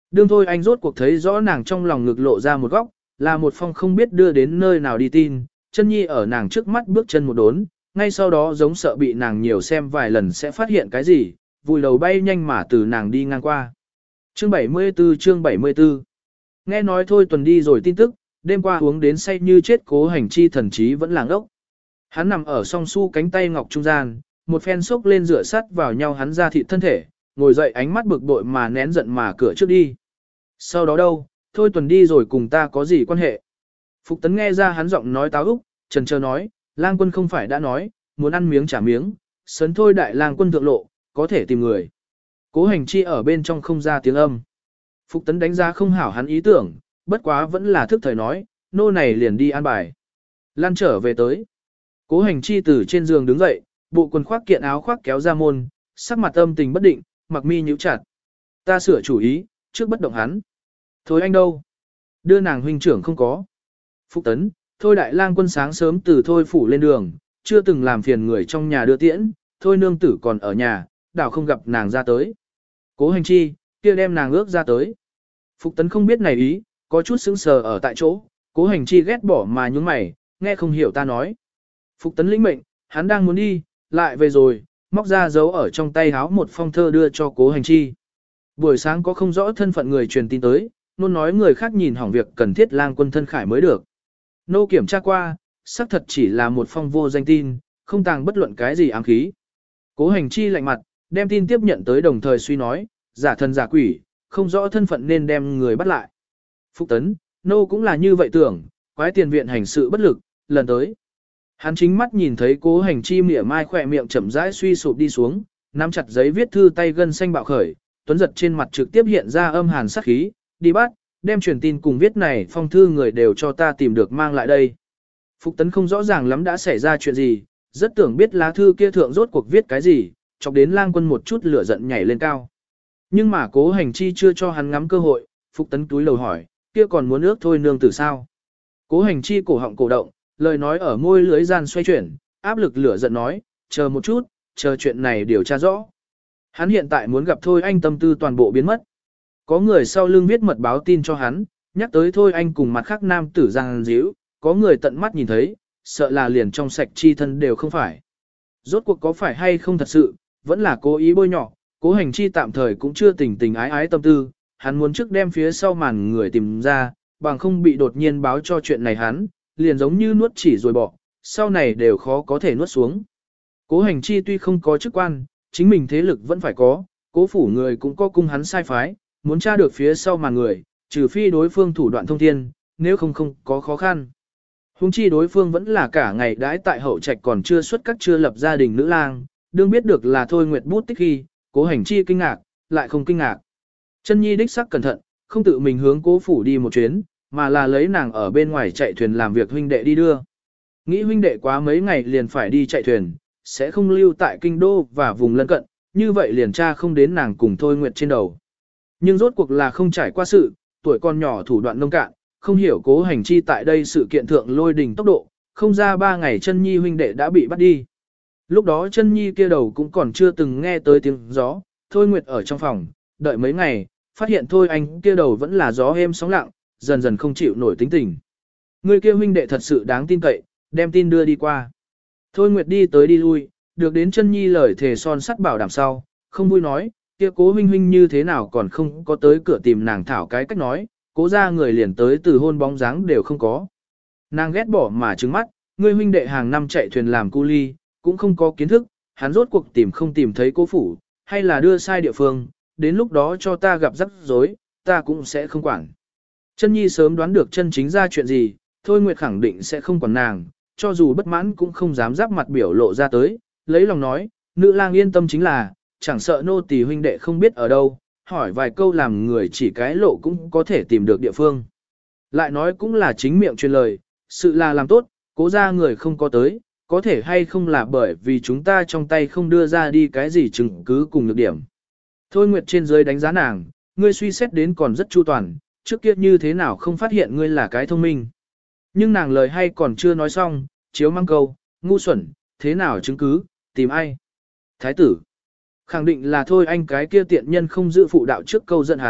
Đương thôi anh rốt cuộc thấy rõ nàng trong lòng ngực lộ ra một góc, là một phong không biết đưa đến nơi nào đi tin, chân nhi ở nàng trước mắt bước chân một đốn, ngay sau đó giống sợ bị nàng nhiều xem vài lần sẽ phát hiện cái gì, vùi đầu bay nhanh mà từ nàng đi ngang qua. Chương bảy mươi tư chương bảy mươi tư Nghe nói thôi tuần đi rồi tin tức, đêm qua uống đến say như chết Cố Hành Chi thần trí vẫn làng ốc. Hắn nằm ở song su cánh tay ngọc trung gian, một phen sốc lên rửa sắt vào nhau hắn ra thịt thân thể, ngồi dậy ánh mắt bực bội mà nén giận mà cửa trước đi. Sau đó đâu, thôi tuần đi rồi cùng ta có gì quan hệ? Phục Tấn nghe ra hắn giọng nói táo úc, trần chờ nói, lang quân không phải đã nói, muốn ăn miếng trả miếng, sấn thôi đại lang quân thượng lộ, có thể tìm người. Cố Hành Chi ở bên trong không ra tiếng âm. Phục Tấn đánh giá không hảo hắn ý tưởng, bất quá vẫn là thức thời nói, nô này liền đi an bài. Lan trở về tới. Cố Hành Chi từ trên giường đứng dậy, bộ quần khoác kiện áo khoác kéo ra môn, sắc mặt âm tình bất định, mặc mi nhíu chặt. Ta sửa chủ ý, trước bất động hắn. Thôi anh đâu? Đưa nàng huynh trưởng không có. Phục Tấn, thôi đại lang quân sáng sớm từ thôi phủ lên đường, chưa từng làm phiền người trong nhà đưa tiễn, thôi nương tử còn ở nhà, đảo không gặp nàng ra tới. Cố Hành Chi, kia đem nàng ước ra tới. Phục Tấn không biết này ý, có chút sững sờ ở tại chỗ, Cố Hành Chi ghét bỏ mà nhún mày, nghe không hiểu ta nói. Phục Tấn lĩnh mệnh, hắn đang muốn đi, lại về rồi, móc ra giấu ở trong tay háo một phong thơ đưa cho Cố Hành Chi. Buổi sáng có không rõ thân phận người truyền tin tới, nôn nói người khác nhìn hỏng việc cần thiết lang quân thân khải mới được. Nô kiểm tra qua, xác thật chỉ là một phong vô danh tin, không tàng bất luận cái gì ám khí. Cố Hành Chi lạnh mặt, đem tin tiếp nhận tới đồng thời suy nói, giả thần giả quỷ, không rõ thân phận nên đem người bắt lại. Phục Tấn, nô cũng là như vậy tưởng, quái tiền viện hành sự bất lực, lần tới. Hắn chính mắt nhìn thấy Cố Hành Chi mỉa mai khỏe miệng chậm rãi suy sụp đi xuống, nắm chặt giấy viết thư tay gân xanh bạo khởi, tuấn giật trên mặt trực tiếp hiện ra âm hàn sát khí, đi bắt, đem truyền tin cùng viết này phong thư người đều cho ta tìm được mang lại đây. Phục Tấn không rõ ràng lắm đã xảy ra chuyện gì, rất tưởng biết lá thư kia thượng rốt cuộc viết cái gì, chọc đến lang quân một chút lửa giận nhảy lên cao. Nhưng mà Cố Hành Chi chưa cho hắn ngắm cơ hội, Phục Tấn túi lầu hỏi, kia còn muốn ước thôi nương tử sao? Cố Hành Chi cổ họng cổ động, lời nói ở môi lưới gian xoay chuyển, áp lực lửa giận nói, chờ một chút, chờ chuyện này điều tra rõ. Hắn hiện tại muốn gặp Thôi Anh tâm tư toàn bộ biến mất. Có người sau lưng viết mật báo tin cho hắn, nhắc tới Thôi Anh cùng mặt khác nam tử giang díu, có người tận mắt nhìn thấy, sợ là liền trong sạch chi thân đều không phải. Rốt cuộc có phải hay không thật sự, vẫn là cố ý bôi nhọ, Cố Hành Chi tạm thời cũng chưa tình tình ái ái tâm tư, hắn muốn trước đem phía sau màn người tìm ra, bằng không bị đột nhiên báo cho chuyện này hắn, liền giống như nuốt chỉ rồi bỏ, sau này đều khó có thể nuốt xuống. Cố Hành Chi tuy không có chức quan, chính mình thế lực vẫn phải có, cố phủ người cũng có cung hắn sai phái, muốn tra được phía sau màn người, trừ phi đối phương thủ đoạn thông thiên, nếu không không có khó khăn. Hùng chi đối phương vẫn là cả ngày đãi tại hậu trạch còn chưa xuất các chưa lập gia đình nữ lang, đương biết được là Thôi Nguyệt bút tích khi, Cố Hành Chi kinh ngạc, lại không kinh ngạc. Chân nhi đích sắc cẩn thận, không tự mình hướng cố phủ đi một chuyến, mà là lấy nàng ở bên ngoài chạy thuyền làm việc huynh đệ đi đưa. Nghĩ huynh đệ quá mấy ngày liền phải đi chạy thuyền, sẽ không lưu tại kinh đô và vùng lân cận, như vậy liền tra không đến nàng cùng Thôi Nguyệt trên đầu. Nhưng rốt cuộc là không trải qua sự, tuổi con nhỏ thủ đoạn nông cạn, không hiểu Cố Hành Chi tại đây sự kiện thượng lôi đình tốc độ, không ra ba ngày chân nhi huynh đệ đã bị bắt đi. Lúc đó chân nhi kia đầu cũng còn chưa từng nghe tới tiếng gió, Thôi Nguyệt ở trong phòng, đợi mấy ngày, phát hiện Thôi anh kia đầu vẫn là gió êm sóng lặng, dần dần không chịu nổi tính tình. Người kia huynh đệ thật sự đáng tin cậy, đem tin đưa đi qua. Thôi Nguyệt đi tới đi lui, được đến chân nhi lời thề son sắt bảo đảm sau, không vui nói, kia Cố huynh huynh như thế nào còn không có tới cửa tìm nàng thảo cái cách nói, Cố ra người liền tới từ hôn bóng dáng đều không có. Nàng ghét bỏ mà trứng mắt, người huynh đệ hàng năm chạy thuyền làm cu ly, cũng không có kiến thức, hắn rốt cuộc tìm không tìm thấy Cố phủ, hay là đưa sai địa phương, đến lúc đó cho ta gặp rắc rối, ta cũng sẽ không quản. Chân nhi sớm đoán được chân chính ra chuyện gì, Thôi Nguyệt khẳng định sẽ không quản nàng, cho dù bất mãn cũng không dám giáp mặt biểu lộ ra tới, lấy lòng nói, nữ lang yên tâm chính là, chẳng sợ nô tỳ huynh đệ không biết ở đâu, hỏi vài câu làm người chỉ cái lộ cũng có thể tìm được địa phương. Lại nói cũng là chính miệng truyền lời, sự là làm tốt, Cố ra người không có tới, có thể hay không là bởi vì chúng ta trong tay không đưa ra đi cái gì chứng cứ cùng nhược điểm. Thôi Nguyệt trên dưới đánh giá nàng, ngươi suy xét đến còn rất chu toàn, trước kia như thế nào không phát hiện ngươi là cái thông minh. Nhưng nàng lời hay còn chưa nói xong, chiếu mang câu, ngu xuẩn, thế nào chứng cứ, tìm ai? Thái tử. Khẳng định là thôi anh cái kia tiện nhân không giữ phụ đạo trước câu giận hắn,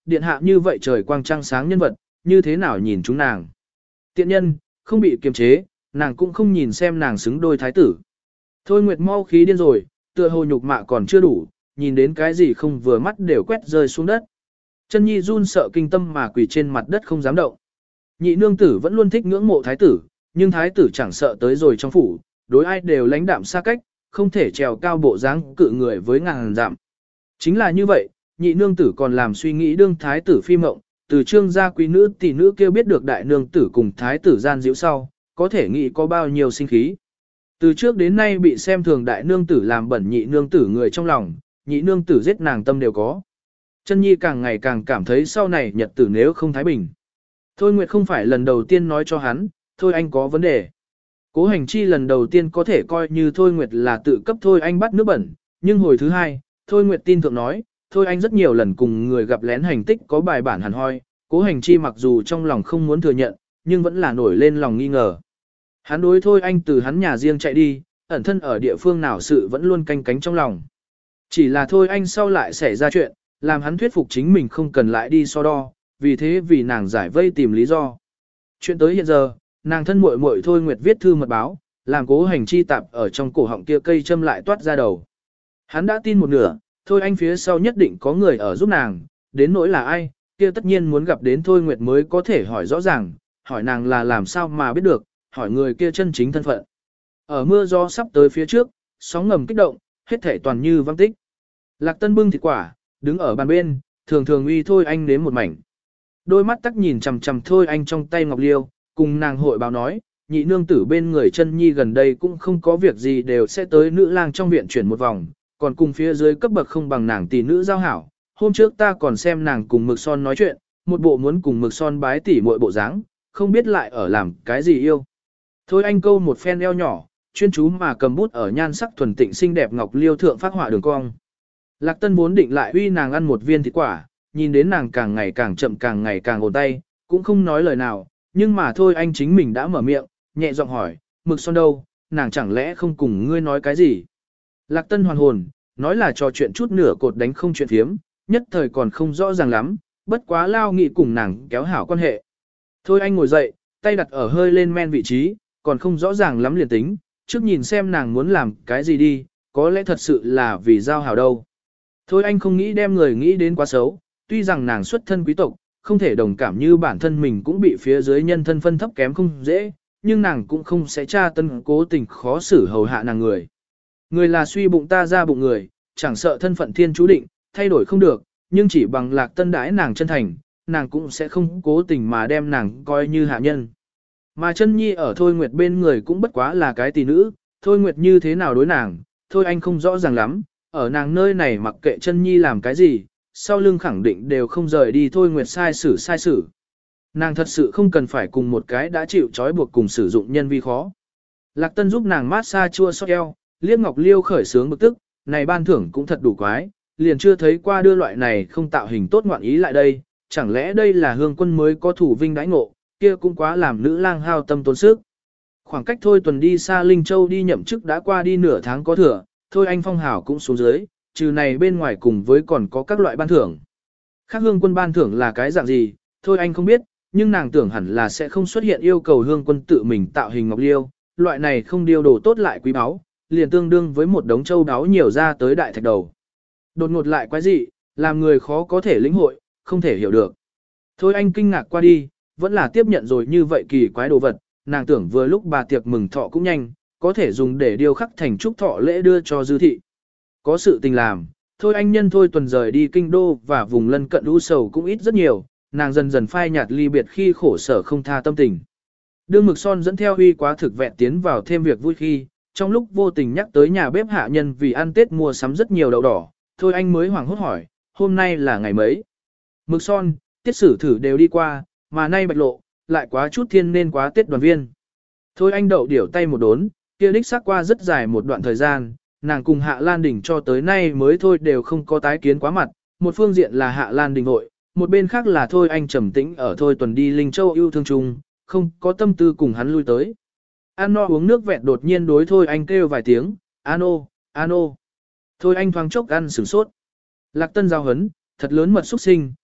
điện hạ như vậy trời quang trăng sáng nhân vật, như thế nào nhìn chúng nàng. Tiện nhân, không bị kiềm chế, nàng cũng không nhìn xem nàng xứng đôi thái tử. Thôi Nguyệt mau khí điên rồi, tựa hồ nhục mạ còn chưa đủ, nhìn đến cái gì không vừa mắt đều quét rơi xuống đất. Chân nhi run sợ kinh tâm mà quỳ trên mặt đất không dám động. Nhị nương tử vẫn luôn thích ngưỡng mộ thái tử, nhưng thái tử chẳng sợ tới rồi trong phủ, đối ai đều lãnh đạm xa cách, không thể trèo cao bộ dáng cự người với ngàn dặm. Chính là như vậy, nhị nương tử còn làm suy nghĩ đương thái tử phi mộng, từ trương gia quý nữ tỷ nữ kêu biết được đại nương tử cùng thái tử gian diễu sau, có thể nghĩ có bao nhiêu sinh khí. Từ trước đến nay bị xem thường đại nương tử làm bẩn nhị nương tử người trong lòng, nhị nương tử giết nàng tâm đều có. Chân nhi càng ngày càng cảm thấy sau này nhật tử nếu không thái bình. Thôi Nguyệt không phải lần đầu tiên nói cho hắn, thôi anh có vấn đề. Cố hành chi lần đầu tiên có thể coi như thôi Nguyệt là tự cấp thôi anh bắt nước bẩn, nhưng hồi thứ hai, thôi Nguyệt tin thượng nói, thôi anh rất nhiều lần cùng người gặp lén hành tích có bài bản hẳn hoi, cố hành chi mặc dù trong lòng không muốn thừa nhận, nhưng vẫn là nổi lên lòng nghi ngờ. Hắn đối thôi anh từ hắn nhà riêng chạy đi, ẩn thân ở địa phương nào sự vẫn luôn canh cánh trong lòng. Chỉ là thôi anh sau lại xảy ra chuyện, làm hắn thuyết phục chính mình không cần lại đi so đo, vì thế vì nàng giải vây tìm lý do. Chuyện tới hiện giờ, nàng thân muội muội thôi Nguyệt viết thư mật báo, làm cố hành chi tạp ở trong cổ họng kia cây châm lại toát ra đầu. Hắn đã tin một nửa, thôi anh phía sau nhất định có người ở giúp nàng, đến nỗi là ai, kia tất nhiên muốn gặp đến thôi Nguyệt mới có thể hỏi rõ ràng, hỏi nàng là làm sao mà biết được, hỏi người kia chân chính thân phận. Ở mưa gió sắp tới phía trước, sóng ngầm kích động, hết thể toàn như văng tích. Lạc Tân bưng thịt quả, đứng ở bàn bên, thường thường uy thôi anh nếm một mảnh. Đôi mắt tắc nhìn chằm chằm thôi anh trong tay ngọc liêu, cùng nàng hội báo nói, nhị nương tử bên người chân nhi gần đây cũng không có việc gì đều sẽ tới nữ lang trong viện chuyển một vòng, còn cùng phía dưới cấp bậc không bằng nàng tỷ nữ giao hảo. Hôm trước ta còn xem nàng cùng mực son nói chuyện, một bộ muốn cùng mực son bái tỷ muội bộ dáng, không biết lại ở làm cái gì yêu. Thôi anh câu một phen eo nhỏ, chuyên chú mà cầm bút ở nhan sắc thuần tịnh xinh đẹp ngọc liêu thượng phát họa đường cong. Lạc Tân vốn định lại uy nàng ăn một viên thịt quả, nhìn đến nàng càng ngày càng chậm càng ngày càng ổn tay, cũng không nói lời nào, nhưng mà thôi anh chính mình đã mở miệng, nhẹ giọng hỏi, mực son đâu, nàng chẳng lẽ không cùng ngươi nói cái gì. Lạc Tân hoàn hồn, nói là trò chuyện chút nửa cột đánh không chuyện phiếm, nhất thời còn không rõ ràng lắm, bất quá lao nghị cùng nàng kéo hảo quan hệ. Thôi anh ngồi dậy, tay đặt ở hơi lên men vị trí, còn không rõ ràng lắm liền tính, trước nhìn xem nàng muốn làm cái gì đi, có lẽ thật sự là vì giao hảo đâu. Thôi anh không nghĩ đem người nghĩ đến quá xấu, tuy rằng nàng xuất thân quý tộc, không thể đồng cảm như bản thân mình cũng bị phía dưới nhân thân phân thấp kém không dễ, nhưng nàng cũng không sẽ tra tân cố tình khó xử hầu hạ nàng người. Người là suy bụng ta ra bụng người, chẳng sợ thân phận thiên chú định, thay đổi không được, nhưng chỉ bằng Lạc Tân đãi nàng chân thành, nàng cũng sẽ không cố tình mà đem nàng coi như hạ nhân. Mà chân nhi ở Thôi Nguyệt bên người cũng bất quá là cái tỷ nữ, Thôi Nguyệt như thế nào đối nàng, thôi anh không rõ ràng lắm, ở nàng nơi này mặc kệ chân nhi làm cái gì, sau lưng khẳng định đều không rời đi Thôi Nguyệt sai xử sai xử. Nàng thật sự không cần phải cùng một cái đã chịu trói buộc cùng sử dụng nhân vi khó. Lạc Tân giúp nàng mát xa chua xót eo, Liếc Ngọc Liêu khởi sướng bực tức, này ban thưởng cũng thật đủ quái, liền chưa thấy qua đưa loại này không tạo hình tốt ngoạn ý lại đây, chẳng lẽ đây là hương quân mới có thủ vinh đãi ngộ, kia cũng quá làm nữ lang hao tâm tốn sức. Khoảng cách Thôi Tuần đi xa Linh Châu đi nhậm chức đã qua đi nửa tháng có thừa, Thôi anh phong hảo cũng xuống dưới, trừ này bên ngoài cùng với còn có các loại ban thưởng. Khác hương quân ban thưởng là cái dạng gì, Thôi anh không biết, nhưng nàng tưởng hẳn là sẽ không xuất hiện yêu cầu hương quân tự mình tạo hình ngọc liêu, loại này không điều đồ tốt lại quý báu, liền tương đương với một đống châu báu nhiều ra tới đại thạch đầu. Đột ngột lại quái dị, làm người khó có thể lĩnh hội, không thể hiểu được. Thôi anh kinh ngạc qua đi, vẫn là tiếp nhận rồi như vậy kỳ quái đồ vật, nàng tưởng vừa lúc bà tiệc mừng thọ cũng nhanh, có thể dùng để điêu khắc thành trúc thọ lễ đưa cho dư thị. Có sự tình làm, thôi anh nhân thôi tuần rời đi kinh đô và vùng lân cận u sầu cũng ít rất nhiều, nàng dần dần phai nhạt ly biệt khi khổ sở không tha tâm tình. Đương Mực Son dẫn theo Huy quá thực vẹn tiến vào thêm việc vui khi, trong lúc vô tình nhắc tới nhà bếp hạ nhân vì ăn Tết mua sắm rất nhiều đậu đỏ, thôi anh mới hoảng hốt hỏi, hôm nay là ngày mấy? Mực Son, Tiết Sử thử đều đi qua, mà nay bạch lộ, lại quá chút thiên nên quá Tết đoàn viên. Thôi anh đậu điểu tay một đốn, kia đích xác qua rất dài một đoạn thời gian, nàng cùng Hạ Lan Đình cho tới nay mới thôi đều không có tái kiến quá mặt, một phương diện là Hạ Lan Đình vội, một bên khác là thôi anh trầm tĩnh ở thôi tuần đi Linh Châu yêu thương chung, không có tâm tư cùng hắn lui tới. An no uống nước vẹn đột nhiên đối thôi anh kêu vài tiếng, ano, ano. Thôi anh thoáng chốc ăn sửng sốt. Lạc Tân giao hấn, thật lớn mật xuất sinh,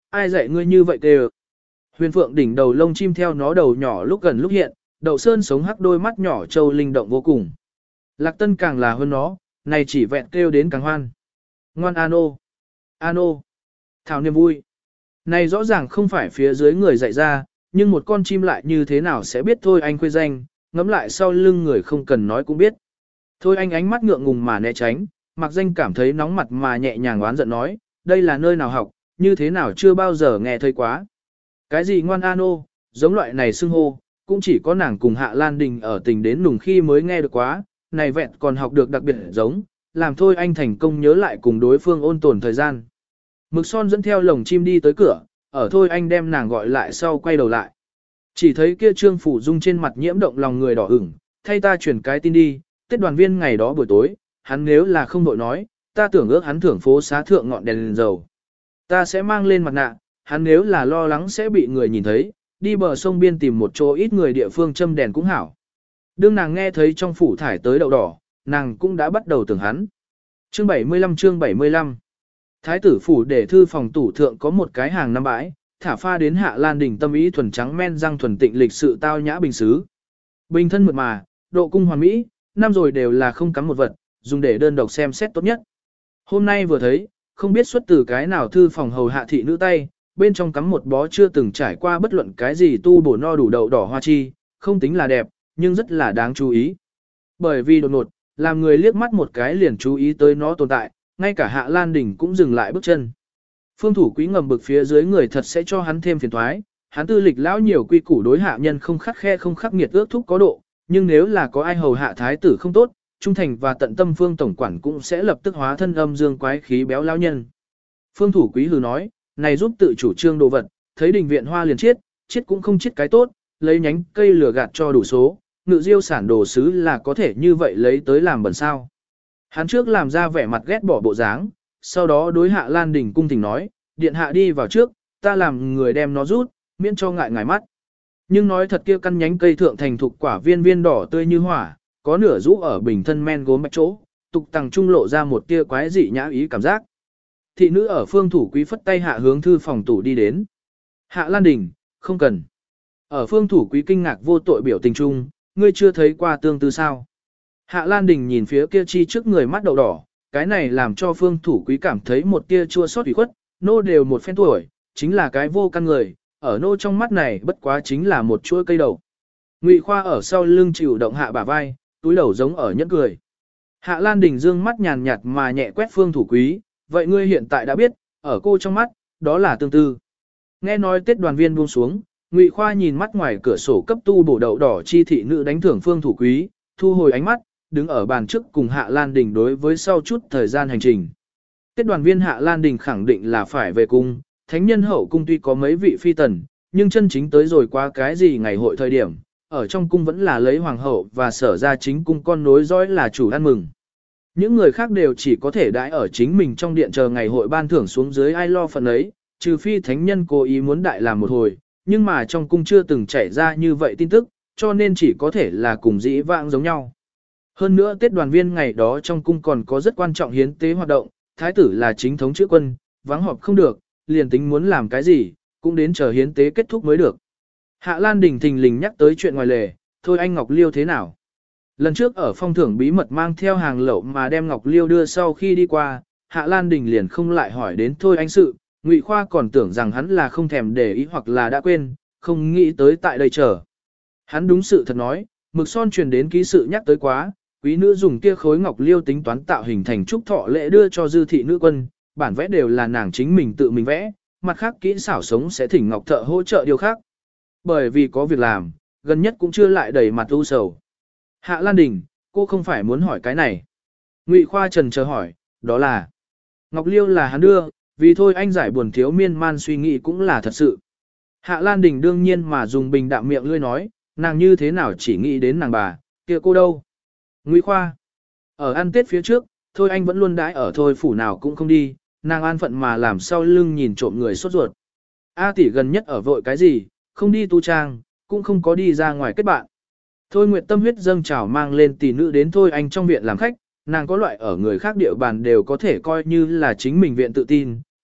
ai dạy ngươi như vậy kêu. Huyền Phượng đỉnh đầu lông chim theo nó đầu nhỏ lúc gần lúc hiện, Đậu Sơn sống hắc đôi mắt nhỏ trâu linh động vô cùng. Lạc Tân càng là hơn nó, này chỉ vẹn kêu đến càng hoan. Ngoan ano, ano, thảo niềm vui. Này rõ ràng không phải phía dưới người dạy ra, nhưng một con chim lại như thế nào sẽ biết thôi anh khuê danh, ngắm lại sau lưng người không cần nói cũng biết. Thôi anh ánh mắt ngượng ngùng mà né tránh, mặc danh cảm thấy nóng mặt mà nhẹ nhàng oán giận nói, đây là nơi nào học, như thế nào chưa bao giờ nghe thấy quá. Cái gì ngoan ano, giống loại này xưng hô, cũng chỉ có nàng cùng Hạ Lan Đình ở tình đến nùng khi mới nghe được quá, này vẹn còn học được đặc biệt giống, làm thôi anh thành công nhớ lại cùng đối phương ôn tồn thời gian. Mực son dẫn theo lồng chim đi tới cửa, ở thôi anh đem nàng gọi lại sau quay đầu lại. Chỉ thấy kia Trương Phủ Dung trên mặt nhiễm động lòng người đỏ ửng, thay ta chuyển cái tin đi, Tết đoàn viên ngày đó buổi tối, hắn nếu là không đội nói, ta tưởng ước hắn thưởng phố xá thượng ngọn đèn, đèn dầu. Ta sẽ mang lên mặt nạ, hắn nếu là lo lắng sẽ bị người nhìn thấy, đi bờ sông biên tìm một chỗ ít người địa phương châm đèn cũng hảo. Đương nàng nghe thấy trong phủ thải tới đậu đỏ, nàng cũng đã bắt đầu tưởng hắn. Chương bảy mươi lăm chương bảy mươi lăm Thái tử phủ để thư phòng tủ thượng có một cái hàng năm bãi, thả pha đến Hạ Lan Đình tâm ý thuần trắng men răng thuần tịnh lịch sự tao nhã bình xứ. Bình thân mượt mà, độ cung hoàn mỹ, năm rồi đều là không cắm một vật, dùng để đơn độc xem xét tốt nhất. Hôm nay vừa thấy, không biết xuất từ cái nào thư phòng hầu hạ thị nữ tay, bên trong cắm một bó chưa từng trải qua bất luận cái gì tu bổ no đủ đậu đỏ hoa chi, không tính là đẹp, nhưng rất là đáng chú ý. Bởi vì đột ngột, làm người liếc mắt một cái liền chú ý tới nó tồn tại, ngay cả Hạ Lan Đình cũng dừng lại bước chân. Phương thủ quý ngầm bực phía dưới người thật sẽ cho hắn thêm phiền toái, hắn tư lịch lão nhiều quy củ đối hạ nhân không khắc khe không khắc nghiệt ước thúc có độ, nhưng nếu là có ai hầu hạ thái tử không tốt, trung thành và tận tâm Phương tổng quản cũng sẽ lập tức hóa thân âm dương quái khí béo lão nhân. Phương thủ quý hừ nói, này giúp tự chủ trương đồ vật, thấy đình viện hoa liền chết, chết cũng không chết cái tốt, lấy nhánh cây lửa gạt cho đủ số, ngự diêu sản đồ sứ là có thể như vậy lấy tới làm bẩn sao. Hắn trước làm ra vẻ mặt ghét bỏ bộ dáng, sau đó đối Hạ Lan Đình cung thỉnh nói, điện hạ đi vào trước, ta làm người đem nó rút, miễn cho ngại ngài mắt. Nhưng nói thật kia căn nhánh cây thượng thành thục quả viên viên đỏ tươi như hỏa, có nửa rũ ở bình thân men gốm bạch chỗ, tục tằng trung lộ ra một tia quái dị nhã ý cảm giác. Thị nữ ở phương thủ quý phất tay hạ hướng thư phòng tủ đi đến. Hạ Lan Đình, không cần. Ở phương thủ quý kinh ngạc vô tội biểu tình trung, ngươi chưa thấy qua tương tư sao. Hạ Lan Đình nhìn phía kia chi trước người mắt đậu đỏ, cái này làm cho phương thủ quý cảm thấy một tia chua xót ủy khuất, nô đều một phen tuổi, chính là cái vô căn người, ở nô trong mắt này bất quá chính là một chuỗi cây đậu. Ngụy Khoa ở sau lưng chịu động hạ bả vai, túi đầu giống ở nhẫn cười. Hạ Lan Đình dương mắt nhàn nhạt mà nhẹ quét phương thủ quý, vậy ngươi hiện tại đã biết, ở cô trong mắt, đó là tương tư. Nghe nói Tết đoàn viên buông xuống, Ngụy Khoa nhìn mắt ngoài cửa sổ cấp tu bổ đậu đỏ chi thị nữ đánh thưởng phương thủ quý, thu hồi ánh mắt, đứng ở bàn trước cùng Hạ Lan Đình đối với sau chút thời gian hành trình. Tết đoàn viên Hạ Lan Đình khẳng định là phải về cung, thánh nhân hậu cung tuy có mấy vị phi tần, nhưng chân chính tới rồi qua cái gì ngày hội thời điểm, ở trong cung vẫn là lấy hoàng hậu và sở ra chính cung con nối dõi là chủ ăn mừng. Những người khác đều chỉ có thể đãi ở chính mình trong điện chờ ngày hội ban thưởng xuống dưới ai lo phần ấy, trừ phi thánh nhân cố ý muốn đại làm một hồi, nhưng mà trong cung chưa từng chảy ra như vậy tin tức, cho nên chỉ có thể là cùng dĩ vãng giống nhau. Hơn nữa Tết đoàn viên ngày đó trong cung còn có rất quan trọng hiến tế hoạt động, thái tử là chính thống chữ quân, vắng họp không được, liền tính muốn làm cái gì, cũng đến chờ hiến tế kết thúc mới được. Hạ Lan Đình thình lình nhắc tới chuyện ngoài lề, thôi anh Ngọc Liêu thế nào? Lần trước ở phong thưởng bí mật mang theo hàng lậu mà đem Ngọc Liêu đưa sau khi đi qua, Hạ Lan Đình liền không lại hỏi đến thôi anh sự, Ngụy Khoa còn tưởng rằng hắn là không thèm để ý hoặc là đã quên, không nghĩ tới tại đây chờ. Hắn đúng sự thật nói, mực son truyền đến ký sự nhắc tới quá, quý nữ dùng kia khối Ngọc Liêu tính toán tạo hình thành trúc thọ lễ đưa cho dư thị nữ quân, bản vẽ đều là nàng chính mình tự mình vẽ, mặt khác kỹ xảo sống sẽ thỉnh Ngọc thợ hỗ trợ điều khác. Bởi vì có việc làm, gần nhất cũng chưa lại đầy mặt u sầu. Hạ Lan Đình, cô không phải muốn hỏi cái này. Ngụy Khoa trần chờ hỏi, đó là Ngọc Liêu là hắn đưa, vì thôi anh giải buồn thiếu miên man suy nghĩ cũng là thật sự. Hạ Lan Đình đương nhiên mà dùng bình đạm miệng lươi nói, nàng như thế nào chỉ nghĩ đến nàng bà, kia cô đâu. Ngụy Khoa, ở ăn Tết phía trước, thôi anh vẫn luôn đãi ở thôi phủ nào cũng không đi, nàng an phận mà làm sau lưng nhìn trộm người sốt ruột. A tỷ gần nhất ở vội cái gì, không đi tu trang, cũng không có đi ra ngoài kết bạn. Thôi Nguyệt tâm huyết dâng trào mang lên tỷ nữ đến thôi anh trong viện làm khách, nàng có loại ở người khác địa bàn đều có thể coi như là chính mình viện tự tin,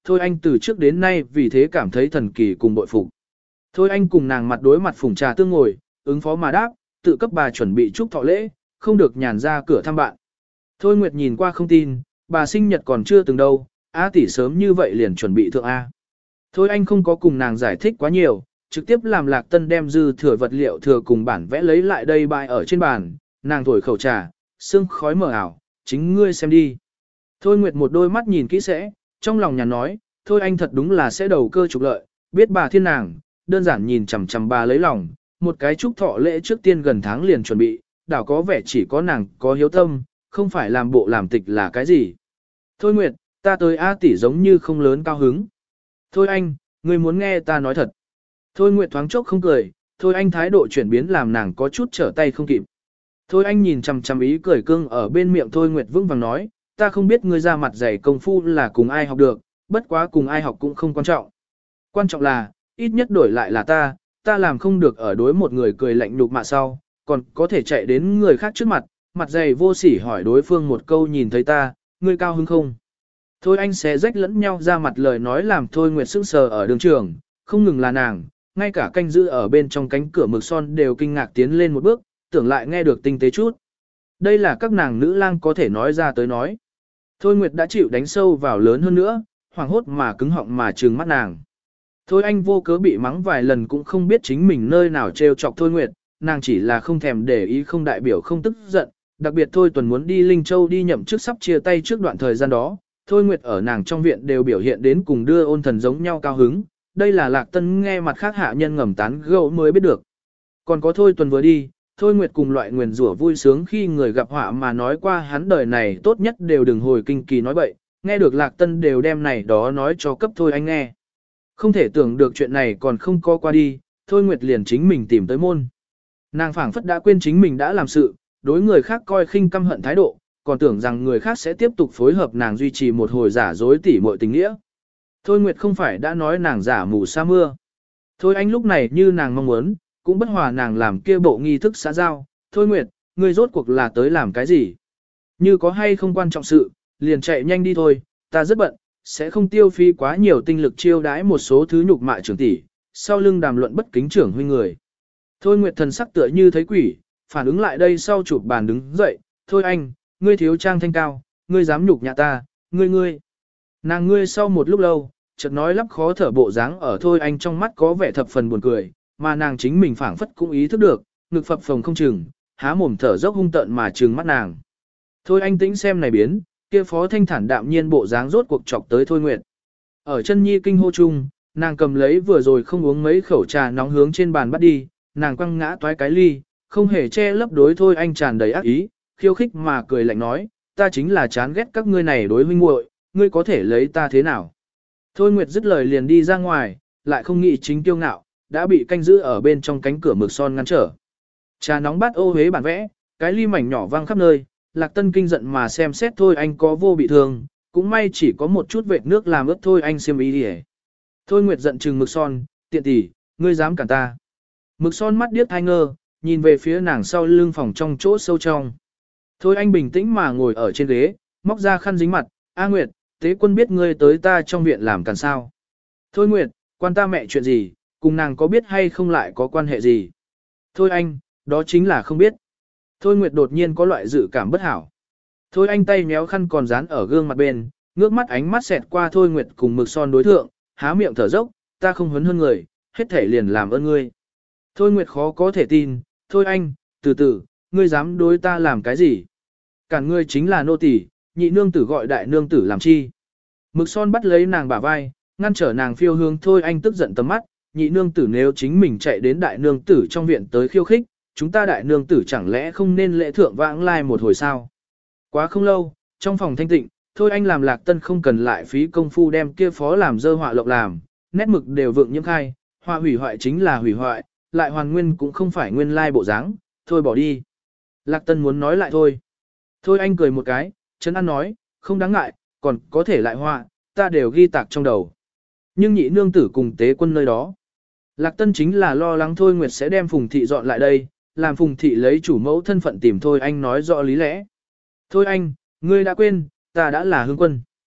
Thôi Anh từ trước đến nay vì thế cảm thấy thần kỳ cùng bội phục. Thôi Anh cùng nàng mặt đối mặt phủng trà tương ngồi, ứng phó mà đáp, tự cấp bà chuẩn bị chúc thọ lễ, không được nhàn ra cửa thăm bạn. Thôi Nguyệt nhìn qua không tin, bà sinh nhật còn chưa từng đâu, A tỷ sớm như vậy liền chuẩn bị thượng A. Thôi Anh không có cùng nàng giải thích quá nhiều, trực tiếp làm Lạc Tân đem dư thừa vật liệu thừa cùng bản vẽ lấy lại đây bày ở trên bàn, nàng thổi khẩu trà, sương khói mờ ảo, chính ngươi xem đi. Thôi Nguyệt một đôi mắt nhìn kỹ sẽ, trong lòng nhà nói, thôi anh thật đúng là sẽ đầu cơ trục lợi, biết bà thiên nàng, đơn giản nhìn chằm chằm bà lấy lòng, một cái chúc thọ lễ trước tiên gần tháng liền chuẩn bị, đảo có vẻ chỉ có nàng có hiếu tâm, không phải làm bộ làm tịch là cái gì. Thôi Nguyệt, ta tới A tỷ giống như không lớn cao hứng. Thôi anh, ngươi muốn nghe ta nói thật. Thôi Nguyệt thoáng chốc không cười, thôi anh thái độ chuyển biến làm nàng có chút trở tay không kịp. Thôi anh nhìn chằm chằm ý cười cưng ở bên miệng thôi Nguyệt vững vàng nói, ta không biết ngươi ra mặt dày công phu là cùng ai học được, bất quá cùng ai học cũng không quan trọng. Quan trọng là, ít nhất đổi lại là ta, ta làm không được ở đối một người cười lạnh nhục mạ sau, còn có thể chạy đến người khác trước mặt, mặt dày vô sỉ hỏi đối phương một câu nhìn thấy ta, ngươi cao hứng không? Thôi anh sẽ rách lẫn nhau ra mặt lời nói làm thôi Nguyệt sững sờ ở đường trường, không ngừng là nàng, ngay cả canh giữ ở bên trong cánh cửa mực son đều kinh ngạc tiến lên một bước, tưởng lại nghe được tinh tế chút. Đây là các nàng nữ lang có thể nói ra tới nói. Thôi Nguyệt đã chịu đánh sâu vào lớn hơn nữa, hoảng hốt mà cứng họng mà trừng mắt nàng. Thôi anh vô cớ bị mắng vài lần cũng không biết chính mình nơi nào trêu chọc Thôi Nguyệt, nàng chỉ là không thèm để ý không đại biểu không tức giận, đặc biệt Thôi Tuần muốn đi Linh Châu đi nhậm chức sắp chia tay trước đoạn thời gian đó, Thôi Nguyệt ở nàng trong viện đều biểu hiện đến cùng đưa ôn thần giống nhau cao hứng, đây là Lạc Tân nghe mặt khác hạ nhân ngầm tán gẫu mới biết được. Còn có Thôi Tuần vừa đi, Thôi Nguyệt cùng loại nguyền rủa vui sướng khi người gặp họa mà nói qua hắn đời này tốt nhất đều đừng hồi kinh kỳ nói bậy, nghe được Lạc Tân đều đem này đó nói cho cấp Thôi anh nghe. Không thể tưởng được chuyện này còn không có qua đi, Thôi Nguyệt liền chính mình tìm tới môn. Nàng phảng phất đã quên chính mình đã làm sự, đối người khác coi khinh căm hận thái độ, còn tưởng rằng người khác sẽ tiếp tục phối hợp nàng duy trì một hồi giả dối tỉ muội tình nghĩa. Thôi Nguyệt không phải đã nói nàng giả mù sa mưa. Thôi anh lúc này như nàng mong muốn, cũng bất hòa nàng làm kia bộ nghi thức xã giao. Thôi Nguyệt, ngươi rốt cuộc là tới làm cái gì? Như có hay không quan trọng sự, liền chạy nhanh đi thôi, ta rất bận, sẽ không tiêu phí quá nhiều tinh lực chiêu đãi một số thứ nhục mạ trưởng tỷ, sau lưng đàm luận bất kính trưởng huynh người. Thôi Nguyệt thần sắc tựa như thấy quỷ, phản ứng lại đây sau chụp bàn đứng dậy, thôi anh, ngươi thiếu trang thanh cao, ngươi dám nhục nhã ta, ngươi ngươi. Nàng ngươi sau một lúc lâu, chợt nói lắp khó thở bộ dáng ở thôi anh trong mắt có vẻ thập phần buồn cười, mà nàng chính mình phảng phất cũng ý thức được, ngực phập phồng không chừng, há mồm thở dốc hung tợn mà trừng mắt nàng. Thôi anh tĩnh xem này biến, kia phó thanh thản đạm nhiên bộ dáng rốt cuộc chọc tới Thôi Nguyệt. Ở chân nhi kinh hô chung, nàng cầm lấy vừa rồi không uống mấy khẩu trà nóng hướng trên bàn bắt đi, nàng quăng ngã toái cái ly, không hề che lấp đối Thôi anh tràn đầy ác ý, khiêu khích mà cười lạnh nói, ta chính là chán ghét các ngươi này đối huynh muội, ngươi có thể lấy ta thế nào. Thôi Nguyệt dứt lời liền đi ra ngoài, lại không nghĩ chính kiêu ngạo, đã bị canh giữ ở bên trong cánh cửa mực son ngăn trở. Trà nóng bát ô hế bản vẽ, cái ly mảnh nhỏ văng khắp nơi, Lạc Tân kinh giận mà xem xét Thôi anh có vô bị thương, cũng may chỉ có một chút vệt nước làm ướt Thôi anh xiêm ý đi. Thôi Nguyệt giận trừng mực son, tiện tỷ, ngươi dám cản ta. Mực son mắt điếc hai ngơ, nhìn về phía nàng sau lưng phòng trong chỗ sâu trong. Thôi anh bình tĩnh mà ngồi ở trên ghế, móc ra khăn dính mặt, A Nguyệt, tế quân biết ngươi tới ta trong viện làm càn sao. Thôi Nguyệt, quan ta mẹ chuyện gì, cùng nàng có biết hay không lại có quan hệ gì. Thôi anh, đó chính là không biết. Thôi Nguyệt đột nhiên có loại dự cảm bất hảo. Thôi anh tay méo khăn còn dán ở gương mặt bên, ngước mắt ánh mắt xẹt qua Thôi Nguyệt cùng mực son đối thượng, há miệng thở dốc, ta không huấn hơn người, hết thể liền làm ơn ngươi. Thôi Nguyệt khó có thể tin, thôi anh, từ từ, ngươi dám đối ta làm cái gì? Cản ngươi chính là nô tỳ, nhị nương tử gọi đại nương tử làm chi? Mực son bắt lấy nàng bả vai, ngăn trở nàng phiêu hương thôi anh tức giận tầm mắt, nhị nương tử nếu chính mình chạy đến đại nương tử trong viện tới khiêu khích, chúng ta đại nương tử chẳng lẽ không nên lễ thượng vãng lai một hồi sao? Quá không lâu, trong phòng thanh tịnh, thôi anh làm Lạc Tân không cần lại phí công phu đem kia phó làm dơ họa lộng làm, nét mực đều vượng nhiễm khai, họa hủy hoại chính là hủy hoại, lại hoàn nguyên cũng không phải nguyên lai bộ dáng, thôi bỏ đi. Lạc Tân muốn nói lại thôi. Thôi anh cười một cái, Trấn An nói, không đáng ngại, còn có thể lại họa, ta đều ghi tạc trong đầu. Nhưng nhị nương tử cùng tế quân nơi đó. Lạc Tân chính là lo lắng Thôi Nguyệt sẽ đem Phùng Thị dọn lại đây, làm Phùng Thị lấy chủ mẫu thân phận tìm Thôi anh nói rõ lý lẽ. Thôi anh, ngươi đã quên, ta đã là hương quân.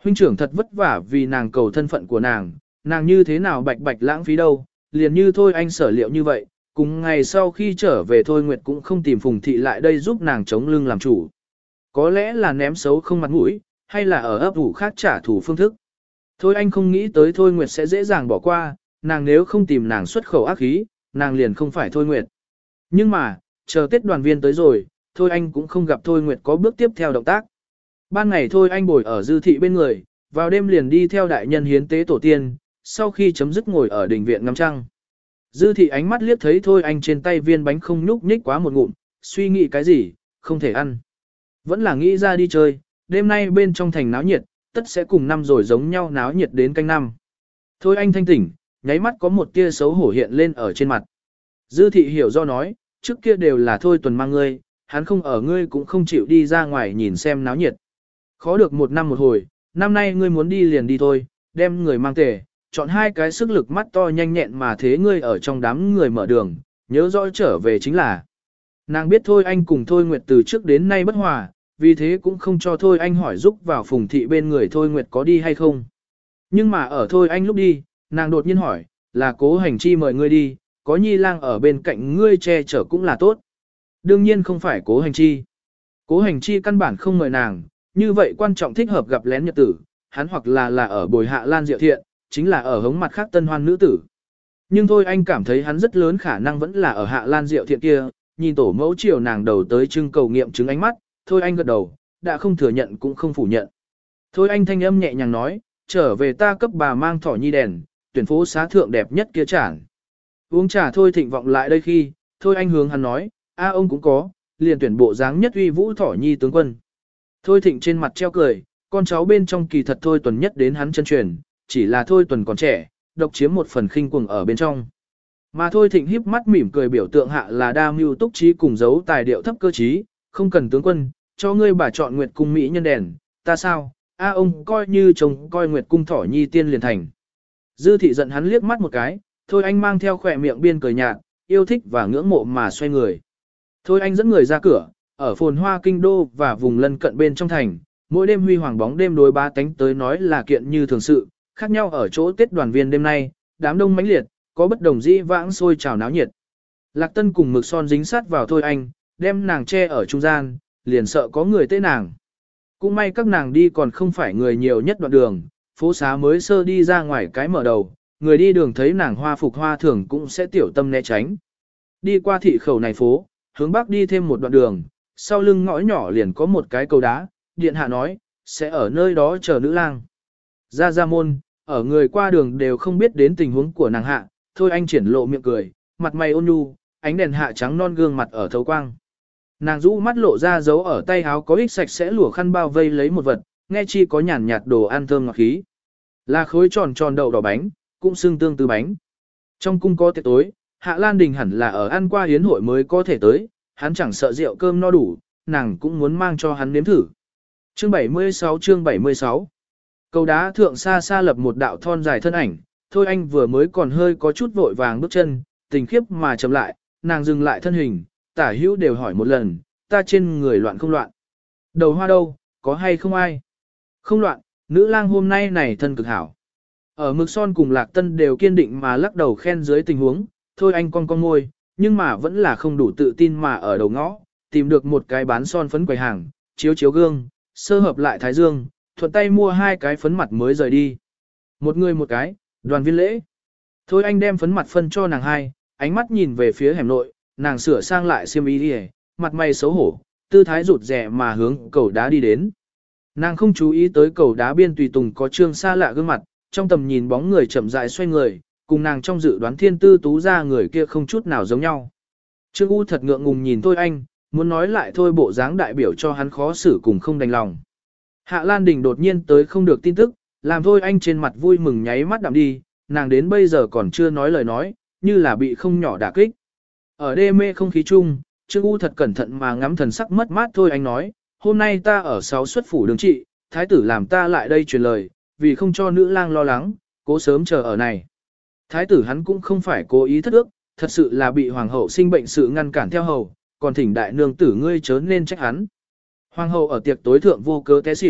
Huynh trưởng thật vất vả vì nàng cầu thân phận của nàng, nàng như thế nào bạch bạch lãng phí đâu, liền như thôi anh sở liệu như vậy, cùng ngày sau khi trở về Thôi Nguyệt cũng không tìm Phùng Thị lại đây giúp nàng chống lưng làm chủ. Có lẽ là ném xấu không mặt mũi, hay là ở ấp ủ khác trả thù phương thức. Thôi anh không nghĩ tới Thôi Nguyệt sẽ dễ dàng bỏ qua, nàng nếu không tìm nàng xuất khẩu ác khí, nàng liền không phải Thôi Nguyệt. Nhưng mà, chờ Tết đoàn viên tới rồi, Thôi anh cũng không gặp Thôi Nguyệt có bước tiếp theo động tác. Ban ngày Thôi anh bồi ở Dư Thị bên người, vào đêm liền đi theo đại nhân hiến tế tổ tiên, sau khi chấm dứt ngồi ở đình viện ngắm trăng. Dư Thị ánh mắt liếc thấy Thôi anh trên tay viên bánh không nhúc nhích quá một ngụm, suy nghĩ cái gì, không thể ăn. Vẫn là nghĩ ra đi chơi, đêm nay bên trong thành náo nhiệt, tất sẽ cùng năm rồi giống nhau náo nhiệt đến canh năm. Thôi anh thanh tỉnh, nháy mắt có một tia xấu hổ hiện lên ở trên mặt. Dư Thị hiểu do nói, trước kia đều là Thôi Tuần mang ngươi, hắn không ở ngươi cũng không chịu đi ra ngoài nhìn xem náo nhiệt. Khó được một năm một hồi, năm nay ngươi muốn đi liền đi thôi, đem người mang tề, chọn hai cái sức lực mắt to nhanh nhẹn mà thế ngươi ở trong đám người mở đường, nhớ rõ trở về chính là. Nàng biết Thôi anh cùng Thôi Nguyệt từ trước đến nay bất hòa, vì thế cũng không cho Thôi anh hỏi giúp vào Phùng Thị bên người Thôi Nguyệt có đi hay không. Nhưng mà ở Thôi anh lúc đi, nàng đột nhiên hỏi, là Cố Hành Chi mời ngươi đi, có Nhi Lang ở bên cạnh ngươi che chở cũng là tốt. Đương nhiên không phải Cố Hành Chi. Cố Hành Chi căn bản không mời nàng, như vậy quan trọng thích hợp gặp lén nhật tử, hắn hoặc là là ở bồi Hạ Lan Diệu Thiện, chính là ở hống mặt khác tân hoan nữ tử. Nhưng thôi anh cảm thấy hắn rất lớn khả năng vẫn là ở Hạ Lan Diệu Thiện kia, nhìn tổ mẫu chiều nàng đầu tới trưng cầu nghiệm chứng ánh mắt, thôi anh gật đầu, đã không thừa nhận cũng không phủ nhận. Thôi anh thanh âm nhẹ nhàng nói, trở về ta cấp bà mang thỏ nhi đèn, tuyển phố xá thượng đẹp nhất kia chản. Uống trà thôi thịnh vọng lại đây khi, thôi anh hướng hắn nói, a ông cũng có, liền tuyển bộ dáng nhất uy vũ thỏ nhi tướng quân. Thôi thịnh trên mặt treo cười, con cháu bên trong kỳ thật thôi tuần nhất đến hắn chân truyền, chỉ là thôi tuần còn trẻ, độc chiếm một phần khinh cuồng ở bên trong. Mà thôi thịnh híp mắt mỉm cười biểu tượng hạ là đa mưu túc trí cùng giấu tài điệu thấp cơ trí, không cần tướng quân, cho ngươi bà chọn nguyệt cung mỹ nhân đèn, ta sao, a ông coi như chồng coi nguyệt cung thỏ nhi tiên liền thành. Dư thị giận hắn liếc mắt một cái, thôi anh mang theo khỏe miệng biên cười nhạt, yêu thích và ngưỡng mộ mà xoay người. Thôi anh dẫn người ra cửa, ở phồn hoa kinh đô và vùng lân cận bên trong thành, mỗi đêm huy hoàng bóng đêm đối ba tánh tới nói là kiện như thường sự, khác nhau ở chỗ Tết đoàn viên đêm nay, đám đông mãnh liệt, có bất đồng dĩ vãng sôi trào náo nhiệt. Lạc Tân cùng mực son dính sát vào thôi anh, đem nàng che ở trung gian, liền sợ có người tế nàng. Cũng may các nàng đi còn không phải người nhiều nhất đoạn đường, phố xá mới sơ đi ra ngoài cái mở đầu, người đi đường thấy nàng hoa phục hoa thường cũng sẽ tiểu tâm né tránh. Đi qua thị khẩu này phố, hướng bắc đi thêm một đoạn đường, sau lưng ngõ nhỏ liền có một cái cầu đá, điện hạ nói, sẽ ở nơi đó chờ nữ lang. Ra ra môn, ở người qua đường đều không biết đến tình huống của nàng hạ, thôi anh triển lộ miệng cười, mặt mày ôn nhu, ánh đèn hạ trắng non gương mặt ở thấu quang. Nàng rũ mắt lộ ra dấu ở tay áo có ích sạch sẽ lụa khăn bao vây lấy một vật, nghe chi có nhàn nhạt đồ ăn thơm ngọt khí. Là khối tròn tròn đậu đỏ bánh, cũng xương tương tư bánh. Trong cung có tiệc tối, Hạ Lan Đình hẳn là ở ăn qua hiến hội mới có thể tới, hắn chẳng sợ rượu cơm no đủ, nàng cũng muốn mang cho hắn nếm thử. Chương bảy mươi sáu chương bảy mươi sáu Cầu đá thượng xa xa lập một đạo thon dài thân ảnh, thôi anh vừa mới còn hơi có chút vội vàng bước chân, tình khiếp mà chậm lại, nàng dừng lại thân hình, tả hữu đều hỏi một lần, ta trên người loạn không loạn. Đầu hoa đâu, có hay không ai? Không loạn, nữ lang hôm nay này thân cực hảo. Ở mực son cùng Lạc Tân đều kiên định mà lắc đầu khen dưới tình huống, thôi anh con con môi, nhưng mà vẫn là không đủ tự tin mà ở đầu ngõ, tìm được một cái bán son phấn quầy hàng, chiếu chiếu gương, sơ hợp lại thái dương, thuận tay mua hai cái phấn mặt mới rời đi. Một người một cái, đoàn viên lễ. Thôi anh đem phấn mặt phân cho nàng hai, ánh mắt nhìn về phía hẻm nội, nàng sửa sang lại xiêm y đi, mặt mày xấu hổ, tư thái rụt rẻ mà hướng cầu đá đi đến. Nàng không chú ý tới cầu đá biên tùy tùng có trương xa lạ gương mặt, trong tầm nhìn bóng người chậm rãi xoay người, cùng nàng trong dự đoán thiên tư tú ra người kia không chút nào giống nhau. Trương U thật ngượng ngùng nhìn thôi anh, muốn nói lại thôi bộ dáng đại biểu cho hắn khó xử cùng không đành lòng. Hạ Lan Đình đột nhiên tới không được tin tức, làm thôi anh trên mặt vui mừng nháy mắt đạm đi, nàng đến bây giờ còn chưa nói lời nói, như là bị không nhỏ đả kích. Ở đê mê không khí chung, Trương U thật cẩn thận mà ngắm thần sắc mất mát thôi anh nói, hôm nay ta ở sáu xuất phủ đường trị, thái tử làm ta lại đây truyền lời, vì không cho nữ lang lo lắng, cố sớm chờ ở này. Thái tử hắn cũng không phải cố ý thất ước, thật sự là bị hoàng hậu sinh bệnh sự ngăn cản theo hầu, còn thỉnh đại nương tử ngươi chớ nên trách hắn. Hoàng hậu ở tiệc tối thượng vô cớ té xỉu,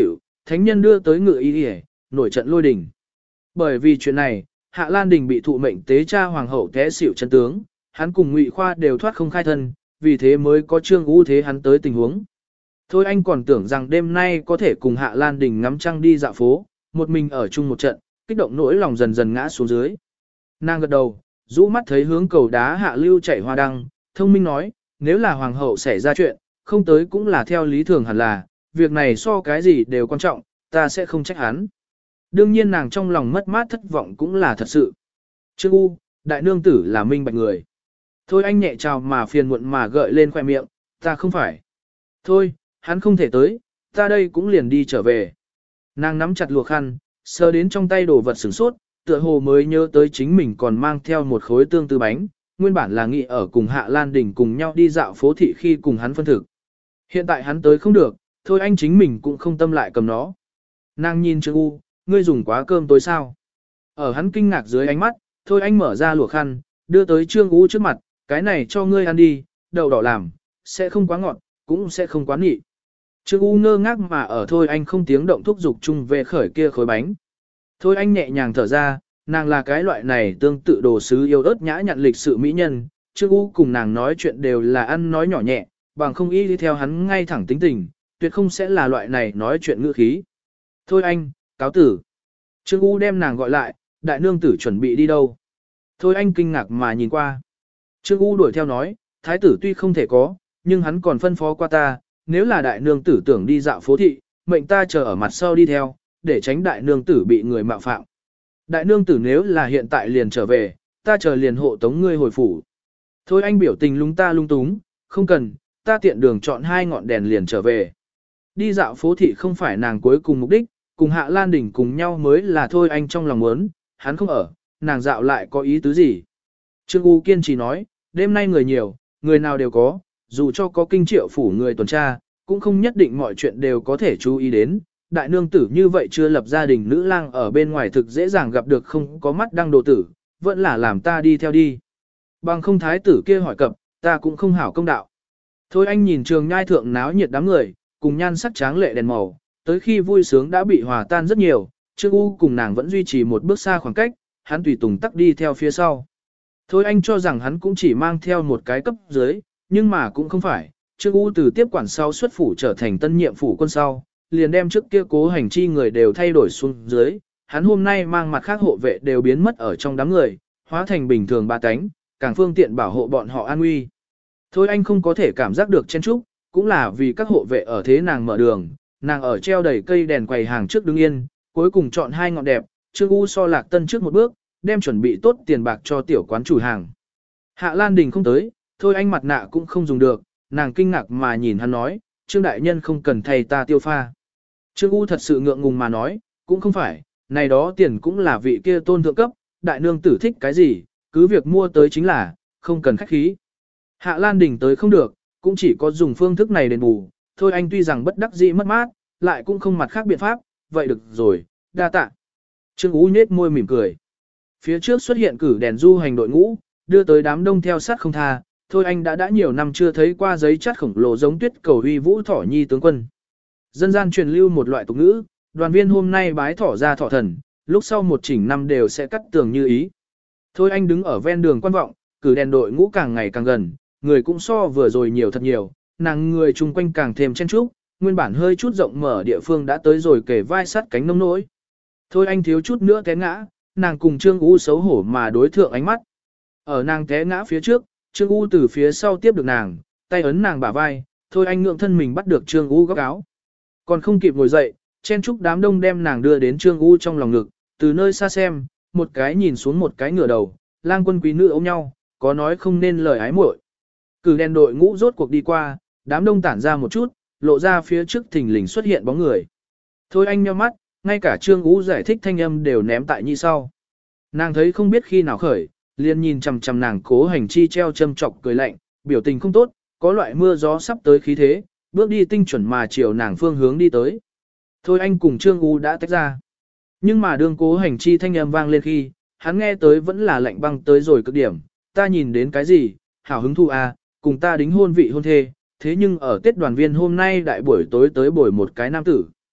thánh nhân đưa tới ngự y y, nổi trận lôi đình. Bởi vì chuyện này, Hạ Lan Đình bị thụ mệnh tế cha hoàng hậu té xỉu chân tướng, hắn cùng Ngụy Khoa đều thoát không khai thân, vì thế mới có Trương U thế hắn tới tình huống. Thôi anh còn tưởng rằng đêm nay có thể cùng Hạ Lan Đình ngắm trăng đi dạo phố, một mình ở chung một trận, kích động nỗi lòng dần dần ngã xuống dưới. Nàng gật đầu, rũ mắt thấy hướng cầu đá hạ lưu chảy hoa đăng, thông minh nói, nếu là hoàng hậu xảy ra chuyện, không tới cũng là theo lý thường hẳn là, việc này so cái gì đều quan trọng, ta sẽ không trách hắn. Đương nhiên nàng trong lòng mất mát thất vọng cũng là thật sự. Trương U, đại nương tử là minh bạch người. Thôi anh nhẹ chào mà phiền muộn mà gợi lên khoẻ miệng, ta không phải. Thôi, hắn không thể tới, ta đây cũng liền đi trở về. Nàng nắm chặt lùa khăn, sờ đến trong tay đồ vật sửng sốt, tựa hồ mới nhớ tới chính mình còn mang theo một khối tương tư bánh, nguyên bản là nghĩ ở cùng Hạ Lan Đình cùng nhau đi dạo phố thị khi cùng hắn phân thực. Hiện tại hắn tới không được, thôi anh chính mình cũng không tâm lại cầm nó. Nàng nhìn Trương U, ngươi dùng quá cơm tối sao? Ở hắn kinh ngạc dưới ánh mắt, thôi anh mở ra lùa khăn, đưa tới Trương U trước mặt, cái này cho ngươi ăn đi, đậu đỏ làm, sẽ không quá ngọt, cũng sẽ không quá nhị. Trương U ngơ ngác mà ở thôi anh không tiếng động thúc giục chung về khởi kia khối bánh. Thôi anh nhẹ nhàng thở ra, nàng là cái loại này tương tự đồ sứ yêu ớt nhã nhặn lịch sự mỹ nhân, Trương U cùng nàng nói chuyện đều là ăn nói nhỏ nhẹ, bằng không ý đi theo hắn ngay thẳng tính tình, tuyệt không sẽ là loại này nói chuyện ngữ khí. Thôi anh, cáo tử. Trương U đem nàng gọi lại, đại nương tử chuẩn bị đi đâu. Thôi anh kinh ngạc mà nhìn qua. Trương U đuổi theo nói, thái tử tuy không thể có, nhưng hắn còn phân phó qua ta, nếu là đại nương tử tưởng đi dạo phố thị, mệnh ta chờ ở mặt sau đi theo, để tránh đại nương tử bị người mạo phạm. Đại nương tử nếu là hiện tại liền trở về, ta chờ liền hộ tống ngươi hồi phủ. Thôi anh biểu tình lung ta lung túng, không cần, ta tiện đường chọn hai ngọn đèn liền trở về. Đi dạo phố thị không phải nàng cuối cùng mục đích, cùng Hạ Lan Đình cùng nhau mới là thôi anh trong lòng muốn, hắn không ở, nàng dạo lại có ý tứ gì. Trương U kiên trì nói, đêm nay người nhiều, người nào đều có, dù cho có kinh triệu phủ người tuần tra, cũng không nhất định mọi chuyện đều có thể chú ý đến. Đại nương tử như vậy chưa lập gia đình nữ lang ở bên ngoài thực dễ dàng gặp được không có mắt đăng đồ tử, vẫn là làm ta đi theo đi. Bằng không thái tử kia hỏi cập, ta cũng không hảo công đạo. Thôi anh nhìn trường nhai thượng náo nhiệt đám người, cùng nhan sắc tráng lệ đèn màu, tới khi vui sướng đã bị hòa tan rất nhiều, Trương U cùng nàng vẫn duy trì một bước xa khoảng cách, hắn tùy tùng tắc đi theo phía sau. Thôi anh cho rằng hắn cũng chỉ mang theo một cái cấp dưới, nhưng mà cũng không phải, Trương U từ tiếp quản sau xuất phủ trở thành tân nhiệm phủ quân sau, liền đem trước kia cố hành chi người đều thay đổi xuống dưới, hắn hôm nay mang mặt khác hộ vệ đều biến mất ở trong đám người, hóa thành bình thường ba cánh, càng phương tiện bảo hộ bọn họ an nguy. Thôi anh không có thể cảm giác được chen trúc, cũng là vì các hộ vệ ở thế nàng mở đường, nàng ở treo đầy cây đèn quầy hàng trước đứng yên, cuối cùng chọn hai ngọn đẹp, Trương U so Lạc Tân trước một bước, đem chuẩn bị tốt tiền bạc cho tiểu quán chủ hàng. Hạ Lan Đình không tới, thôi anh mặt nạ cũng không dùng được, nàng kinh ngạc mà nhìn hắn nói, Trương đại nhân không cần thay ta tiêu pha. Trương U thật sự ngượng ngùng mà nói, cũng không phải, này đó tiền cũng là vị kia tôn thượng cấp, đại nương tử thích cái gì, cứ việc mua tới chính là, không cần khách khí. Hạ Lan Đình tới không được, cũng chỉ có dùng phương thức này đền bù, thôi anh tuy rằng bất đắc dĩ mất mát, lại cũng không mặt khác biện pháp, vậy được rồi, đa tạ. Trương U nhếch môi mỉm cười. Phía trước xuất hiện cử đèn du hành đội ngũ, đưa tới đám đông theo sát không tha, thôi anh đã đã nhiều năm chưa thấy qua giấy chát khổng lồ giống tuyết cầu huy vũ thỏ nhi tướng quân. Dân gian truyền lưu một loại tục ngữ, đoàn viên hôm nay bái thỏ ra thỏ thần, lúc sau một chỉnh năm đều sẽ cắt tường như ý. Thôi anh đứng ở ven đường quan vọng, cử đèn đội ngũ càng ngày càng gần, người cũng so vừa rồi nhiều thật nhiều, nàng người chung quanh càng thêm chen chúc, nguyên bản hơi chút rộng mở địa phương đã tới rồi kể vai sát cánh nông nỗi. Thôi anh thiếu chút nữa té ngã, nàng cùng Trương U xấu hổ mà đối thượng ánh mắt. Ở nàng té ngã phía trước, Trương U từ phía sau tiếp được nàng, tay ấn nàng bả vai, thôi anh ngượng thân mình bắt được Trương U góc áo. Còn không kịp ngồi dậy, chen chúc đám đông đem nàng đưa đến Trương U trong lòng ngực, từ nơi xa xem, một cái nhìn xuống một cái ngửa đầu, lang quân quý nữ ôm nhau, có nói không nên lời ái muội. Cử đèn đội ngũ rốt cuộc đi qua, đám đông tản ra một chút, lộ ra phía trước thình lình xuất hiện bóng người. Thôi anh nheo mắt, ngay cả Trương U giải thích thanh âm đều ném tại như sau. Nàng thấy không biết khi nào khởi, liền nhìn chằm chằm nàng cố hành chi treo châm chọc cười lạnh, biểu tình không tốt, có loại mưa gió sắp tới khí thế, bước đi tinh chuẩn mà chiều nàng phương hướng đi tới. Thôi anh cùng Trương U đã tách ra. Nhưng mà đương cố hành chi thanh âm vang lên khi, hắn nghe tới vẫn là lạnh băng tới rồi cực điểm, ta nhìn đến cái gì, hảo hứng thu à, cùng ta đính hôn vị hôn thê, thế nhưng ở Tết đoàn viên hôm nay đại buổi tối tới bồi một cái nam tử.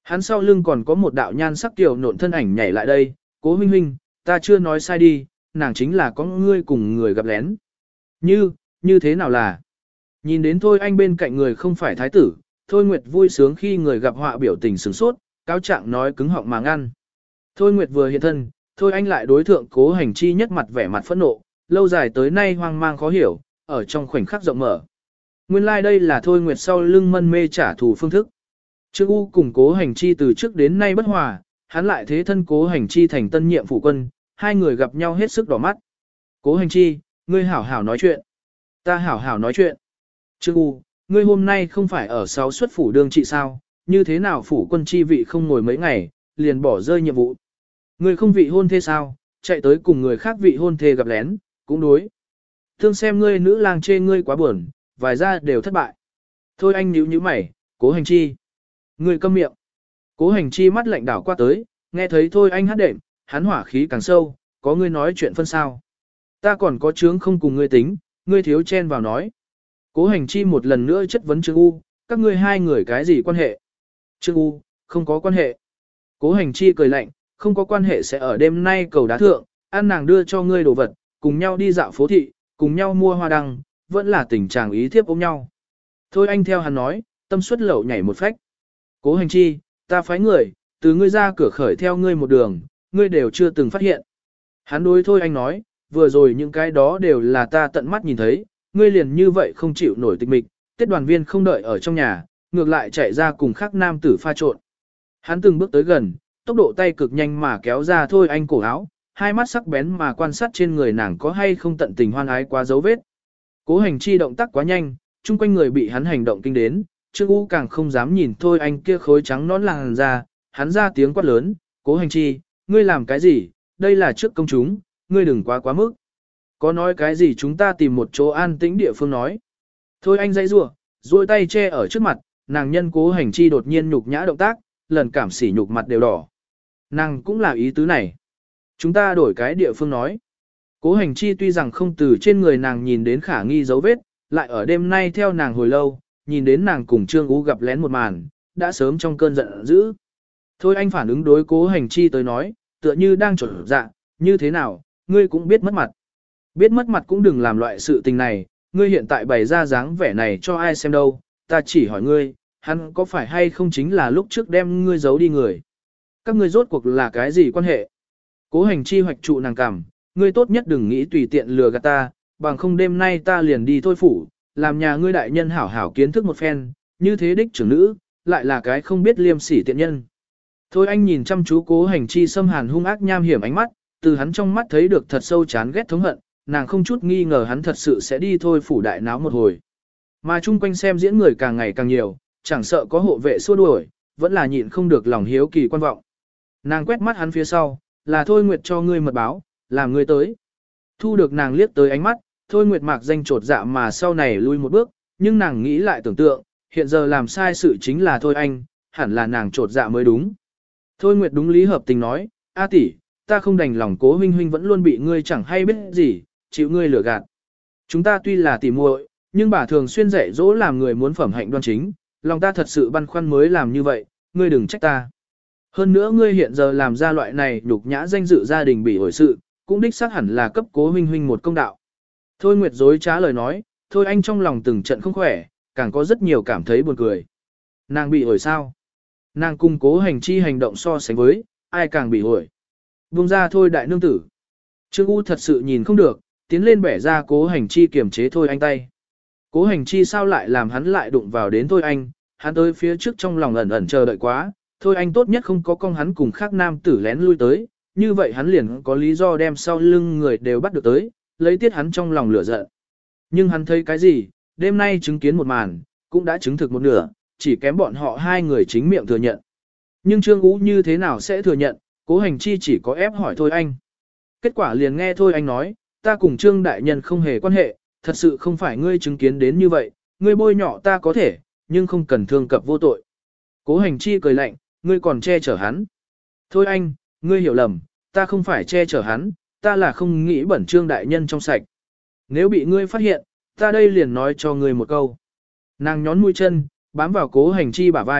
Hắn sau lưng còn có một đạo nhan sắc tiểu nộn thân ảnh nhảy lại đây, Cố huynh huynh, ta chưa nói sai đi, nàng chính là có ngươi cùng người gặp lén. Như, như thế nào là? Nhìn đến Thôi Anh bên cạnh người không phải thái tử, Thôi Nguyệt vui sướng khi người gặp họa biểu tình sửng sốt, cáo trạng nói cứng họng mà ngăn. Thôi Nguyệt vừa hiện thân, Thôi Anh lại đối thượng Cố Hành Chi nhất mặt vẻ mặt phẫn nộ, lâu dài tới nay hoang mang khó hiểu, ở trong khoảnh khắc rộng mở. Nguyên lai like đây là Thôi Nguyệt sau lưng mân mê trả thù phương thức. Trương U cùng Cố Hành Chi từ trước đến nay bất hòa, hắn lại thế thân Cố Hành Chi thành tân nhiệm phụ quân, hai người gặp nhau hết sức đỏ mắt. Cố Hành Chi, ngươi hảo hảo nói chuyện. Ta hảo hảo nói chuyện. Trương U, ngươi hôm nay không phải ở sáu xuất phủ đương trị sao, như thế nào phủ quân chi vị không ngồi mấy ngày, liền bỏ rơi nhiệm vụ. Ngươi không vị hôn thê sao, chạy tới cùng người khác vị hôn thê gặp lén, cũng đối. Thương xem ngươi nữ lang chê ngươi quá buồn, vài ra đều thất bại. Thôi anh nhíu nhíu mày, Cố Hành Chi. Ngươi câm miệng. Cố Hành Chi mắt lạnh đảo qua tới, nghe thấy Thôi anh hát đệm, hắn hỏa khí càng sâu, có ngươi nói chuyện phân sao. Ta còn có chướng không cùng ngươi tính, ngươi thiếu chen vào nói. Cố Hành Chi một lần nữa chất vấn Trương U, các ngươi hai người cái gì quan hệ? Trương U, không có quan hệ. Cố Hành Chi cười lạnh, không có quan hệ sẽ ở đêm nay cầu đá thượng, ăn nàng đưa cho ngươi đồ vật, cùng nhau đi dạo phố thị, cùng nhau mua hoa đăng, vẫn là tình trạng ý thiếp ôm nhau. Thôi anh theo hắn nói, tâm suất lậu nhảy một phách. Cố Hành Chi, ta phái người, từ ngươi ra cửa khởi theo ngươi một đường, ngươi đều chưa từng phát hiện. Hắn đối Thôi anh nói, vừa rồi những cái đó đều là ta tận mắt nhìn thấy, ngươi liền như vậy không chịu nổi tịch mịch, Tết đoàn viên không đợi ở trong nhà, ngược lại chạy ra cùng khác nam tử pha trộn. Hắn từng bước tới gần, tốc độ tay cực nhanh mà kéo ra Thôi anh cổ áo, hai mắt sắc bén mà quan sát trên người nàng có hay không tận tình hoan ái quá dấu vết. Cố Hành Chi động tác quá nhanh, chung quanh người bị hắn hành động kinh đến, Trương U càng không dám nhìn Thôi anh kia khối trắng nón làn ra, hắn ra tiếng quát lớn, Cố Hành Chi, ngươi làm cái gì, đây là trước công chúng, ngươi đừng quá quá mức. Có nói cái gì chúng ta tìm một chỗ an tĩnh địa phương nói. Thôi anh dãy rủa, duỗi tay che ở trước mặt, nàng nhân Cố Hành Chi đột nhiên nhục nhã động tác, lần cảm sỉ nhục mặt đều đỏ. Nàng cũng là ý tứ này. Chúng ta đổi cái địa phương nói. Cố Hành Chi tuy rằng không từ trên người nàng nhìn đến khả nghi dấu vết, lại ở đêm nay theo nàng hồi lâu, nhìn đến nàng cùng Trương Ú gặp lén một màn, đã sớm trong cơn giận dữ. Thôi anh phản ứng đối Cố Hành Chi tới nói, tựa như đang trộn dạ, như thế nào, ngươi cũng biết mất mặt. Biết mất mặt cũng đừng làm loại sự tình này, ngươi hiện tại bày ra dáng vẻ này cho ai xem đâu, ta chỉ hỏi ngươi, hắn có phải hay không chính là lúc trước đem ngươi giấu đi người. Các ngươi rốt cuộc là cái gì quan hệ? Cố Hành Chi hoạch trụ nàng cảm, ngươi tốt nhất đừng nghĩ tùy tiện lừa gạt ta, bằng không đêm nay ta liền đi thôi phủ, làm nhà ngươi đại nhân hảo hảo kiến thức một phen, như thế đích trưởng nữ, lại là cái không biết liêm sỉ tiện nhân. Thôi anh nhìn chăm chú Cố Hành Chi xâm hàn hung ác nham hiểm ánh mắt, từ hắn trong mắt thấy được thật sâu chán ghét thống hận, nàng không chút nghi ngờ hắn thật sự sẽ đi thôi phủ đại náo một hồi. Mà chung quanh xem diễn người càng ngày càng nhiều, chẳng sợ có hộ vệ xua đuổi, vẫn là nhịn không được lòng hiếu kỳ quan vọng. Nàng quét mắt hắn phía sau, là Thôi Nguyệt cho ngươi mật báo, làm ngươi tới. Thu được nàng liếc tới ánh mắt, Thôi Nguyệt mạc danh trột dạ mà sau này lui một bước, nhưng nàng nghĩ lại tưởng tượng, hiện giờ làm sai sự chính là Thôi anh, hẳn là nàng trột dạ mới đúng. Thôi Nguyệt đúng lý hợp tình nói, A tỷ, ta không đành lòng Cố huynh huynh vẫn luôn bị ngươi chẳng hay biết gì, chịu ngươi lừa gạt. Chúng ta tuy là tỉ muội, nhưng bà thường xuyên dạy dỗ làm người muốn phẩm hạnh đoan chính, lòng ta thật sự băn khoăn mới làm như vậy, ngươi đừng trách ta. Hơn nữa ngươi hiện giờ làm ra loại này nhục nhã danh dự gia đình bị ổi sự, cũng đích xác hẳn là cấp Cố huynh huynh một công đạo. Thôi Nguyệt dối trá lời nói, thôi anh trong lòng từng trận không khỏe, càng có rất nhiều cảm thấy buồn cười. Nàng bị ổi sao? Nàng cùng Cố Hành Chi hành động so sánh với, ai càng bị ổi. Buông ra thôi đại nương tử. Trương U thật sự nhìn không được, tiến lên bẻ ra Cố Hành Chi kiềm chế thôi anh tay. Cố Hành Chi sao lại làm hắn lại đụng vào đến thôi anh, hắn tới phía trước trong lòng ẩn ẩn chờ đợi quá, thôi anh tốt nhất không có con hắn cùng khác nam tử lén lui tới, như vậy hắn liền có lý do đem sau lưng người đều bắt được tới, lấy tiết hắn trong lòng lửa giận. Nhưng hắn thấy cái gì, đêm nay chứng kiến một màn, cũng đã chứng thực một nửa, chỉ kém bọn họ hai người chính miệng thừa nhận. Nhưng Trương Ú như thế nào sẽ thừa nhận, Cố Hành Chi chỉ có ép hỏi thôi anh. Kết quả liền nghe thôi anh nói, ta cùng Trương đại nhân không hề quan hệ, thật sự không phải ngươi chứng kiến đến như vậy, ngươi bôi nhọ ta có thể, nhưng không cần thương cập vô tội. Cố Hành Chi cười lạnh, ngươi còn che chở hắn. Thôi anh, ngươi hiểu lầm, ta không phải che chở hắn, ta là không nghĩ bẩn Trương đại nhân trong sạch. Nếu bị ngươi phát hiện, ta đây liền nói cho ngươi một câu. Nàng nhón mũi chân, bám vào Cố Hành Chi bả vai,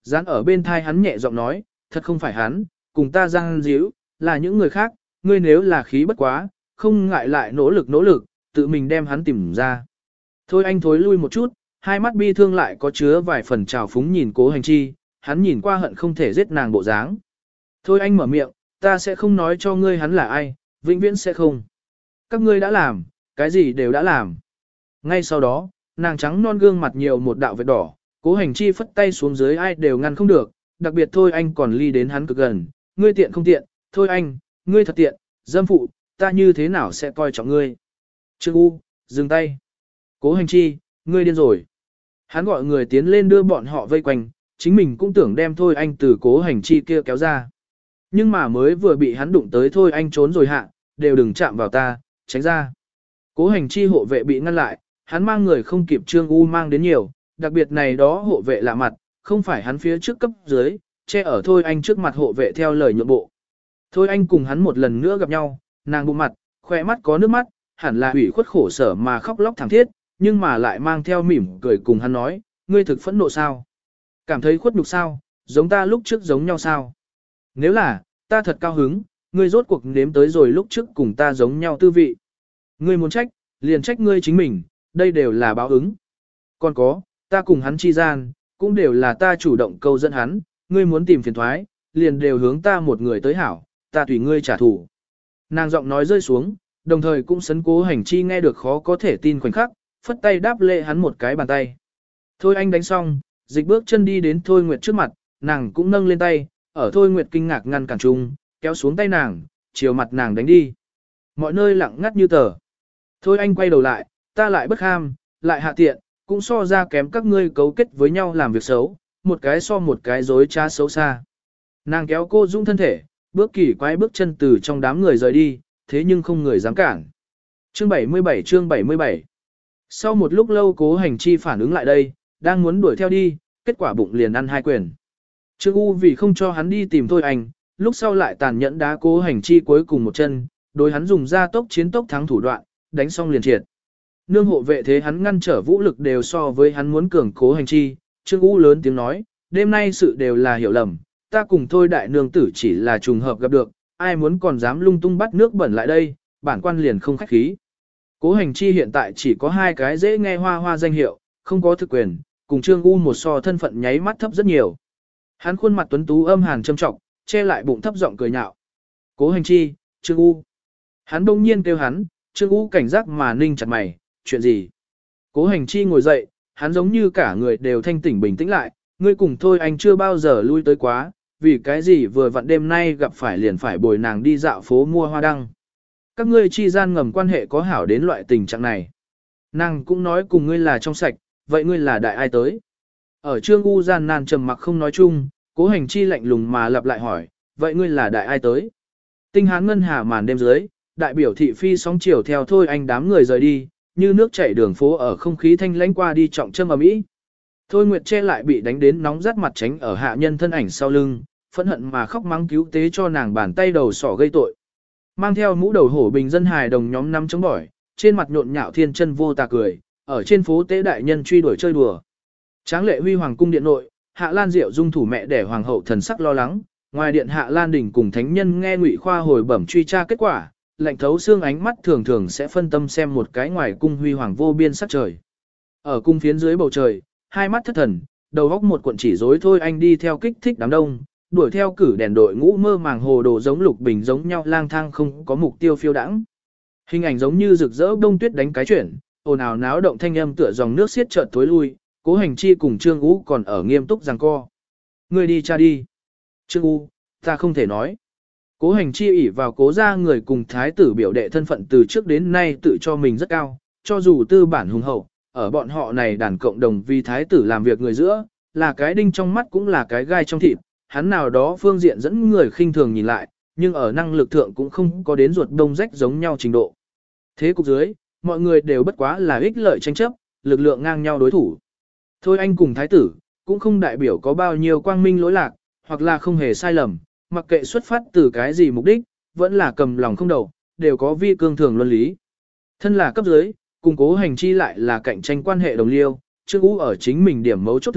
Dán ở bên thai hắn nhẹ giọng nói, thật không phải hắn, cùng ta giang díu, là những người khác, ngươi nếu là khí bất quá, không ngại lại nỗ lực nỗ lực, tự mình đem hắn tìm ra. Thôi anh thối lui một chút, hai mắt bi thương lại có chứa vài phần trào phúng nhìn Cố Hành Chi, hắn nhìn qua hận không thể giết nàng bộ dáng. Thôi anh mở miệng, ta sẽ không nói cho ngươi hắn là ai, vĩnh viễn sẽ không. Các ngươi đã làm, cái gì đều đã làm. Ngay sau đó, nàng trắng non gương mặt nhiều một đạo vết đỏ, Cố Hành Chi phất tay xuống dưới ai đều ngăn không được, đặc biệt Thôi anh còn ly đến hắn cực gần, ngươi tiện không tiện, Thôi anh, ngươi thật tiện, dâm phụ, ta như thế nào sẽ coi trọng ngươi. Trương U, dừng tay. Cố Hành Chi, ngươi điên rồi. Hắn gọi người tiến lên đưa bọn họ vây quanh, chính mình cũng tưởng đem Thôi anh từ Cố Hành Chi kia kéo ra. Nhưng mà mới vừa bị hắn đụng tới Thôi anh trốn rồi hạ, đều đừng chạm vào ta, tránh ra. Cố Hành Chi hộ vệ bị ngăn lại, hắn mang người không kịp Trương U mang đến nhiều, đặc biệt này đó hộ vệ lạ mặt, không phải hắn phía trước cấp dưới, che ở Thôi anh trước mặt hộ vệ theo lời nhượng bộ. Thôi anh cùng hắn một lần nữa gặp nhau, nàng bụng mặt, khỏe mắt có nước mắt, hẳn là ủy khuất khổ sở mà khóc lóc thảm thiết, nhưng mà lại mang theo mỉm cười cùng hắn nói, ngươi thực phẫn nộ sao? Cảm thấy khuất nhục sao? Giống ta lúc trước giống nhau sao? Nếu là, ta thật cao hứng, ngươi rốt cuộc nếm tới rồi lúc trước cùng ta giống nhau tư vị. Ngươi muốn trách, liền trách ngươi chính mình, đây đều là báo ứng. Còn có, ta cùng hắn chi gian, cũng đều là ta chủ động câu dẫn hắn, ngươi muốn tìm phiền thoái, liền đều hướng ta một người tới hảo, ta tùy ngươi trả thù. Nàng giọng nói rơi xuống, đồng thời cũng sấn Cố Hành Chi nghe được khó có thể tin khoảnh khắc, phất tay đáp lệ hắn một cái bàn tay. Thôi anh đánh xong, dịch bước chân đi đến Thôi Nguyệt trước mặt, nàng cũng nâng lên tay, ở Thôi Nguyệt kinh ngạc ngăn cản chung, kéo xuống tay nàng, chiều mặt nàng đánh đi. Mọi nơi lặng ngắt như tờ. Thôi anh quay đầu lại, ta lại bất ham, lại hạ tiện, cũng so ra kém các ngươi cấu kết với nhau làm việc xấu, một cái so một cái dối trá xấu xa. Nàng kéo cô Dung thân thể, bước kỳ quái bước chân từ trong đám người rời đi, thế nhưng không người dám cản. Chương bảy mươi bảy chương bảy mươi bảy. Sau một lúc lâu Cố Hành Chi phản ứng lại đây, đang muốn đuổi theo đi, kết quả bụng liền ăn hai quyền. Trương U vì không cho hắn đi tìm Thôi anh, lúc sau lại tàn nhẫn đá Cố Hành Chi cuối cùng một chân, đối hắn dùng ra tốc chiến tốc thắng thủ đoạn, đánh xong liền triệt. Nương hộ vệ thế hắn ngăn trở vũ lực đều so với hắn muốn cường Cố Hành Chi, Trương U lớn tiếng nói, đêm nay sự đều là hiểu lầm, ta cùng Thôi đại nương tử chỉ là trùng hợp gặp được, ai muốn còn dám lung tung bắt nước bẩn lại đây, bản quan liền không khách khí. Cố Hành Chi hiện tại chỉ có hai cái dễ nghe hoa hoa danh hiệu, không có thực quyền, cùng Trương U một so thân phận nháy mắt thấp rất nhiều. Hắn khuôn mặt tuấn tú âm hàn châm trọng, che lại bụng thấp giọng cười nhạo. Cố Hành Chi, Trương U. Hắn đông nhiên kêu hắn, Trương U cảnh giác mà ninh chặt mày, chuyện gì? Cố Hành Chi ngồi dậy, hắn giống như cả người đều thanh tỉnh bình tĩnh lại, ngươi cùng Thôi anh chưa bao giờ lui tới quá, vì cái gì vừa vặn đêm nay gặp phải liền phải bồi nàng đi dạo phố mua hoa đăng. Các ngươi chi gian ngầm quan hệ có hảo đến loại tình trạng này. Nàng cũng nói cùng ngươi là trong sạch, vậy ngươi là đại ai tới? Ở Trương U gian nan trầm mặc không nói chung, Cố Hành Chi lạnh lùng mà lặp lại hỏi, vậy ngươi là đại ai tới? Tinh hán ngân hà màn đêm dưới, đại biểu thị phi sóng chiều theo Thôi anh đám người rời đi, như nước chảy đường phố ở không khí thanh lãnh qua đi trọng châm ầm ĩ. Thôi Nguyệt che lại bị đánh đến nóng rát mặt tránh ở hạ nhân thân ảnh sau lưng, phẫn hận mà khóc mắng cứu tế cho nàng bàn tay đầu sỏ gây tội. Mang theo mũ đầu hổ bình dân hài đồng nhóm năm chống bỏi, trên mặt nhộn nhạo thiên chân vô tà cười, ở trên phố tế đại nhân truy đuổi chơi đùa. Tráng lệ huy hoàng cung điện nội, Hạ Lan Diệu dung thủ mẹ để hoàng hậu thần sắc lo lắng, ngoài điện Hạ Lan đỉnh cùng thánh nhân nghe Ngụy Khoa hồi bẩm truy tra kết quả, lạnh thấu xương ánh mắt thường thường sẽ phân tâm xem một cái ngoài cung huy hoàng vô biên sắc trời. Ở cung phiến dưới bầu trời, hai mắt thất thần, đầu góc một cuộn chỉ rối Thôi anh đi theo kích thích đám đông, đuổi theo cử đèn đội ngũ mơ màng hồ đồ giống Lục Bình giống nhau lang thang không có mục tiêu phiêu đãng. Hình ảnh giống như rực rỡ đông tuyết đánh cái chuyển, ồn ào náo động thanh âm tựa dòng nước xiết chợt tối lui, Cố Hành Chi cùng Trương U còn ở nghiêm túc giằng co. Người đi cha đi. Trương U, ta không thể nói. Cố Hành Chi ỷ vào Cố gia người cùng thái tử biểu đệ thân phận từ trước đến nay tự cho mình rất cao, cho dù tư bản hùng hậu, ở bọn họ này đàn cộng đồng vì thái tử làm việc người giữa, là cái đinh trong mắt cũng là cái gai trong thịt, hắn nào đó phương diện dẫn người khinh thường nhìn lại, nhưng ở năng lực thượng cũng không có đến ruột đông rách giống nhau trình độ. Thế cục dưới, mọi người đều bất quá là ích lợi tranh chấp, lực lượng ngang nhau đối thủ. Thôi anh cùng thái tử, cũng không đại biểu có bao nhiêu quang minh lỗi lạc, hoặc là không hề sai lầm, mặc kệ xuất phát từ cái gì mục đích, vẫn là cầm lòng không đầu, đều có vi cương thường luân lý. Thân là cấp dưới, cùng Cố Hành Chi lại là cạnh tranh quan hệ đồng liêu, Trương U ở chính mình điểm mấu chốt thượng,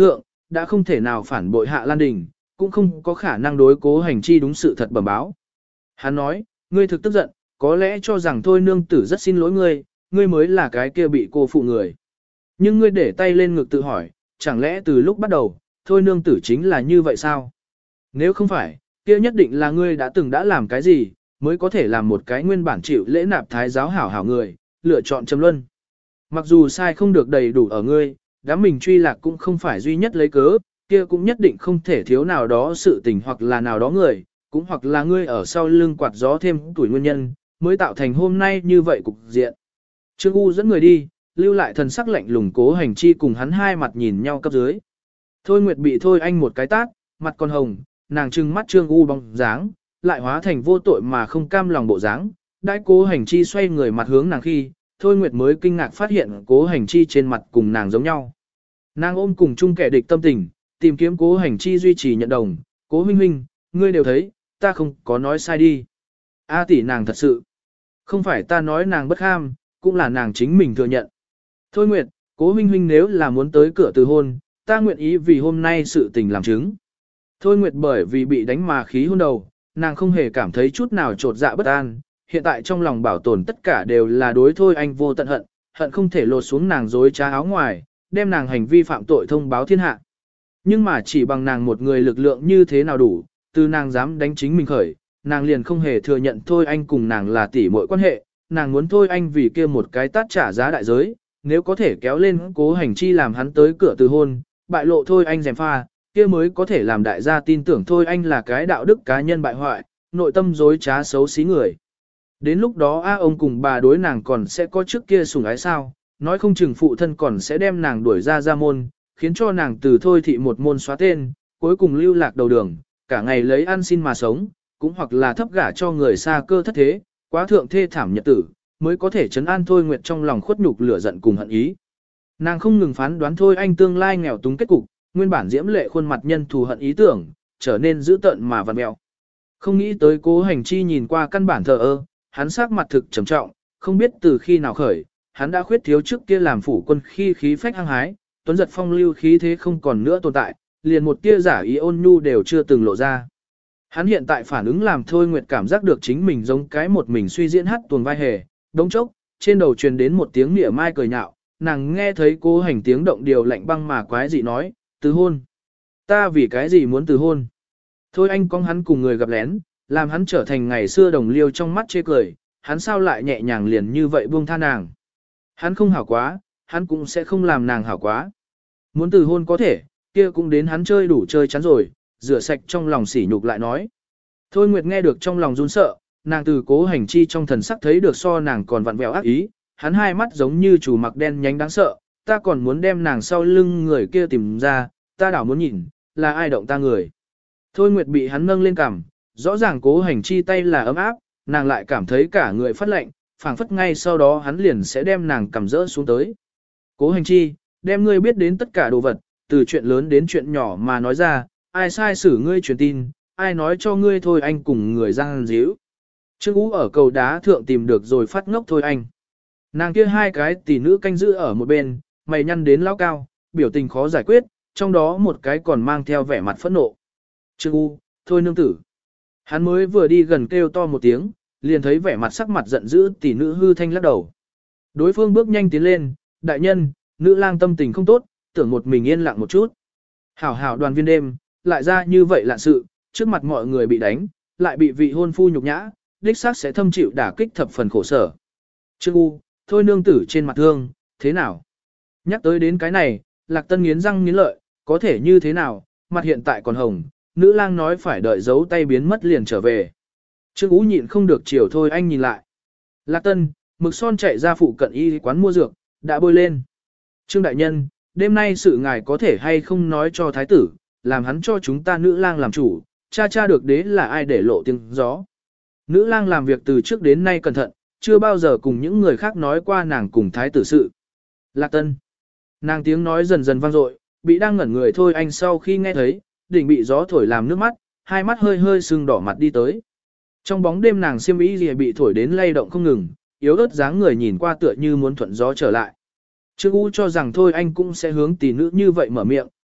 đã không thể nào phản bội Hạ Lan Đình, cũng không có khả năng đối Cố Hành Chi đúng sự thật bẩm báo. Hắn nói, ngươi thực tức giận, có lẽ cho rằng thôi nương tử rất xin lỗi ngươi, ngươi mới là cái kia bị cô phụ người. Nhưng ngươi để tay lên ngực tự hỏi, chẳng lẽ từ lúc bắt đầu, thôi nương tử chính là như vậy sao? Nếu không phải, kia nhất định là ngươi đã từng đã làm cái gì, mới có thể làm một cái nguyên bản chịu lễ nạp thái giáo hảo hảo người, lựa chọn Trầm Luân. Mặc dù sai không được đầy đủ ở ngươi, đám mình truy lạc cũng không phải duy nhất lấy cớ, kia cũng nhất định không thể thiếu nào đó sự tình hoặc là nào đó người, cũng hoặc là ngươi ở sau lưng quạt gió thêm tuổi nguyên nhân, mới tạo thành hôm nay như vậy cục diện. Trương U dẫn người đi, lưu lại thần sắc lạnh lùng Cố Hành Chi cùng hắn hai mặt nhìn nhau cấp dưới. Thôi Nguyệt bị Thôi Anh một cái tát, mặt còn hồng, nàng trừng mắt Trương U bóng dáng, lại hóa thành vô tội mà không cam lòng bộ dáng. Đãi Cố Hành Chi xoay người mặt hướng nàng khi, Thôi Nguyệt mới kinh ngạc phát hiện Cố Hành Chi trên mặt cùng nàng giống nhau. Nàng ôm cùng chung kẻ địch tâm tình, tìm kiếm Cố Hành Chi duy trì nhận đồng, Cố huynh huynh, ngươi đều thấy, ta không có nói sai đi. A tỷ nàng thật sự, không phải ta nói nàng bất ham, cũng là nàng chính mình thừa nhận. Thôi Nguyệt, Cố huynh huynh nếu là muốn tới cửa từ hôn, ta nguyện ý vì hôm nay sự tình làm chứng. Thôi Nguyệt bởi vì bị đánh mà khí hôn đầu, nàng không hề cảm thấy chút nào trột dạ bất an, hiện tại trong lòng bảo tồn tất cả đều là đối Thôi Anh vô tận hận, hận không thể lột xuống nàng dối trá áo ngoài, đem nàng hành vi phạm tội thông báo thiên hạ. Nhưng mà chỉ bằng nàng một người lực lượng như thế nào đủ, từ nàng dám đánh chính mình khởi, nàng liền không hề thừa nhận Thôi Anh cùng nàng là tỷ muội quan hệ, nàng muốn Thôi Anh vì kia một cái tát trả giá đại giới, nếu có thể kéo lên Cố Hành Chi làm hắn tới cửa từ hôn, bại lộ Thôi Anh dèm pha, kia mới có thể làm đại gia tin tưởng Thôi Anh là cái đạo đức cá nhân bại hoại, nội tâm dối trá xấu xí người. Đến lúc đó a ông cùng bà đối nàng còn sẽ có trước kia sủng ái sao, nói không chừng phụ thân còn sẽ đem nàng đuổi ra ra môn, khiến cho nàng từ Thôi thị một môn xóa tên, cuối cùng lưu lạc đầu đường, cả ngày lấy ăn xin mà sống, cũng hoặc là thấp gả cho người xa cơ thất thế, quá thượng thê thảm nhật tử, mới có thể trấn an Thôi Nguyệt trong lòng khuất nhục lửa giận cùng hận ý. Nàng không ngừng phán đoán Thôi Anh tương lai nghèo túng kết cục, nguyên bản diễm lệ khuôn mặt nhân thù hận ý tưởng, trở nên dữ tợn mà vặn mèo. Không nghĩ tới Cố Hành Chi nhìn qua căn bản thờ ơ, hắn sắc mặt thực trầm trọng, không biết từ khi nào khởi, hắn đã khuyết thiếu trước kia làm phủ quân khi khí phách hăng hái, tuấn giật phong lưu khí thế không còn nữa tồn tại, liền một tia giả ý ôn nhu đều chưa từng lộ ra. Hắn hiện tại phản ứng làm Thôi Nguyệt cảm giác được chính mình giống cái một mình suy diễn hát tuồng vai hề, đống chốc, trên đầu truyền đến một tiếng mỉa mai cười nhạo, nàng nghe thấy Cố Hành tiếng động điều lạnh băng mà quái dị nói, từ hôn. Ta vì cái gì muốn từ hôn? Thôi anh con hắn cùng người gặp lén, làm hắn trở thành ngày xưa đồng liêu trong mắt chê cười, hắn sao lại nhẹ nhàng liền như vậy buông tha nàng. Hắn không hảo quá, hắn cũng sẽ không làm nàng hảo quá. Muốn từ hôn có thể, kia cũng đến hắn chơi đủ chơi chán rồi, rửa sạch trong lòng sỉ nhục lại nói. Thôi Nguyệt nghe được trong lòng run sợ, nàng từ Cố Hành Chi trong thần sắc thấy được so nàng còn vặn vẹo ác ý, hắn hai mắt giống như chủ mặc đen nhánh đáng sợ, ta còn muốn đem nàng sau lưng người kia tìm ra, ta đảo muốn nhìn, là ai động ta người. Thôi Nguyệt bị hắn nâng lên cằm, rõ ràng Cố Hành Chi tay là ấm áp, nàng lại cảm thấy cả người phát lạnh, phảng phất ngay sau đó hắn liền sẽ đem nàng cầm rỡ xuống tới. Cố Hành Chi, đem ngươi biết đến tất cả đồ vật, từ chuyện lớn đến chuyện nhỏ mà nói ra, ai sai xử ngươi truyền tin, ai nói cho ngươi Thôi Anh cùng người giang díu. Trương Ú ở cầu đá thượng tìm được rồi phát ngốc Thôi Anh. Nàng kia hai cái tỷ nữ canh giữ ở một bên, mày nhăn đến lao cao, biểu tình khó giải quyết, trong đó một cái còn mang theo vẻ mặt phẫn nộ. Trương U, Thôi nương tử. Hắn mới vừa đi gần kêu to một tiếng, liền thấy vẻ mặt sắc mặt giận dữ tỷ nữ hư thanh lắc đầu. Đối phương bước nhanh tiến lên, đại nhân, nữ lang tâm tình không tốt, tưởng một mình yên lặng một chút. Hảo hảo đoàn viên đêm, lại ra như vậy lạ sự, trước mặt mọi người bị đánh, lại bị vị hôn phu nhục nhã, đích xác sẽ thâm chịu đả kích thập phần khổ sở. Trương U, Thôi nương tử trên mặt thương, thế nào? Nhắc tới đến cái này, Lạc Tân nghiến răng nghiến lợi, có thể như thế nào, mặt hiện tại còn hồng, nữ lang nói phải đợi giấu tay biến mất liền trở về. Trương Ú nhịn không được chiều Thôi Anh nhìn lại. Lạc Tân, mực son chạy ra phụ cận y quán mua dược, đã bôi lên. Trương đại nhân, đêm nay sự ngài có thể hay không nói cho thái tử, làm hắn cho chúng ta nữ lang làm chủ, cha cha được đế là ai để lộ tiếng gió. Nữ lang làm việc từ trước đến nay cẩn thận, chưa bao giờ cùng những người khác nói qua nàng cùng thái tử sự. Lạc Tân. Nàng tiếng nói dần dần vang dội, bị đang ngẩn người Thôi Anh sau khi nghe thấy, đỉnh bị gió thổi làm nước mắt, hai mắt hơi hơi sưng đỏ mặt đi tới. Trong bóng đêm nàng xiêm y gì bị thổi đến lay động không ngừng, yếu ớt dáng người nhìn qua tựa như muốn thuận gió trở lại. Trương U cho rằng Thôi Anh cũng sẽ hướng tỷ nữ như vậy mở miệng,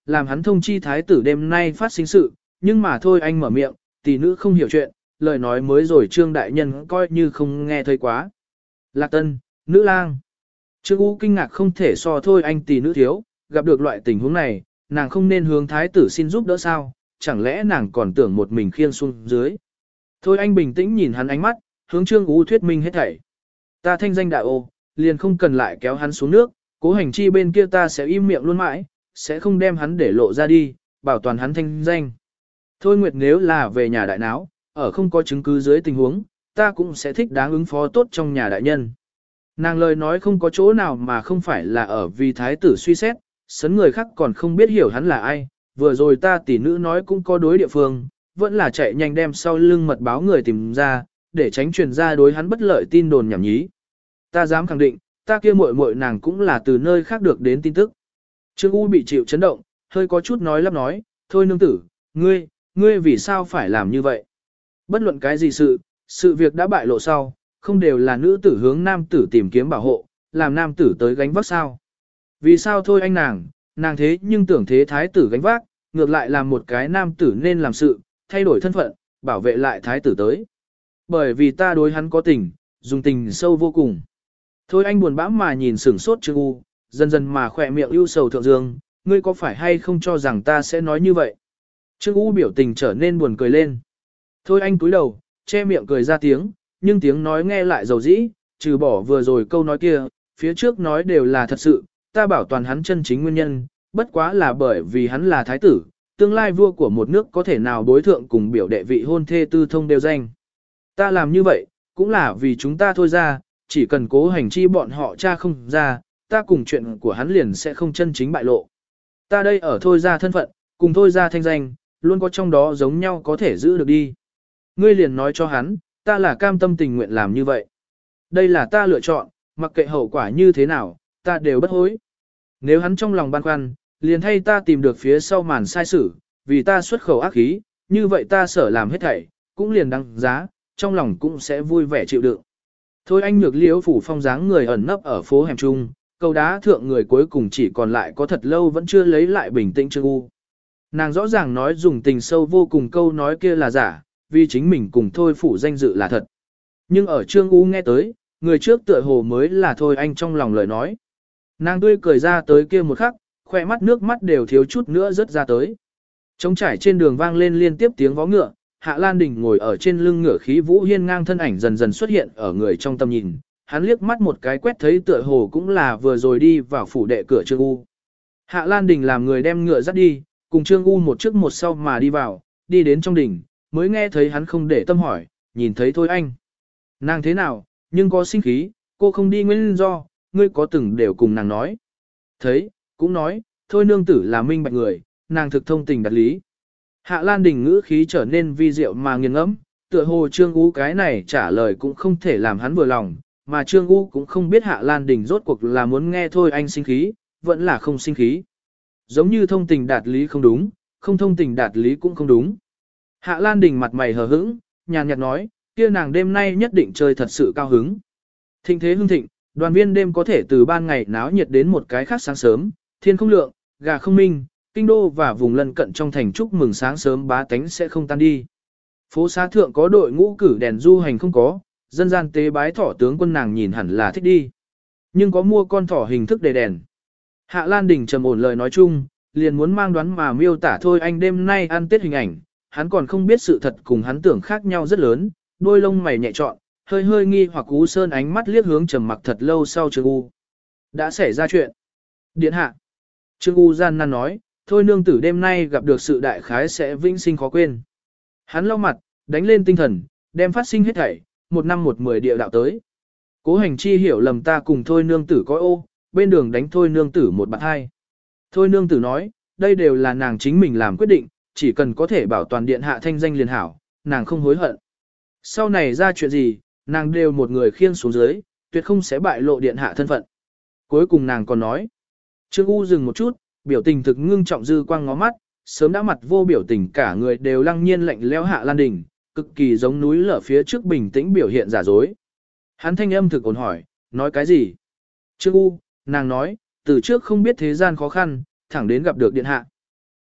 làm hắn thông chi thái tử đêm nay phát sinh sự, nhưng mà thôi anh mở miệng, tỷ nữ không hiểu chuyện, lời nói mới rồi Trương đại nhân coi như không nghe thấy quá. Lạc Tân, nữ lang. Trương U kinh ngạc không thể so thôi anh tỷ nữ thiếu, gặp được loại tình huống này, nàng không nên hướng thái tử xin giúp đỡ sao, chẳng lẽ nàng còn tưởng một mình khiêng xuống dưới. Thôi anh bình tĩnh nhìn hắn ánh mắt, hướng Trương U thuyết minh hết thảy. Ta thanh danh đại ô, liền không cần lại kéo hắn xuống nước, cố hành chi bên kia ta sẽ im miệng luôn mãi, sẽ không đem hắn để lộ ra đi, bảo toàn hắn thanh danh. Thôi Nguyệt nếu là về nhà đại náo, ở không có chứng cứ dưới tình huống, ta cũng sẽ thích đáng ứng phó tốt trong nhà đại nhân. Nàng lời nói không có chỗ nào mà không phải là ở vì thái tử suy xét, sấn người khác còn không biết hiểu hắn là ai, vừa rồi ta tỷ nữ nói cũng có đối địa phương, vẫn là chạy nhanh đem sau lưng mật báo người tìm ra, để tránh truyền ra đối hắn bất lợi tin đồn nhảm nhí. Ta dám khẳng định, ta kia muội muội nàng cũng là từ nơi khác được đến tin tức. Trương U bị chịu chấn động, hơi có chút nói lắp nói, thôi nương tử, ngươi, ngươi vì sao phải làm như vậy? Bất luận cái gì sự, sự việc đã bại lộ sau, không đều là nữ tử hướng nam tử tìm kiếm bảo hộ, làm nam tử tới gánh vác sao? Vì sao thôi anh nàng, nàng thế nhưng tưởng thế thái tử gánh vác, ngược lại làm một cái nam tử nên làm sự, thay đổi thân phận, bảo vệ lại thái tử tới. Bởi vì ta đối hắn có tình, dùng tình sâu vô cùng. Thôi anh buồn bã mà nhìn sửng sốt Trương U, dần dần mà khỏe miệng ưu sầu thượng dương, ngươi có phải hay không cho rằng ta sẽ nói như vậy? Trương U biểu tình trở nên buồn cười lên. Thôi anh cúi đầu, che miệng cười ra tiếng, nhưng tiếng nói nghe lại dầu dĩ, trừ bỏ vừa rồi câu nói kia, phía trước nói đều là thật sự, ta bảo toàn hắn chân chính nguyên nhân, bất quá là bởi vì hắn là thái tử, tương lai vua của một nước có thể nào đối thượng cùng biểu đệ vị hôn thê tư thông đều danh. Ta làm như vậy, cũng là vì chúng ta thôi ra, chỉ cần cố hành chi bọn họ cha không ra, ta cùng chuyện của hắn liền sẽ không chân chính bại lộ. Ta đây ở thôi ra thân phận, cùng thôi ra thanh danh, luôn có trong đó giống nhau có thể giữ được đi. Ngươi liền nói cho hắn, ta là cam tâm tình nguyện làm như vậy. Đây là ta lựa chọn, mặc kệ hậu quả như thế nào, ta đều bất hối. Nếu hắn trong lòng băn khoăn, liền thay ta tìm được phía sau màn sai sử, vì ta xuất khẩu ác khí, như vậy ta sở làm hết thảy, cũng liền đăng giá, trong lòng cũng sẽ vui vẻ chịu đựng. Thôi anh nhược liễu phủ phong dáng người ẩn nấp ở phố hẻm trung, câu đá thượng người cuối cùng chỉ còn lại có thật lâu vẫn chưa lấy lại bình tĩnh Trương U. Nàng rõ ràng nói dùng tình sâu vô cùng câu nói kia là giả, vì chính mình cùng thôi phủ danh dự là thật. Nhưng ở Trương U nghe tới, người trước tựa hồ mới là thôi anh trong lòng lời nói. Nàng tươi cười ra tới kia một khắc, khỏe mắt nước mắt đều thiếu chút nữa rớt ra tới. Trống trải trên đường vang lên liên tiếp tiếng vó ngựa, Hạ Lan Đình ngồi ở trên lưng ngựa khí vũ hiên ngang thân ảnh dần dần xuất hiện ở người trong tầm nhìn. Hắn liếc mắt một cái quét thấy tựa hồ cũng là vừa rồi đi vào phủ đệ cửa Trương U. Hạ Lan Đình làm người đem ngựa dắt đi, cùng Trương U một trước một sau mà đi vào, đi đến trong đỉnh, mới nghe thấy hắn không để tâm hỏi, nhìn thấy thôi anh. Nàng thế nào, nhưng có sinh khí, cô không đi nguyên do, ngươi có từng đều cùng nàng nói. Thấy, cũng nói, thôi nương tử là minh bạch người, nàng thực thông tình đặt lý. Hạ Lan Đình ngữ khí trở nên vi diệu mà nghiêng ngẫm, tựa hồ Trương U cái này trả lời cũng không thể làm hắn vừa lòng, mà Trương U cũng không biết Hạ Lan Đình rốt cuộc là muốn nghe thôi anh sinh khí, vẫn là không sinh khí. Giống như thông tình đạt lý không đúng, không thông tình đạt lý cũng không đúng. Hạ Lan Đình mặt mày hờ hững, nhàn nhạt nói, kia nàng đêm nay nhất định chơi thật sự cao hứng. Thịnh thế hưng thịnh, đoàn viên đêm có thể từ ban ngày náo nhiệt đến một cái khác sáng sớm, thiên không lượng, gà không minh, kinh đô và vùng lân cận trong thành chúc mừng sáng sớm bá tánh sẽ không tan đi. Phố xá thượng có đội ngũ cử đèn du hành không có, dân gian tế bái thỏ tướng quân nàng nhìn hẳn là thích đi. Nhưng có mua con thỏ hình thức để đèn. Hạ Lan Đình trầm ổn lời nói chung, liền muốn mang đoán mà miêu tả thôi anh đêm nay ăn tết hình ảnh, hắn còn không biết sự thật cùng hắn tưởng khác nhau rất lớn, đôi lông mày nhẹ trọn, hơi hơi nghi hoặc Ú Sơn ánh mắt liếc hướng trầm mặc thật lâu sau Trương U. Đã xảy ra chuyện. Điện hạ. Trương U gian nan nói, thôi nương tử đêm nay gặp được sự đại khái sẽ vĩnh sinh khó quên. Hắn lau mặt, đánh lên tinh thần, đem phát sinh hết thảy, một năm một mười địa đạo tới. Cố hành chi hiểu lầm ta cùng thôi nương tử có ô, bên đường đánh thôi nương tử một bạn hai. Thôi nương tử nói, đây đều là nàng chính mình làm quyết định, chỉ cần có thể bảo toàn điện hạ thanh danh liền hảo, nàng không hối hận. Sau này ra chuyện gì, nàng đều một người khiêng xuống dưới, tuyệt không sẽ bại lộ điện hạ thân phận. Cuối cùng nàng còn nói. Trương U dừng một chút, biểu tình thực ngưng trọng dư quang ngó mắt, sớm đã mặt vô biểu tình cả người đều lăng nhiên lạnh lẽo Hạ Lan Đình, cực kỳ giống núi lở phía trước bình tĩnh biểu hiện giả dối. Hắn thanh âm thực ổn hỏi, nói cái gì? Trương U, nàng nói, từ trước không biết thế gian khó khăn, thẳng đến gặp được điện hạ.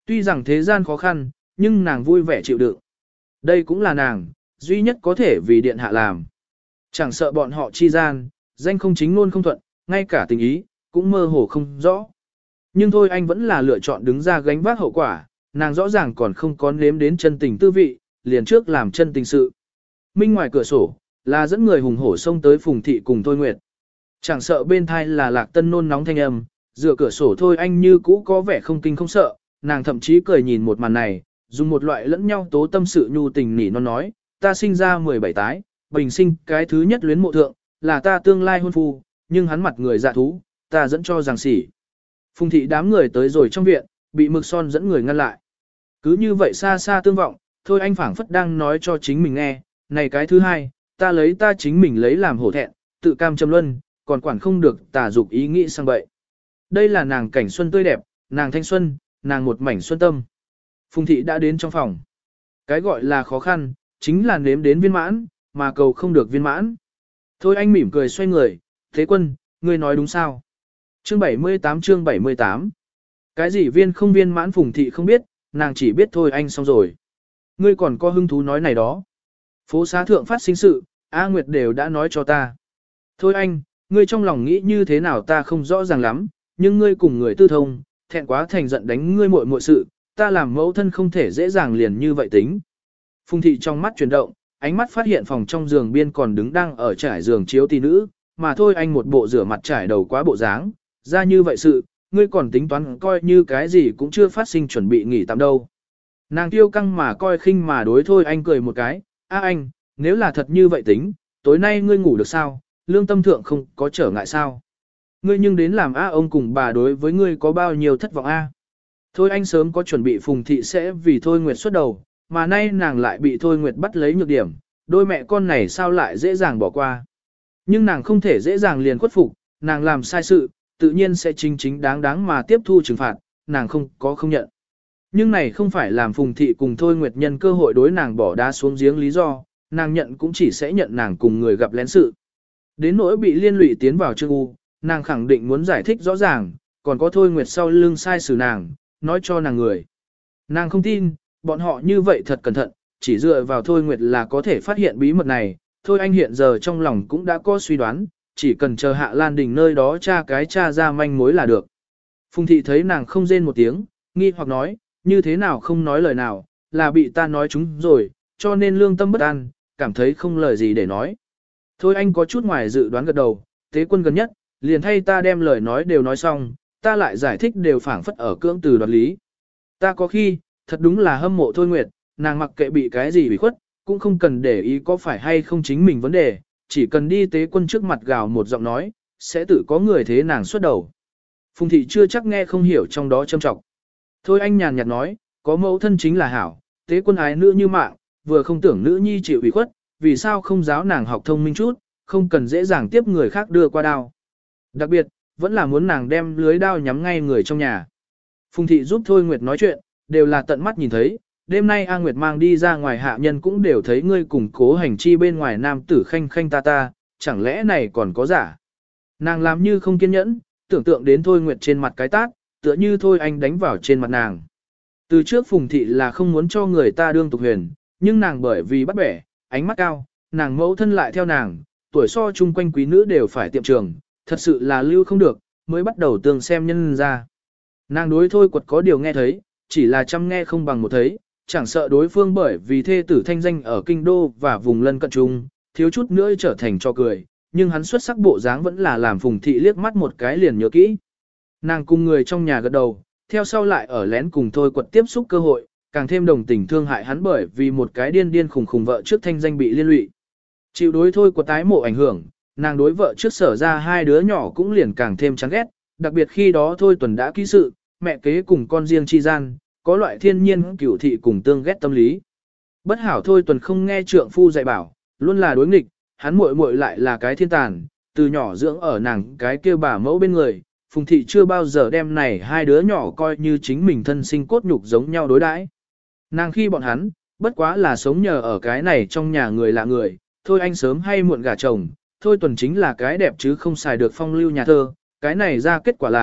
Tuy rằng thế gian khó khăn, nhưng nàng vui vẻ chịu đựng. Đây cũng là nàng, duy nhất có thể vì điện hạ làm. Chẳng sợ bọn họ chi gian, danh không chính luôn không thuận, ngay cả tình ý, cũng mơ hồ không rõ. Nhưng thôi anh vẫn là lựa chọn đứng ra gánh vác hậu quả, nàng rõ ràng còn không có nếm đến chân tình tư vị, liền trước làm chân tình sự. Minh ngoài cửa sổ, là dẫn người hùng hổ xông tới Phùng Thị cùng Thôi Nguyệt. Chẳng sợ bên thai là Lạc Tân nôn nóng thanh âm, dựa cửa sổ Thôi anh như cũ có vẻ không kinh không sợ, nàng thậm chí cười nhìn một màn này, dùng một loại lẫn nhau tố tâm sự nhu tình nỉ non nói, ta sinh ra mười bảy tái, bình sinh cái thứ nhất luyến mộ thượng, là ta tương lai hôn phu, nhưng hắn mặt người dạ thú, ta dẫn cho rằng sỉ. Phùng Thị đám người tới rồi trong viện, bị mực son dẫn người ngăn lại. Cứ như vậy xa xa tương vọng, Thôi anh phảng phất đang nói cho chính mình nghe, này cái thứ hai, ta lấy ta chính mình lấy làm hổ thẹn, tự cam châm luân, còn quản không được tà dục ý nghĩ sang bậy. Đây là nàng cảnh xuân tươi đẹp, nàng thanh xuân, nàng một mảnh xuân tâm. Phùng Thị đã đến trong phòng. Cái gọi là khó khăn, chính là nếm đến viên mãn, mà cầu không được viên mãn. Thôi anh mỉm cười xoay người, Thế Quân, ngươi nói đúng sao? Chương bảy mươi tám chương bảy mươi tám. Cái gì viên không viên mãn Phùng Thị không biết, nàng chỉ biết thôi anh xong rồi. Ngươi còn có hứng thú nói này đó. Phố xá thượng phát sinh sự, A Nguyệt đều đã nói cho ta. Thôi anh, ngươi trong lòng nghĩ như thế nào ta không rõ ràng lắm, nhưng ngươi cùng người tư thông, thẹn quá thành giận đánh ngươi muội muội sự, ta làm mẫu thân không thể dễ dàng liền như vậy tính. Phùng Thị trong mắt chuyển động, ánh mắt phát hiện phòng trong giường biên còn đứng đang ở trải giường chiếu tỷ nữ, mà thôi anh một bộ rửa mặt trải đầu quá bộ dáng, ra như vậy sự, ngươi còn tính toán coi như cái gì cũng chưa phát sinh chuẩn bị nghỉ tạm đâu. Nàng tiêu căng mà coi khinh mà đối thôi anh cười một cái, a anh, nếu là thật như vậy tính, tối nay ngươi ngủ được sao, lương tâm thượng không có trở ngại sao. Ngươi nhưng đến làm a ông cùng bà đối với ngươi có bao nhiêu thất vọng a. Thôi anh sớm có chuẩn bị Phùng Thị sẽ vì Thôi Nguyệt xuất đầu, mà nay nàng lại bị Thôi Nguyệt bắt lấy nhược điểm, đôi mẹ con này sao lại dễ dàng bỏ qua. Nhưng nàng không thể dễ dàng liền khuất phục, nàng làm sai sự, tự nhiên sẽ chính chính đáng đáng mà tiếp thu trừng phạt, nàng không có không nhận. Nhưng này không phải làm Phùng Thị cùng Thôi Nguyệt nhân cơ hội đối nàng bỏ đá xuống giếng lý do, nàng nhận cũng chỉ sẽ nhận nàng cùng người gặp lén sự. Đến nỗi bị liên lụy tiến vào Trương U, nàng khẳng định muốn giải thích rõ ràng, còn có Thôi Nguyệt sau lưng sai xử nàng, nói cho nàng người. Nàng không tin, bọn họ như vậy thật cẩn thận, chỉ dựa vào Thôi Nguyệt là có thể phát hiện bí mật này, Thôi anh hiện giờ trong lòng cũng đã có suy đoán, chỉ cần chờ Hạ Lan Đình nơi đó tra cái tra ra manh mối là được. Phùng Thị thấy nàng không rên một tiếng, nghi hoặc nói, như thế nào không nói lời nào, là bị ta nói chúng rồi, cho nên lương tâm bất an, cảm thấy không lời gì để nói. Thôi anh có chút ngoài dự đoán gật đầu, Tế Quân gần nhất, liền thay ta đem lời nói đều nói xong, ta lại giải thích đều phảng phất ở cưỡng từ đoạt lý. Ta có khi, thật đúng là hâm mộ Thôi Nguyệt, nàng mặc kệ bị cái gì bị khuất, cũng không cần để ý có phải hay không chính mình vấn đề, chỉ cần đi Tế Quân trước mặt gào một giọng nói, sẽ tự có người thế nàng xuất đầu. Phùng Thị chưa chắc nghe không hiểu trong đó châm trọng. Thôi anh nhàn nhạt nói, có mẫu thân chính là hảo, Tế Quân ái nữ như mạng, vừa không tưởng nữ nhi chịu ủy khuất, vì sao không giáo nàng học thông minh chút, không cần dễ dàng tiếp người khác đưa qua đao. Đặc biệt, vẫn là muốn nàng đem lưới đao nhắm ngay người trong nhà. Phùng Thị giúp Thôi Nguyệt nói chuyện, đều là tận mắt nhìn thấy, đêm nay A Nguyệt mang đi ra ngoài hạ nhân cũng đều thấy ngươi cùng cố hành chi bên ngoài nam tử khanh khanh ta ta, chẳng lẽ này còn có giả. Nàng làm như không kiên nhẫn, tưởng tượng đến Thôi Nguyệt trên mặt cái tát, tựa như Thôi anh đánh vào trên mặt nàng. Từ trước Phùng Thị là không muốn cho người ta đương tục huyền, nhưng nàng bởi vì bắt bẻ, ánh mắt cao, nàng mẫu thân lại theo nàng, tuổi so chung quanh quý nữ đều phải tiệm trường, thật sự là lưu không được, mới bắt đầu tường xem nhân ra. Nàng đối Thôi Quật có điều nghe thấy, chỉ là chăm nghe không bằng một thấy, chẳng sợ đối phương bởi vì thê tử thanh danh ở kinh đô và vùng lân cận trung, thiếu chút nữa trở thành cho cười, nhưng hắn xuất sắc bộ dáng vẫn là làm Phùng Thị liếc mắt một cái liền nhớ kỹ. Nàng cùng người trong nhà gật đầu, theo sau lại ở lén cùng Thôi Quật tiếp xúc cơ hội, càng thêm đồng tình thương hại hắn bởi vì một cái điên điên khùng khùng vợ trước thanh danh bị liên lụy. Chịu đối Thôi Quật tái mộ ảnh hưởng, nàng đối vợ trước sở ra hai đứa nhỏ cũng liền càng thêm chán ghét, đặc biệt khi đó Thôi Tuần đã ký sự, mẹ kế cùng con riêng chi gian, có loại thiên nhiên cửu thị cùng tương ghét tâm lý. Bất hảo Thôi Tuần không nghe trượng phu dạy bảo, luôn là đối nghịch, hắn muội muội lại là cái thiên tàn, từ nhỏ dưỡng ở nàng cái kia bà mẫu bên người, Phùng Thị chưa bao giờ đem này hai đứa nhỏ coi như chính mình thân sinh cốt nhục giống nhau đối đãi. Nàng khi bọn hắn, bất quá là sống nhờ ở cái này trong nhà người lạ người, thôi anh sớm hay muộn gả chồng, thôi Tuần chính là cái đẹp chứ không xài được phong lưu nhà thơ, cái này ra kết quả là,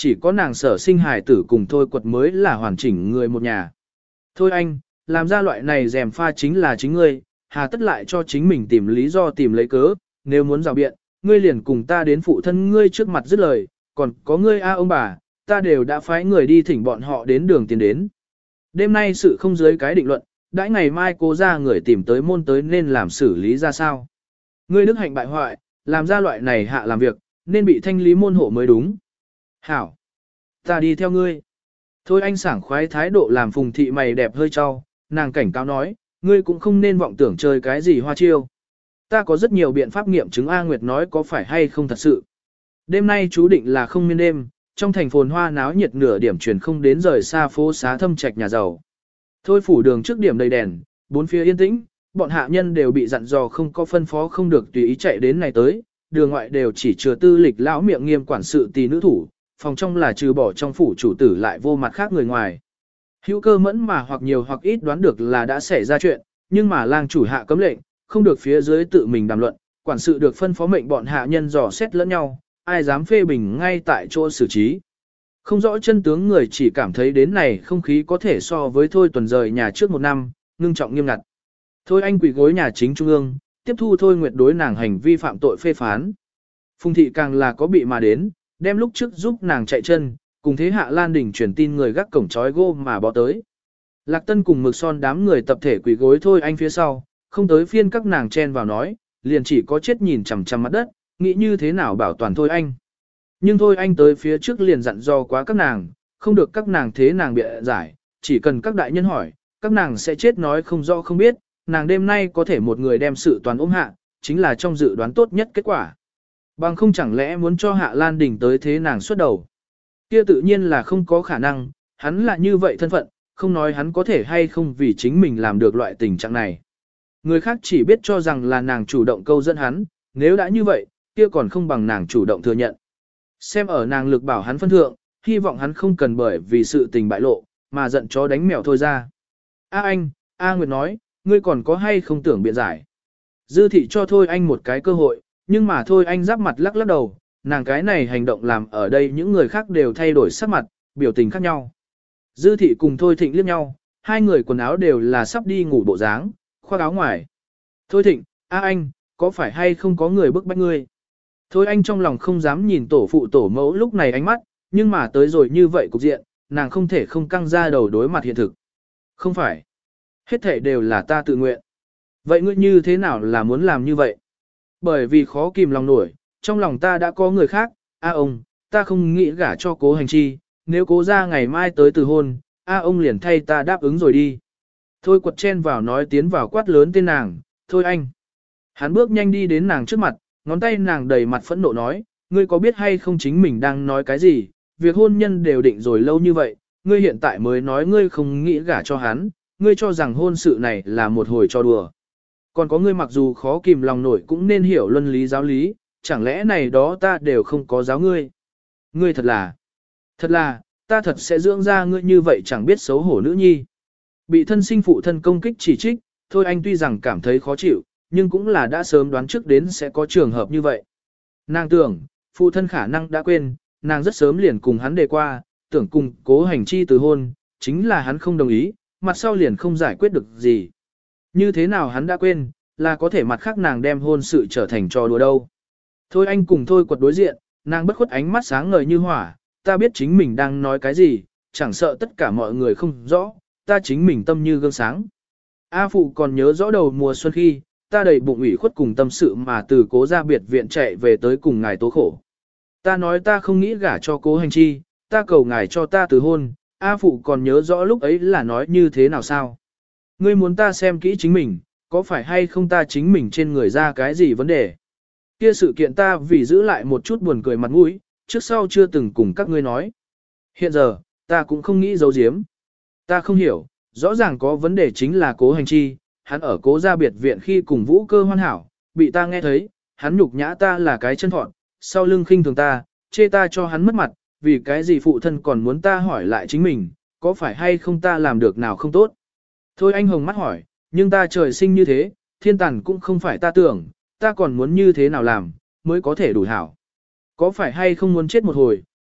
chỉ có nàng sở sinh hài tử cùng Thôi Quật mới là hoàn chỉnh người một nhà. Thôi anh, làm ra loại này rèm pha chính là chính ngươi, hà tất lại cho chính mình tìm lý do tìm lấy cớ, nếu muốn rào biện, ngươi liền cùng ta đến phụ thân ngươi trước mặt dứt lời, còn có ngươi a ông bà, ta đều đã phái người đi thỉnh bọn họ đến đường tiền đến. Đêm nay sự không dưới cái định luận, đãi ngày mai cố ra người tìm tới môn tới nên làm xử lý ra sao. Ngươi đức hạnh bại hoại, làm ra loại này hạ làm việc, nên bị thanh lý môn hộ mới đúng. Hảo! Ta đi theo ngươi. Thôi anh sảng khoái thái độ làm Phùng thị mày đẹp hơi cho, nàng cảnh cáo nói, ngươi cũng không nên vọng tưởng chơi cái gì hoa chiêu. Ta có rất nhiều biện pháp nghiệm chứng A Nguyệt nói có phải hay không thật sự. Đêm nay chú định là không miên đêm, trong thành phồn hoa náo nhiệt nửa điểm truyền không đến rời xa phố xá thâm trạch nhà giàu. Thôi phủ đường trước điểm đầy đèn, bốn phía yên tĩnh, bọn hạ nhân đều bị dặn dò không có phân phó không được tùy ý chạy đến này tới, đường ngoại đều chỉ chừa tư lịch lão miệng nghiêm quản sự tỳ nữ thủ, phòng trong là trừ bỏ trong phủ chủ tử lại vô mặt khác người ngoài. Hữu cơ mẫn mà hoặc nhiều hoặc ít đoán được là đã xảy ra chuyện, nhưng mà lang chủ hạ cấm lệnh, không được phía dưới tự mình đàm luận, quản sự được phân phó mệnh bọn hạ nhân dò xét lẫn nhau, ai dám phê bình ngay tại chỗ xử trí. Không rõ chân tướng người chỉ cảm thấy đến này không khí có thể so với Thôi Tuần rời nhà trước một năm, ngưng trọng nghiêm ngặt. Thôi anh quỳ gối nhà chính trung ương, tiếp thu Thôi Nguyệt đối nàng hành vi phạm tội phê phán. Phùng thị càng là có bị mà đến, đem lúc trước giúp nàng chạy chân, cùng thế hạ Lan Đình truyền tin người gác cổng trói gô mà bỏ tới. Lạc Tân cùng Mực Son đám người tập thể quỳ gối Thôi anh phía sau, không tới phiên các nàng chen vào nói, liền chỉ có chết nhìn chằm chằm mặt đất, nghĩ như thế nào bảo toàn Thôi anh. Nhưng Thôi anh tới phía trước liền dặn dò quá các nàng, không được các nàng thế nàng bịa giải, chỉ cần các đại nhân hỏi, các nàng sẽ chết nói không rõ không biết, nàng đêm nay có thể một người đem sự toàn ôm hạ, chính là trong dự đoán tốt nhất kết quả. Bằng không chẳng lẽ muốn cho Hạ Lan Đình tới thế nàng xuất đầu. Kia tự nhiên là không có khả năng, hắn là như vậy thân phận, không nói hắn có thể hay không vì chính mình làm được loại tình trạng này. Người khác chỉ biết cho rằng là nàng chủ động câu dẫn hắn, nếu đã như vậy, kia còn không bằng nàng chủ động thừa nhận. Xem ở nàng lực bảo hắn phân thượng, hy vọng hắn không cần bởi vì sự tình bại lộ, mà giận chó đánh mèo thôi ra. A anh, A Nguyệt nói, ngươi còn có hay không tưởng biện giải. Dư thị cho Thôi anh một cái cơ hội, nhưng mà Thôi anh giáp mặt lắc lắc đầu, nàng cái này hành động làm ở đây những người khác đều thay đổi sắc mặt, biểu tình khác nhau. Dư thị cùng Thôi Thịnh liếc nhau, hai người quần áo đều là sắp đi ngủ bộ dáng, khoác áo ngoài. Thôi Thịnh, A anh, có phải hay không có người bức bách ngươi? Thôi anh trong lòng không dám nhìn tổ phụ tổ mẫu lúc này ánh mắt, nhưng mà tới rồi như vậy cục diện, nàng không thể không căng ra đầu đối mặt hiện thực. Không phải. Hết thể đều là ta tự nguyện. Vậy ngươi như thế nào là muốn làm như vậy? Bởi vì khó kìm lòng nổi, trong lòng ta đã có người khác, a ông, ta không nghĩ gả cho Cố Hành Chi, nếu cố ra ngày mai tới từ hôn, a ông liền thay ta đáp ứng rồi đi. Thôi quật chen vào nói tiến vào quát lớn tên nàng, thôi anh. Hắn bước nhanh đi đến nàng trước mặt, ngón tay nàng đầy mặt phẫn nộ nói, ngươi có biết hay không chính mình đang nói cái gì, việc hôn nhân đều định rồi lâu như vậy, ngươi hiện tại mới nói ngươi không nghĩ gả cho hắn, ngươi cho rằng hôn sự này là một hồi trò đùa. Còn có ngươi mặc dù khó kìm lòng nổi cũng nên hiểu luân lý giáo lý, chẳng lẽ này đó ta đều không có giáo ngươi. Ngươi thật là, thật là, ta thật sẽ dưỡng ra ngươi như vậy chẳng biết xấu hổ nữ nhi. Bị thân sinh phụ thân công kích chỉ trích, thôi anh tuy rằng cảm thấy khó chịu, nhưng cũng là đã sớm đoán trước đến sẽ có trường hợp như vậy. Nàng tưởng, phụ thân khả năng đã quên, nàng rất sớm liền cùng hắn đề qua, tưởng cùng Cố Hành Chi từ hôn, chính là hắn không đồng ý, mặt sau liền không giải quyết được gì. Như thế nào hắn đã quên, là có thể mặt khác nàng đem hôn sự trở thành trò đùa đâu. Thôi anh cùng thôi quật đối diện, nàng bất khuất ánh mắt sáng ngời như hỏa, ta biết chính mình đang nói cái gì, chẳng sợ tất cả mọi người không rõ, ta chính mình tâm như gương sáng. A phụ còn nhớ rõ đầu mùa xuân khi, ta đầy bụng ủy khuất cùng tâm sự mà từ Cố ra biệt viện chạy về tới cùng ngài tố khổ. Ta nói ta không nghĩ gả cho Cố Hành Chi, ta cầu ngài cho ta từ hôn, A phụ còn nhớ rõ lúc ấy là nói như thế nào sao. Ngươi muốn ta xem kỹ chính mình, có phải hay không ta chính mình trên người ra cái gì vấn đề. Kia sự kiện ta vì giữ lại một chút buồn cười mặt mũi, trước sau chưa từng cùng các ngươi nói. Hiện giờ, ta cũng không nghĩ giấu giếm. Ta không hiểu, rõ ràng có vấn đề chính là Cố Hành Chi, hắn ở Cố gia biệt viện khi cùng Vũ Cơ hoàn hảo, bị ta nghe thấy, hắn nhục nhã ta là cái chân thọn, sau lưng khinh thường ta, chê ta cho hắn mất mặt, vì cái gì phụ thân còn muốn ta hỏi lại chính mình, có phải hay không ta làm được nào không tốt. Thôi anh hồng mắt hỏi, nhưng ta trời sinh như thế, thiên tàn cũng không phải ta tưởng, ta còn muốn như thế nào làm, mới có thể đủ hảo. Có phải hay không muốn chết một hồi,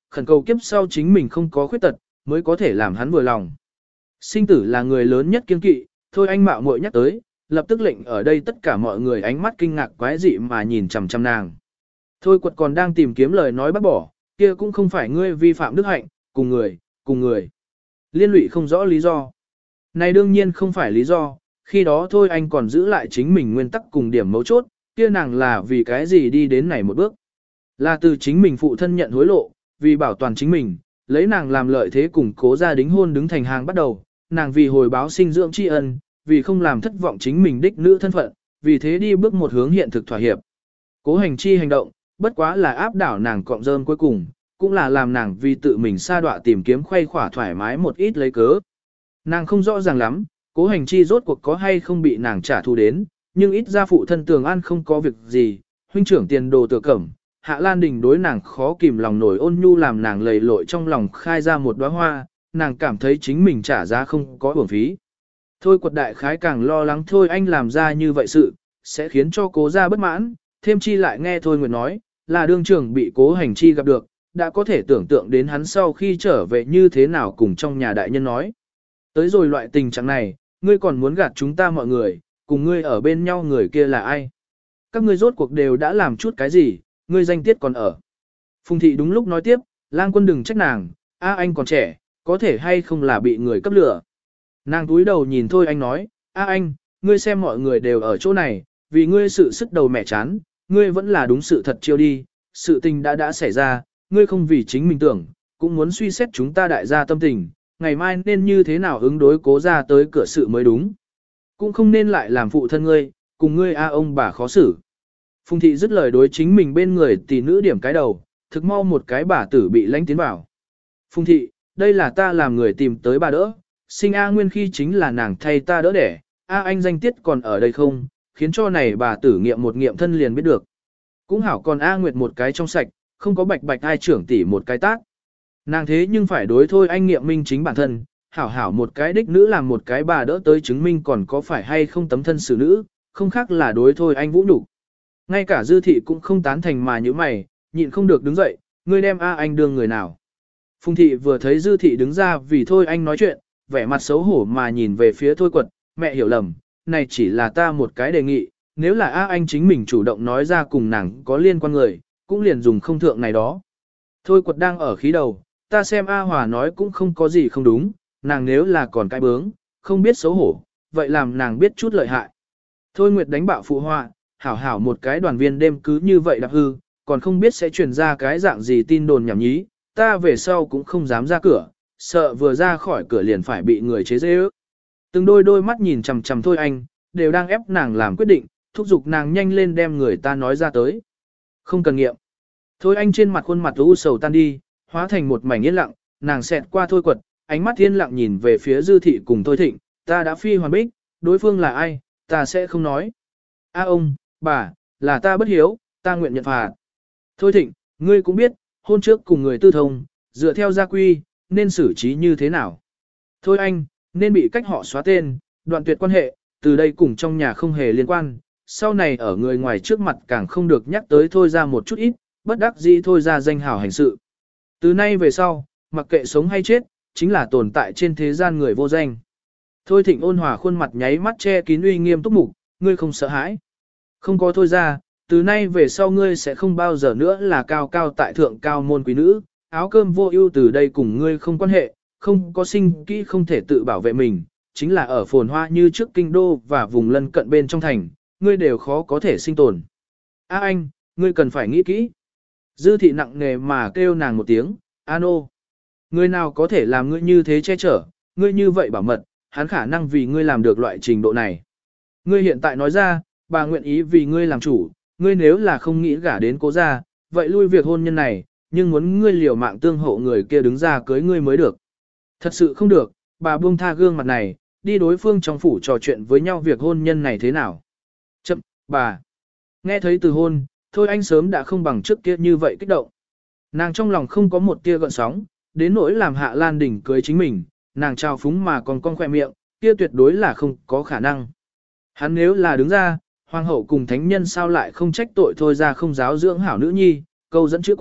khẩn cầu kiếp sau chính mình không có khuyết tật, mới có thể làm hắn vừa lòng. Sinh tử là người lớn nhất kiên kỵ, thôi anh mạo muội nhắc tới, lập tức lệnh ở đây tất cả mọi người ánh mắt kinh ngạc quái dị mà nhìn chằm chằm nàng. Thôi quật còn đang tìm kiếm lời nói bác bỏ, kia cũng không phải ngươi vi phạm đức hạnh, cùng người, cùng người. Liên lụy không rõ lý do. Này đương nhiên không phải lý do, khi đó thôi anh còn giữ lại chính mình nguyên tắc cùng điểm mấu chốt, kia nàng là vì cái gì đi đến này một bước. Là từ chính mình phụ thân nhận hối lộ, vì bảo toàn chính mình, lấy nàng làm lợi thế cùng cố gia đính hôn đứng thành hàng bắt đầu, nàng vì hồi báo sinh dưỡng tri ân, vì không làm thất vọng chính mình đích nữ thân phận, vì thế đi bước một hướng hiện thực thỏa hiệp. Cố hành chi hành động, bất quá là áp đảo nàng cọng rơm cuối cùng, cũng là làm nàng vì tự mình sa đọa tìm kiếm khuây khỏa thoải mái một ít lấy cớ. Nàng không rõ ràng lắm, cố hành chi rốt cuộc có hay không bị nàng trả thù đến, nhưng ít ra phụ thân Tường An không có việc gì, huynh trưởng tiền đồ Tựa Cẩm, Hạ Lan Đình đối nàng khó kìm lòng nổi ôn nhu làm nàng lầy lội trong lòng khai ra một đóa hoa, nàng cảm thấy chính mình trả giá không có uổng phí. Thôi quật đại khái càng lo lắng thôi anh làm ra như vậy sự, sẽ khiến cho cố gia bất mãn, thêm chi lại nghe thôi Nguyệt nói, là đương trưởng bị cố hành chi gặp được, đã có thể tưởng tượng đến hắn sau khi trở về như thế nào cùng trong nhà đại nhân nói. Tới rồi loại tình trạng này, ngươi còn muốn gạt chúng ta mọi người, cùng ngươi ở bên nhau người kia là ai? Các ngươi rốt cuộc đều đã làm chút cái gì, ngươi danh tiết còn ở. Phùng thị đúng lúc nói tiếp, lang quân đừng trách nàng, a anh còn trẻ, có thể hay không là bị người cấp lửa. Nàng túi đầu nhìn thôi anh nói, a anh, ngươi xem mọi người đều ở chỗ này, vì ngươi sự sức đầu mẹ chán, ngươi vẫn là đúng sự thật chiêu đi, sự tình đã đã xảy ra, ngươi không vì chính mình tưởng, cũng muốn suy xét chúng ta đại gia tâm tình, ngày mai nên như thế nào ứng đối cố ra tới cửa sự mới đúng. Cũng không nên lại làm phụ thân ngươi, cùng ngươi a ông bà khó xử. Phùng thị dứt lời đối chính mình bên người tỷ nữ điểm cái đầu, thực mau một cái bà tử bị lánh tiến vào. Phùng thị, đây là ta làm người tìm tới bà đỡ, sinh A Nguyên khi chính là nàng thay ta đỡ đẻ, A anh danh tiết còn ở đây không, khiến cho này bà tử nghiệm một nghiệm thân liền biết được. Cũng hảo còn A Nguyệt một cái trong sạch, không có bạch bạch ai trưởng tỷ một cái tác. Nàng thế nhưng phải đối thôi anh nghiệm minh chính bản thân, hảo hảo một cái đích nữ làm một cái bà đỡ tới chứng minh còn có phải hay không tấm thân xử nữ, không khác là đối thôi anh vũ nhục. Ngay cả dư thị cũng không tán thành mà như mày, nhịn không được đứng dậy, ngươi đem A anh đương người nào. Phùng thị vừa thấy dư thị đứng ra vì thôi anh nói chuyện, vẻ mặt xấu hổ mà nhìn về phía thôi quật, mẹ hiểu lầm, này chỉ là ta một cái đề nghị, nếu là A anh chính mình chủ động nói ra cùng nàng có liên quan người, cũng liền dùng không thượng này đó. Thôi quật đang ở khí đầu, ta xem A Hòa nói cũng không có gì không đúng, nàng nếu là còn cái bướng, không biết xấu hổ, vậy làm nàng biết chút lợi hại. Thôi Nguyệt đánh bạo phụ họa, hảo hảo một cái đoàn viên đêm cứ như vậy đạp hư, còn không biết sẽ truyền ra cái dạng gì tin đồn nhảm nhí, ta về sau cũng không dám ra cửa, sợ vừa ra khỏi cửa liền phải bị người chế dễ ước. Từng đôi đôi mắt nhìn chằm chằm thôi anh, đều đang ép nàng làm quyết định, thúc giục nàng nhanh lên đem người ta nói ra tới. Không cần nghiệm. Thôi anh trên mặt khuôn mặt u sầu tan đi, hóa thành một mảnh yên lặng, nàng xẹt qua thôi quật, ánh mắt yên lặng nhìn về phía dư thị cùng thôi thịnh, ta đã phi hoàn bích, đối phương là ai, ta sẽ không nói. A ông, bà, là ta bất hiếu, ta nguyện nhận phạt. Thôi thịnh, ngươi cũng biết, hôn trước cùng người tư thông, dựa theo gia quy, nên xử trí như thế nào. Thôi anh, nên bị cách họ xóa tên, đoạn tuyệt quan hệ, từ đây cùng trong nhà không hề liên quan, sau này ở người ngoài trước mặt càng không được nhắc tới thôi ra một chút ít, bất đắc dĩ thôi ra danh hào hành sự. Từ nay về sau, mặc kệ sống hay chết, chính là tồn tại trên thế gian người vô danh. Thôi thịnh ôn hòa khuôn mặt nháy mắt che kín uy nghiêm túc mục, ngươi không sợ hãi. Không có thôi ra, từ nay về sau ngươi sẽ không bao giờ nữa là cao cao tại thượng cao môn quý nữ, áo cơm vô ưu từ đây cùng ngươi không quan hệ, không có sinh kỹ không thể tự bảo vệ mình, chính là ở phồn hoa như trước kinh đô và vùng lân cận bên trong thành, ngươi đều khó có thể sinh tồn. A anh, ngươi cần phải nghĩ kỹ. Dư thị nặng nề mà kêu nàng một tiếng, An ô. Ngươi nào có thể làm ngươi như thế che chở, ngươi như vậy bảo mật, hắn khả năng vì ngươi làm được loại trình độ này. Ngươi hiện tại nói ra, bà nguyện ý vì ngươi làm chủ, ngươi nếu là không nghĩ gả đến cố gia, vậy lui việc hôn nhân này, nhưng muốn ngươi liều mạng tương hộ người kia đứng ra cưới ngươi mới được. Thật sự không được, bà buông tha gương mặt này, đi đối phương trong phủ trò chuyện với nhau việc hôn nhân này thế nào. Chậm, bà. Nghe thấy từ hôn, thôi anh sớm đã không bằng trước kia như vậy kích động. Nàng trong lòng không có một tia gợn sóng, đến nỗi làm Hạ Lan Đình cưới chính mình, nàng trao phúng mà còn con khoe miệng, kia tuyệt đối là không có khả năng. Hắn nếu là đứng ra, hoàng hậu cùng thánh nhân sao lại không trách tội thôi ra không giáo dưỡng hảo nữ nhi, câu dẫn chữ quân,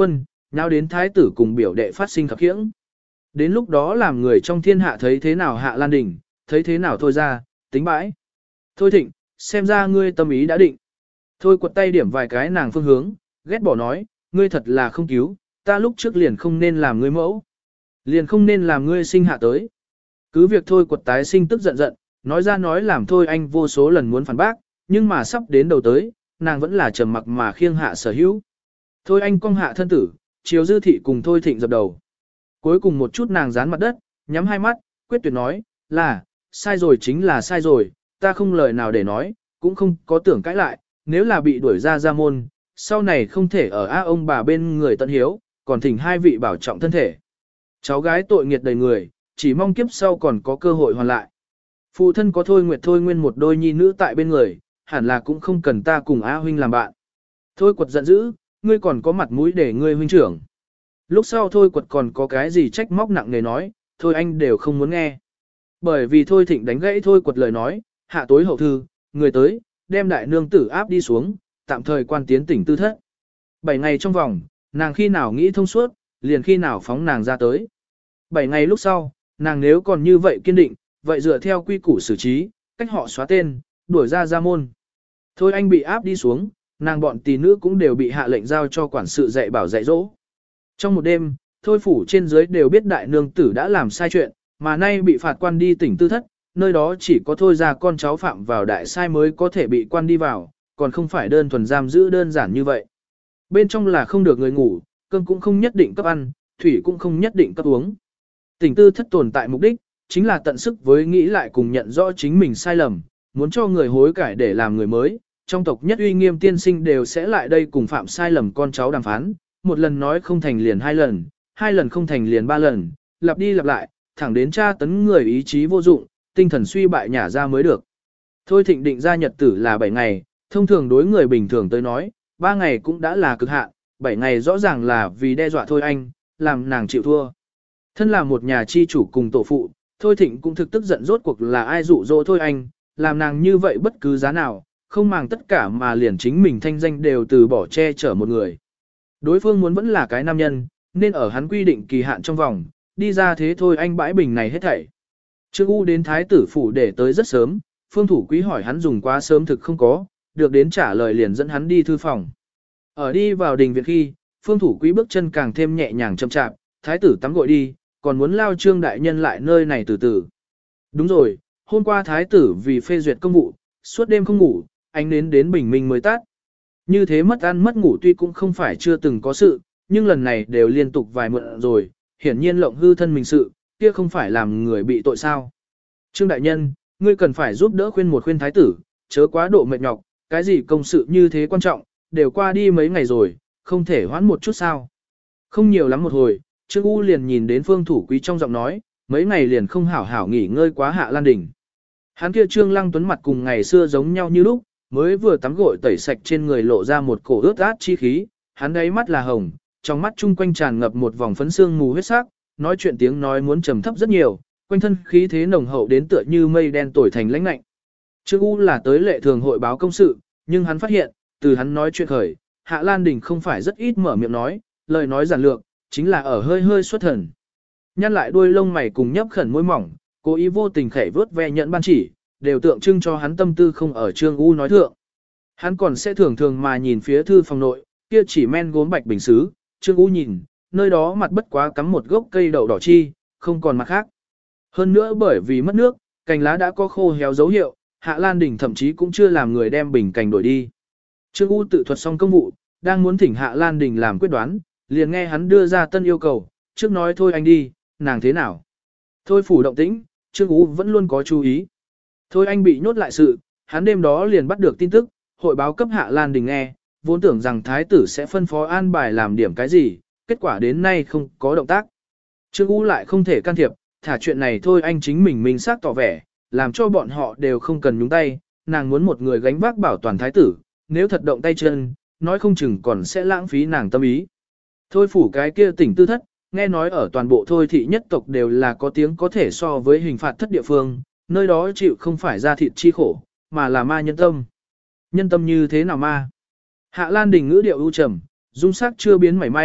nháo đến thái tử cùng biểu đệ phát sinh khập khiễng. Đến lúc đó làm người trong thiên hạ thấy thế nào Hạ Lan Đình, thấy thế nào thôi ra, tính bãi. Thôi Thịnh, xem ra ngươi tâm ý đã định. Thôi quật tay điểm vài cái nàng phương hướng, ghét bỏ nói, ngươi thật là không cứu, ta lúc trước liền không nên làm ngươi mẫu. Liền không nên làm ngươi sinh hạ tới. Cứ việc thôi quật tái sinh tức giận giận, nói ra nói làm thôi anh vô số lần muốn phản bác, nhưng mà sắp đến đầu tới, nàng vẫn là trầm mặc mà khiêng hạ sở hữu. Thôi anh cong hạ thân tử, chiều dư thị cùng thôi thịnh dập đầu. Cuối cùng một chút nàng dán mặt đất, nhắm hai mắt, quyết tuyệt nói, là, sai rồi chính là sai rồi, ta không lời nào để nói, cũng không có tưởng cãi lại, nếu là bị đuổi ra ra môn, sau này không thể ở a ông bà bên người tận hiếu, còn thỉnh hai vị bảo trọng thân thể. Cháu gái tội nghiệt đầy người, chỉ mong kiếp sau còn có cơ hội hoàn lại. Phụ thân có thôi nguyệt thôi nguyên một đôi nhi nữ tại bên người, hẳn là cũng không cần ta cùng A huynh làm bạn. Thôi quật giận dữ, ngươi còn có mặt mũi để ngươi huynh trưởng. Lúc sau thôi quật còn có cái gì trách móc nặng nề nói, thôi anh đều không muốn nghe. Bởi vì thôi thịnh đánh gãy thôi quật lời nói, hạ tối hậu thư, người tới, đem đại nương tử áp đi xuống, tạm thời quan tiến tỉnh tư thất. Bảy ngày trong vòng, nàng khi nào nghĩ thông suốt, liền khi nào phóng nàng ra tới. Bảy ngày lúc sau, nàng nếu còn như vậy kiên định, vậy dựa theo quy củ xử trí, cách họ xóa tên, đuổi ra ra môn. Thôi anh bị áp đi xuống, nàng bọn tỷ nữ cũng đều bị hạ lệnh giao cho quản sự dạy bảo dạy dỗ. Trong một đêm, thôi phủ trên dưới đều biết đại nương tử đã làm sai chuyện, mà nay bị phạt quan đi tỉnh tư thất, nơi đó chỉ có thôi ra con cháu phạm vào đại sai mới có thể bị quan đi vào, còn không phải đơn thuần giam giữ đơn giản như vậy. Bên trong là không được người ngủ, cơm cũng không nhất định cấp ăn, thủy cũng không nhất định cấp uống. Tỉnh tư thất tồn tại mục đích, chính là tận sức với nghĩ lại cùng nhận rõ chính mình sai lầm, muốn cho người hối cải để làm người mới. Trong tộc nhất uy nghiêm tiên sinh đều sẽ lại đây cùng phạm sai lầm con cháu đàm phán, một lần nói không thành liền hai lần, hai lần không thành liền ba lần, lặp đi lặp lại, thẳng đến tra tấn người ý chí vô dụng, tinh thần suy bại nhả ra mới được. Thôi thịnh định ra nhật tử là bảy ngày, thông thường đối người bình thường tới nói, ba ngày cũng đã là cực hạn, bảy ngày rõ ràng là vì đe dọa thôi anh, làm nàng chịu thua. Thân là một nhà chi chủ cùng tổ phụ, thôi thịnh cũng thực tức giận rốt cuộc là ai dụ dỗ thôi anh, làm nàng như vậy bất cứ giá nào, không màng tất cả mà liền chính mình thanh danh đều từ bỏ che chở một người. Đối phương muốn vẫn là cái nam nhân, nên ở hắn quy định kỳ hạn trong vòng, đi ra thế thôi anh bãi bình này hết thảy. Trương U đến thái tử phủ để tới rất sớm, phương thủ quý hỏi hắn dùng quá sớm thực không có, được đến trả lời liền dẫn hắn đi thư phòng. Ở đi vào đình viện khi, phương thủ quý bước chân càng thêm nhẹ nhàng chậm chạp, thái tử tắm gội đi, còn muốn lao trương đại nhân lại nơi này từ từ. Đúng rồi, hôm qua thái tử vì phê duyệt công vụ, suốt đêm không ngủ, ánh nến đến bình minh mới tắt. Như thế mất ăn mất ngủ tuy cũng không phải chưa từng có sự, nhưng lần này đều liên tục vài mượn rồi, hiển nhiên lộng hư thân mình sự, kia không phải làm người bị tội sao. Trương đại nhân, ngươi cần phải giúp đỡ khuyên một khuyên thái tử, chớ quá độ mệt nhọc, cái gì công sự như thế quan trọng, đều qua đi mấy ngày rồi, không thể hoãn một chút sao. Không nhiều lắm một hồi, Trương U liền nhìn đến phương thủ quý trong giọng nói, mấy ngày liền không hảo hảo nghỉ ngơi quá Hạ Lan Đình. Hắn kia Trương Lăng Tuấn mặt cùng ngày xưa giống nhau như lúc, mới vừa tắm gội tẩy sạch trên người lộ ra một cổ ướt át chi khí, hắn đáy mắt là hồng, trong mắt chung quanh tràn ngập một vòng phấn xương mù huyết sắc, nói chuyện tiếng nói muốn trầm thấp rất nhiều, quanh thân khí thế nồng hậu đến tựa như mây đen tổi thành lãnh lạnh. Trương U là tới lệ thường hội báo công sự, nhưng hắn phát hiện, từ hắn nói chuyện khởi, Hạ Lan Đình không phải rất ít mở miệng nói, lời nói giản lược, chính là ở hơi hơi xuất thần. Nhăn lại đuôi lông mày cùng nhấp khẩn môi mỏng, cố ý vô tình khẽ vớt ve nhận ban chỉ, đều tượng trưng cho hắn tâm tư không ở Trương U nói thượng. Hắn còn sẽ thường thường mà nhìn phía thư phòng nội, kia chỉ men gốm bạch bình xứ, Trương U nhìn, nơi đó mặt bất quá cắm một gốc cây đậu đỏ chi, không còn mặt khác. Hơn nữa bởi vì mất nước, cành lá đã có khô héo dấu hiệu, Hạ Lan Đình thậm chí cũng chưa làm người đem bình cành đổi đi. Trương U tự thuật xong công vụ, đang muốn thỉnh Hạ Lan Đình làm quyết đoán, liền nghe hắn đưa ra tân yêu cầu, trước nói thôi anh đi, nàng thế nào. Thôi phủ động tĩnh, Trương U vẫn luôn có chú ý. Thôi anh bị nhốt lại sự, hắn đêm đó liền bắt được tin tức, hội báo cấp Hạ Lan Đình nghe, vốn tưởng rằng thái tử sẽ phân phó an bài làm điểm cái gì, kết quả đến nay không có động tác. Trương U lại không thể can thiệp, thả chuyện này thôi anh chính mình minh xác tỏ vẻ, làm cho bọn họ đều không cần nhúng tay, nàng muốn một người gánh vác bảo toàn thái tử, nếu thật động tay chân, nói không chừng còn sẽ lãng phí nàng tâm ý. Thôi phủ cái kia tỉnh tư thất, nghe nói ở toàn bộ thôi thị nhất tộc đều là có tiếng có thể so với hình phạt thất địa phương, nơi đó chịu không phải ra thịt chi khổ, mà là ma nhân tâm. Nhân tâm như thế nào ma? Hạ Lan Đình ngữ điệu ưu trầm, dung sắc chưa biến mảy may,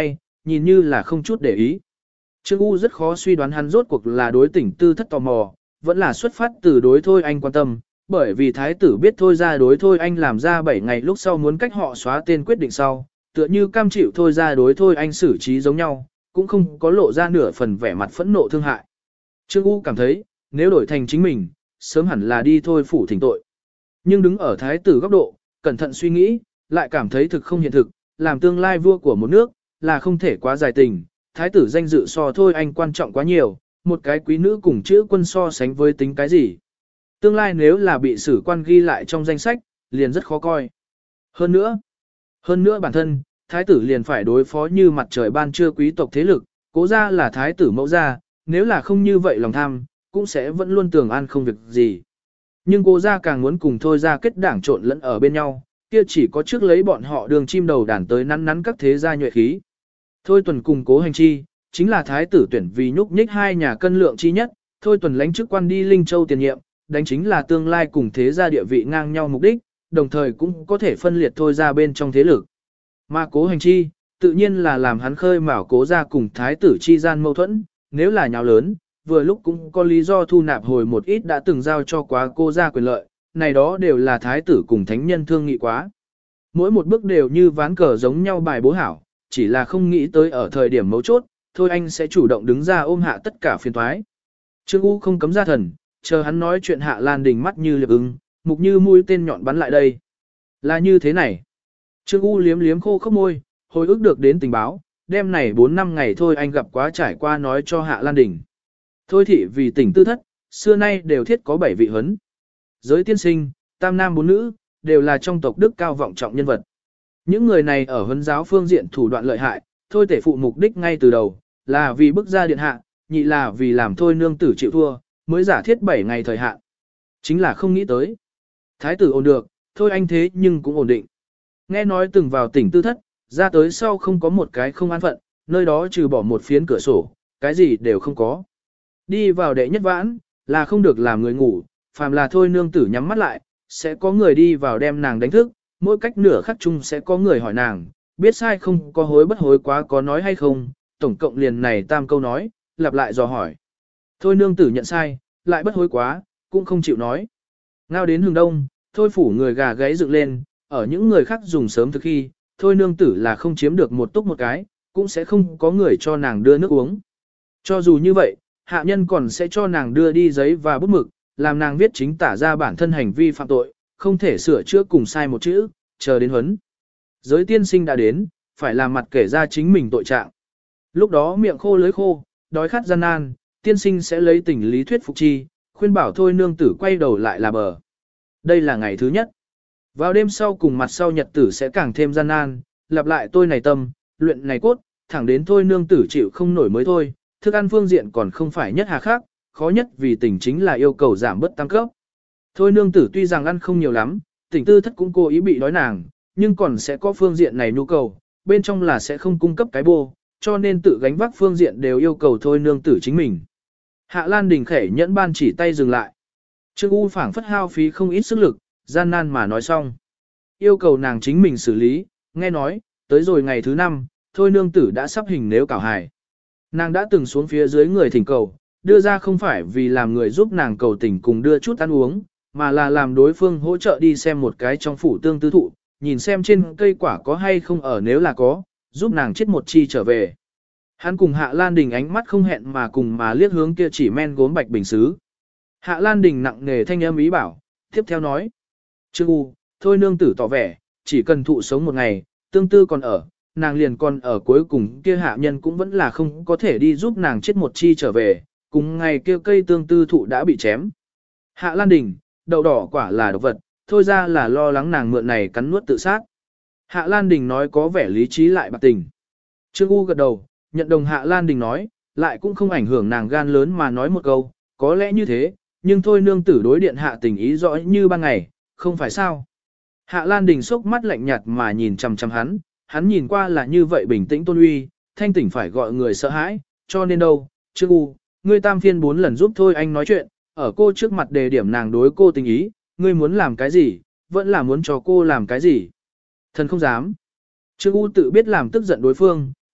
nhìn như là không chút để ý. Trương U rất khó suy đoán hắn rốt cuộc là đối tỉnh tư thất tò mò, vẫn là xuất phát từ đối thôi anh quan tâm, bởi vì thái tử biết thôi ra đối thôi anh làm ra bảy ngày lúc sau muốn cách họ xóa tên quyết định sau, tựa như cam chịu thôi ra đối thôi anh xử trí giống nhau, cũng không có lộ ra nửa phần vẻ mặt phẫn nộ thương hại. Trương U cảm thấy, nếu đổi thành chính mình, sớm hẳn là đi thôi phủ thỉnh tội. Nhưng đứng ở thái tử góc độ, cẩn thận suy nghĩ, lại cảm thấy thực không hiện thực, làm tương lai vua của một nước, là không thể quá dài tình, thái tử danh dự so thôi anh quan trọng quá nhiều, một cái quý nữ cùng chữ quân so sánh với tính cái gì. Tương lai nếu là bị sử quan ghi lại trong danh sách, liền rất khó coi. Hơn nữa, hơn nữa bản thân, thái tử liền phải đối phó như mặt trời ban trưa quý tộc thế lực, cố ra là thái tử mẫu gia, nếu là không như vậy lòng tham, cũng sẽ vẫn luôn tưởng an không việc gì. Nhưng cố ra càng muốn cùng thôi ra kết đảng trộn lẫn ở bên nhau, kia chỉ có trước lấy bọn họ đường chim đầu đàn tới nắn nắn các thế gia nhuệ khí. Thôi Tuần cùng Cố Hành Chi, chính là thái tử tuyển vì nhúc nhích hai nhà cân lượng chi nhất, Thôi Tuần lãnh chức quan đi Linh Châu tiền nhiệm, đánh chính là tương lai cùng thế gia địa vị ngang nhau mục đích, đồng thời cũng có thể phân liệt thôi ra bên trong thế lực. Mà Cố Hành Chi, tự nhiên là làm hắn khơi mào cố ra cùng thái tử chi gian mâu thuẫn, nếu là nháo lớn, vừa lúc cũng có lý do thu nạp hồi một ít đã từng giao cho quá cô ra quyền lợi, này đó đều là thái tử cùng thánh nhân thương nghị quá. Mỗi một bước đều như ván cờ giống nhau bài bố hảo, chỉ là không nghĩ tới ở thời điểm mấu chốt, thôi anh sẽ chủ động đứng ra ôm hạ tất cả phiền toái. Trương U không cấm ra thần, chờ hắn nói chuyện Hạ Lan Đình mắt như liệp ưng, mục như mũi tên nhọn bắn lại đây. Là như thế này. Trương U liếm liếm khô khốc môi, hồi ức được đến tình báo, đêm này bốn năm ngày thôi anh gặp quá trải qua nói cho Hạ Lan Đình. Thôi thị vì tỉnh tư thất, xưa nay đều thiết có bảy vị huấn. Giới tiên sinh, tam nam bốn nữ, đều là trong tộc đức cao vọng trọng nhân vật. Những người này ở huấn giáo phương diện thủ đoạn lợi hại, thôi tể phụ mục đích ngay từ đầu, là vì bức ra điện hạ, nhị là vì làm thôi nương tử chịu thua, mới giả thiết bảy ngày thời hạn. Chính là không nghĩ tới. Thái tử ổn được, thôi anh thế nhưng cũng ổn định. Nghe nói từng vào tỉnh tư thất, ra tới sau không có một cái không an phận, nơi đó trừ bỏ một phiến cửa sổ, cái gì đều không có. Đi vào đệ nhất vãn, là không được làm người ngủ, phàm là thôi nương tử nhắm mắt lại, sẽ có người đi vào đem nàng đánh thức, mỗi cách nửa khắc chung sẽ có người hỏi nàng, biết sai không có hối bất hối quá có nói hay không, tổng cộng liền này tam câu nói, lặp lại dò hỏi. Thôi nương tử nhận sai, lại bất hối quá, cũng không chịu nói. Ngao đến hướng đông, thôi phủ người gà gáy dựng lên, ở những người khác dùng sớm thực khi, thôi nương tử là không chiếm được một túc một cái, cũng sẽ không có người cho nàng đưa nước uống. Cho dù như vậy, hạ nhân còn sẽ cho nàng đưa đi giấy và bút mực, làm nàng viết chính tả ra bản thân hành vi phạm tội, không thể sửa chữa cùng sai một chữ, chờ đến huấn. Giới tiên sinh đã đến, phải làm mặt kể ra chính mình tội trạng. Lúc đó miệng khô lưới khô, đói khát gian nan, tiên sinh sẽ lấy tình lý thuyết phục chi, khuyên bảo thôi nương tử quay đầu lại là bờ. Đây là ngày thứ nhất. Vào đêm sau cùng mặt sau nhật tử sẽ càng thêm gian nan, lặp lại tôi này tâm, luyện này cốt, thẳng đến thôi nương tử chịu không nổi mới thôi, thức ăn phương diện còn không phải nhất hà khắc, khó nhất vì tình chính là yêu cầu giảm bớt tăng cấp. Thôi nương tử tuy rằng ăn không nhiều lắm, tỉnh tư thất cũng cố ý bị đói nàng, nhưng còn sẽ có phương diện này nhu cầu, bên trong là sẽ không cung cấp cái bô, cho nên tự gánh vác phương diện đều yêu cầu thôi nương tử chính mình. Hạ Lan Đình khẽ nhẫn ban chỉ tay dừng lại. Trương U phảng phất hao phí không ít sức lực, gian nan mà nói xong. Yêu cầu nàng chính mình xử lý, nghe nói, tới rồi ngày thứ năm, thôi nương tử đã sắp hình nếu cảo hài. Nàng đã từng xuống phía dưới người thỉnh cầu, đưa ra không phải vì làm người giúp nàng cầu tình cùng đưa chút ăn uống, mà là làm đối phương hỗ trợ đi xem một cái trong phủ tương tư thụ, nhìn xem trên cây quả có hay không ở nếu là có, giúp nàng chết một chi trở về. Hắn cùng Hạ Lan Đình ánh mắt không hẹn mà cùng mà liếc hướng kia chỉ men gốm bạch bình xứ. Hạ Lan Đình nặng nề thanh âm ý bảo, tiếp theo nói. Trương U, thôi nương tử tỏ vẻ, chỉ cần thụ sống một ngày, tương tư còn ở, nàng liền còn ở cuối cùng kia hạ nhân cũng vẫn là không có thể đi giúp nàng chết một chi trở về, cùng ngày kia cây tương tư thụ đã bị chém. Hạ Lan Đình, đậu đỏ quả là độc vật, thôi ra là lo lắng nàng mượn này cắn nuốt tự sát. Hạ Lan Đình nói có vẻ lý trí lại bạc tình. Trương U gật đầu, nhận đồng Hạ Lan Đình nói, lại cũng không ảnh hưởng nàng gan lớn mà nói một câu, có lẽ như thế, nhưng thôi nương tử đối điện hạ tình ý rõ như ban ngày, không phải sao. Hạ Lan Đình sốc mắt lạnh nhạt mà nhìn chằm chằm hắn, hắn nhìn qua là như vậy bình tĩnh tôn uy, thanh tỉnh phải gọi người sợ hãi, cho nên đâu, Trương U, ngươi tam phiên bốn lần giúp thôi anh nói chuyện, ở cô trước mặt đề điểm nàng đối cô tình ý, ngươi muốn làm cái gì, vẫn là muốn cho cô làm cái gì. Thần không dám. Trương U tự biết làm tức giận đối phương,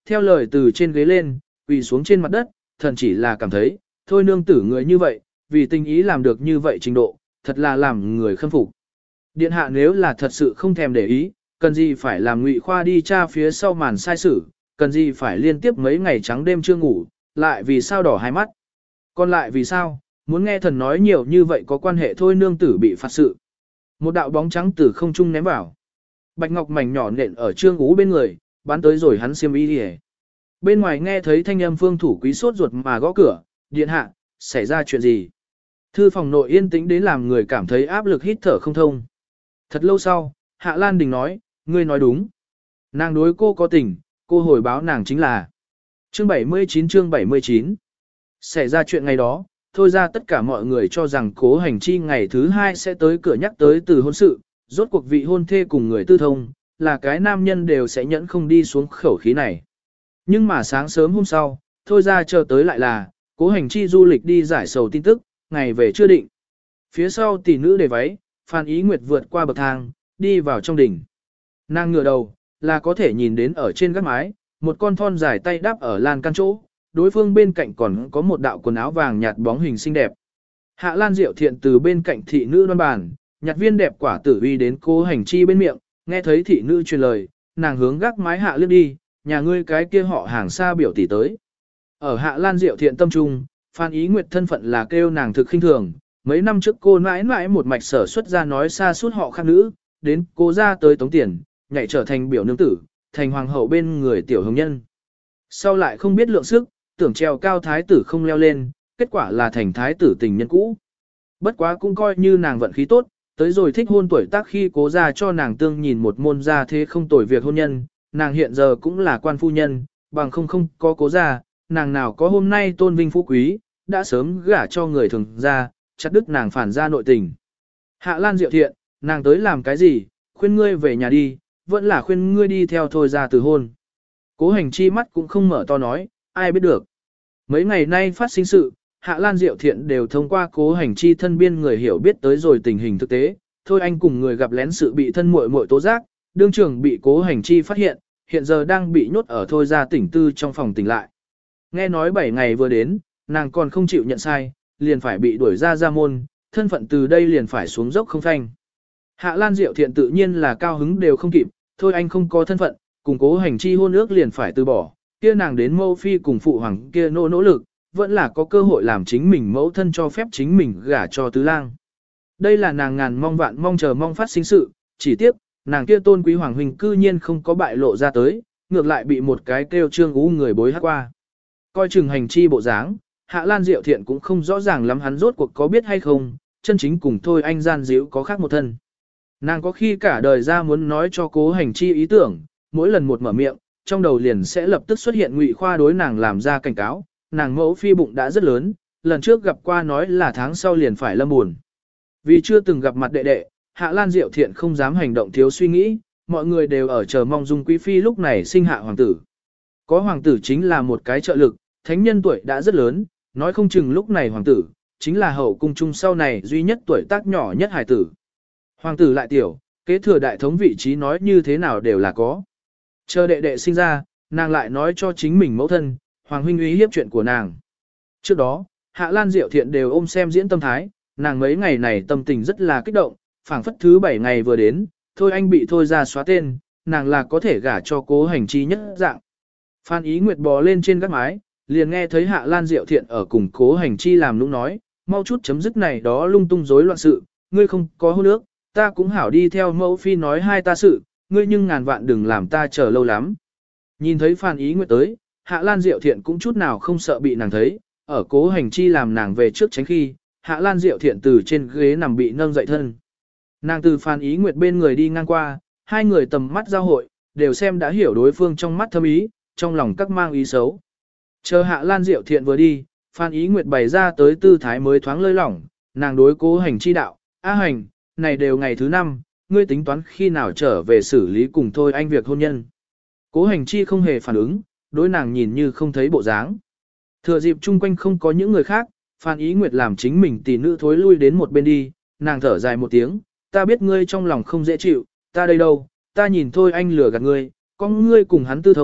theo lời từ trên ghế lên, quỳ xuống trên mặt đất, thần chỉ là cảm thấy, thôi nương tử người như vậy, vì tình ý làm được như vậy trình độ, thật là làm người khâm phục. Điện hạ nếu là thật sự không thèm để ý, cần gì phải làm Ngụy Khoa đi tra phía sau màn sai sử, cần gì phải liên tiếp mấy ngày trắng đêm chưa ngủ, lại vì sao đỏ hai mắt. Còn lại vì sao, muốn nghe thần nói nhiều như vậy có quan hệ thôi nương tử bị phạt sự. Một đạo bóng trắng từ không trung ném vào. Bạch ngọc mảnh nhỏ nện ở Trương Ú bên người, bắn tới rồi hắn xiêm y đi. Bên ngoài nghe thấy thanh âm Phương Thủ Quý sốt ruột mà gõ cửa, điện hạ, xảy ra chuyện gì? Thư phòng nội yên tĩnh đến làm người cảm thấy áp lực hít thở không thông. Thật lâu sau, Hạ Lan Đình nói, ngươi nói đúng. Nàng đối cô có tình, cô hồi báo nàng chính là. Chương bảy mươi chín chương bảy mươi chín. Xảy ra chuyện ngày đó, thôi ra tất cả mọi người cho rằng Cố Hành Chi ngày thứ hai sẽ tới cửa nhắc tới từ hôn sự, rốt cuộc vị hôn thê cùng người tư thông, là cái nam nhân đều sẽ nhẫn không đi xuống khẩu khí này. Nhưng mà sáng sớm hôm sau, thôi ra chờ tới lại là, Cố Hành Chi du lịch đi giải sầu tin tức, ngày về chưa định. Phía sau tỷ nữ để váy, Phan Ý Nguyệt vượt qua bậc thang, đi vào trong đỉnh. Nàng ngửa đầu, là có thể nhìn đến ở trên gác mái, một con thon dài tay đáp ở lan can chỗ, đối phương bên cạnh còn có một đạo quần áo vàng nhạt bóng hình xinh đẹp. Hạ Lan Diệu Thiện từ bên cạnh thị nữ đoan bàn, nhặt viên đẹp quả tử uy đến Cố Hành Chi bên miệng, nghe thấy thị nữ truyền lời, nàng hướng gác mái hạ liếc đi, nhà ngươi cái kia họ hàng xa biểu tỷ tới. Ở Hạ Lan Diệu Thiện tâm trung, Phan Ý Nguyệt thân phận là kêu nàng thực khinh thường, mấy năm trước cô mãi mãi một mạch sở xuất ra nói xa suốt họ khác nữ, đến cô ra tới tống tiền, nhảy trở thành biểu nương tử, thành hoàng hậu bên người tiểu hồng nhân. Sau lại không biết lượng sức, tưởng treo cao thái tử không leo lên, kết quả là thành thái tử tình nhân cũ. Bất quá cũng coi như nàng vận khí tốt, tới rồi thích hôn tuổi tác khi cố ra cho nàng tương nhìn một môn ra thế không tồi việc hôn nhân, nàng hiện giờ cũng là quan phu nhân, bằng không không có cố ra, nàng nào có hôm nay tôn vinh phú quý, đã sớm gả cho người thường ra, chặt đứt nàng phản ra nội tình. Hạ Lan Diệu Thiện, nàng tới làm cái gì, khuyên ngươi về nhà đi, vẫn là khuyên ngươi đi theo thôi ra từ hôn. Cố Hành Chi mắt cũng không mở to nói, ai biết được. Mấy ngày nay phát sinh sự, Hạ Lan Diệu Thiện đều thông qua Cố Hành Chi thân biên người hiểu biết tới rồi tình hình thực tế, thôi anh cùng người gặp lén sự bị thân muội muội tố giác, đương trưởng bị Cố Hành Chi phát hiện, hiện giờ đang bị nhốt ở thôi ra tỉnh tư trong phòng tỉnh lại. Nghe nói bảy ngày vừa đến, nàng còn không chịu nhận sai, liền phải bị đuổi ra ra môn, thân phận từ đây liền phải xuống dốc không phanh. Hạ Lan Diệu Thiện tự nhiên là cao hứng đều không kịp, thôi anh không có thân phận, cùng Cố Hành Chi hôn ước liền phải từ bỏ, kia nàng đến mẫu phi cùng phụ hoàng kia nỗ nỗ lực, vẫn là có cơ hội làm chính mình mẫu thân cho phép chính mình gả cho tứ lang. Đây là nàng ngàn mong vạn mong chờ mong phát sinh sự, chỉ tiếc, nàng kia tôn quý hoàng huynh cư nhiên không có bại lộ ra tới, ngược lại bị một cái kêu Trương Ú người bối hát qua. Coi chừng Hành Chi bộ dáng, Hạ Lan Diệu Thiện cũng không rõ ràng lắm hắn rốt cuộc có biết hay không, chân chính cùng thôi anh gian díu có khác một thân. Nàng có khi cả đời ra muốn nói cho Cố Hành Chi ý tưởng, mỗi lần một mở miệng, trong đầu liền sẽ lập tức xuất hiện Ngụy Khoa đối nàng làm ra cảnh cáo, nàng mẫu phi bụng đã rất lớn, lần trước gặp qua nói là tháng sau liền phải lâm buồn. Vì chưa từng gặp mặt đệ đệ, Hạ Lan Diệu Thiện không dám hành động thiếu suy nghĩ, mọi người đều ở chờ mong Dung Quý Phi lúc này sinh hạ hoàng tử. Có hoàng tử chính là một cái trợ lực, thánh nhân tuổi đã rất lớn, nói không chừng lúc này hoàng tử, chính là hậu cung chung sau này duy nhất tuổi tác nhỏ nhất hải tử. Hoàng tử lại tiểu, kế thừa đại thống vị trí nói như thế nào đều là có. Chờ đệ đệ sinh ra, nàng lại nói cho chính mình mẫu thân, hoàng huynh uy hiếp chuyện của nàng. Trước đó, Hạ Lan Diệu Thiện đều ôm xem diễn tâm thái, nàng mấy ngày này tâm tình rất là kích động, phảng phất thứ bảy ngày vừa đến, thôi anh bị thôi ra xóa tên, nàng là có thể gả cho Cố Hành Chi nhất dạng. Phan Ý Nguyệt bò lên trên gác mái, liền nghe thấy Hạ Lan Diệu Thiện ở cùng Cố Hành Chi làm nũng nói, mau chút chấm dứt này đó lung tung rối loạn sự, ngươi không có hôn ước, ta cũng hảo đi theo mẫu phi nói hai ta sự, ngươi nhưng ngàn vạn đừng làm ta chờ lâu lắm. Nhìn thấy Phan Ý Nguyệt tới, Hạ Lan Diệu Thiện cũng chút nào không sợ bị nàng thấy, ở Cố Hành Chi làm nàng về trước tránh khi, Hạ Lan Diệu Thiện từ trên ghế nằm bị nâng dậy thân. Nàng từ Phan Ý Nguyệt bên người đi ngang qua, hai người tầm mắt giao hội, đều xem đã hiểu đối phương trong mắt thâm ý, trong lòng các mang ý xấu. Chờ Hạ Lan Diệu Thiện vừa đi, Phan Ý Nguyệt bày ra tới tư thái mới thoáng lơi lỏng, nàng đối Cố Hành Chi đạo, A Hành, này đều ngày thứ năm, ngươi tính toán khi nào trở về xử lý cùng thôi anh việc hôn nhân. Cố Hành Chi không hề phản ứng, đối nàng nhìn như không thấy bộ dáng. Thừa dịp chung quanh không có những người khác, Phan Ý Nguyệt làm chính mình tỷ nữ thối lui đến một bên đi, nàng thở dài một tiếng, ta biết ngươi trong lòng không dễ chịu, ta đây đâu, ta nhìn thôi anh lừa gạt ngươi, có ngươi cùng hắn tư thông,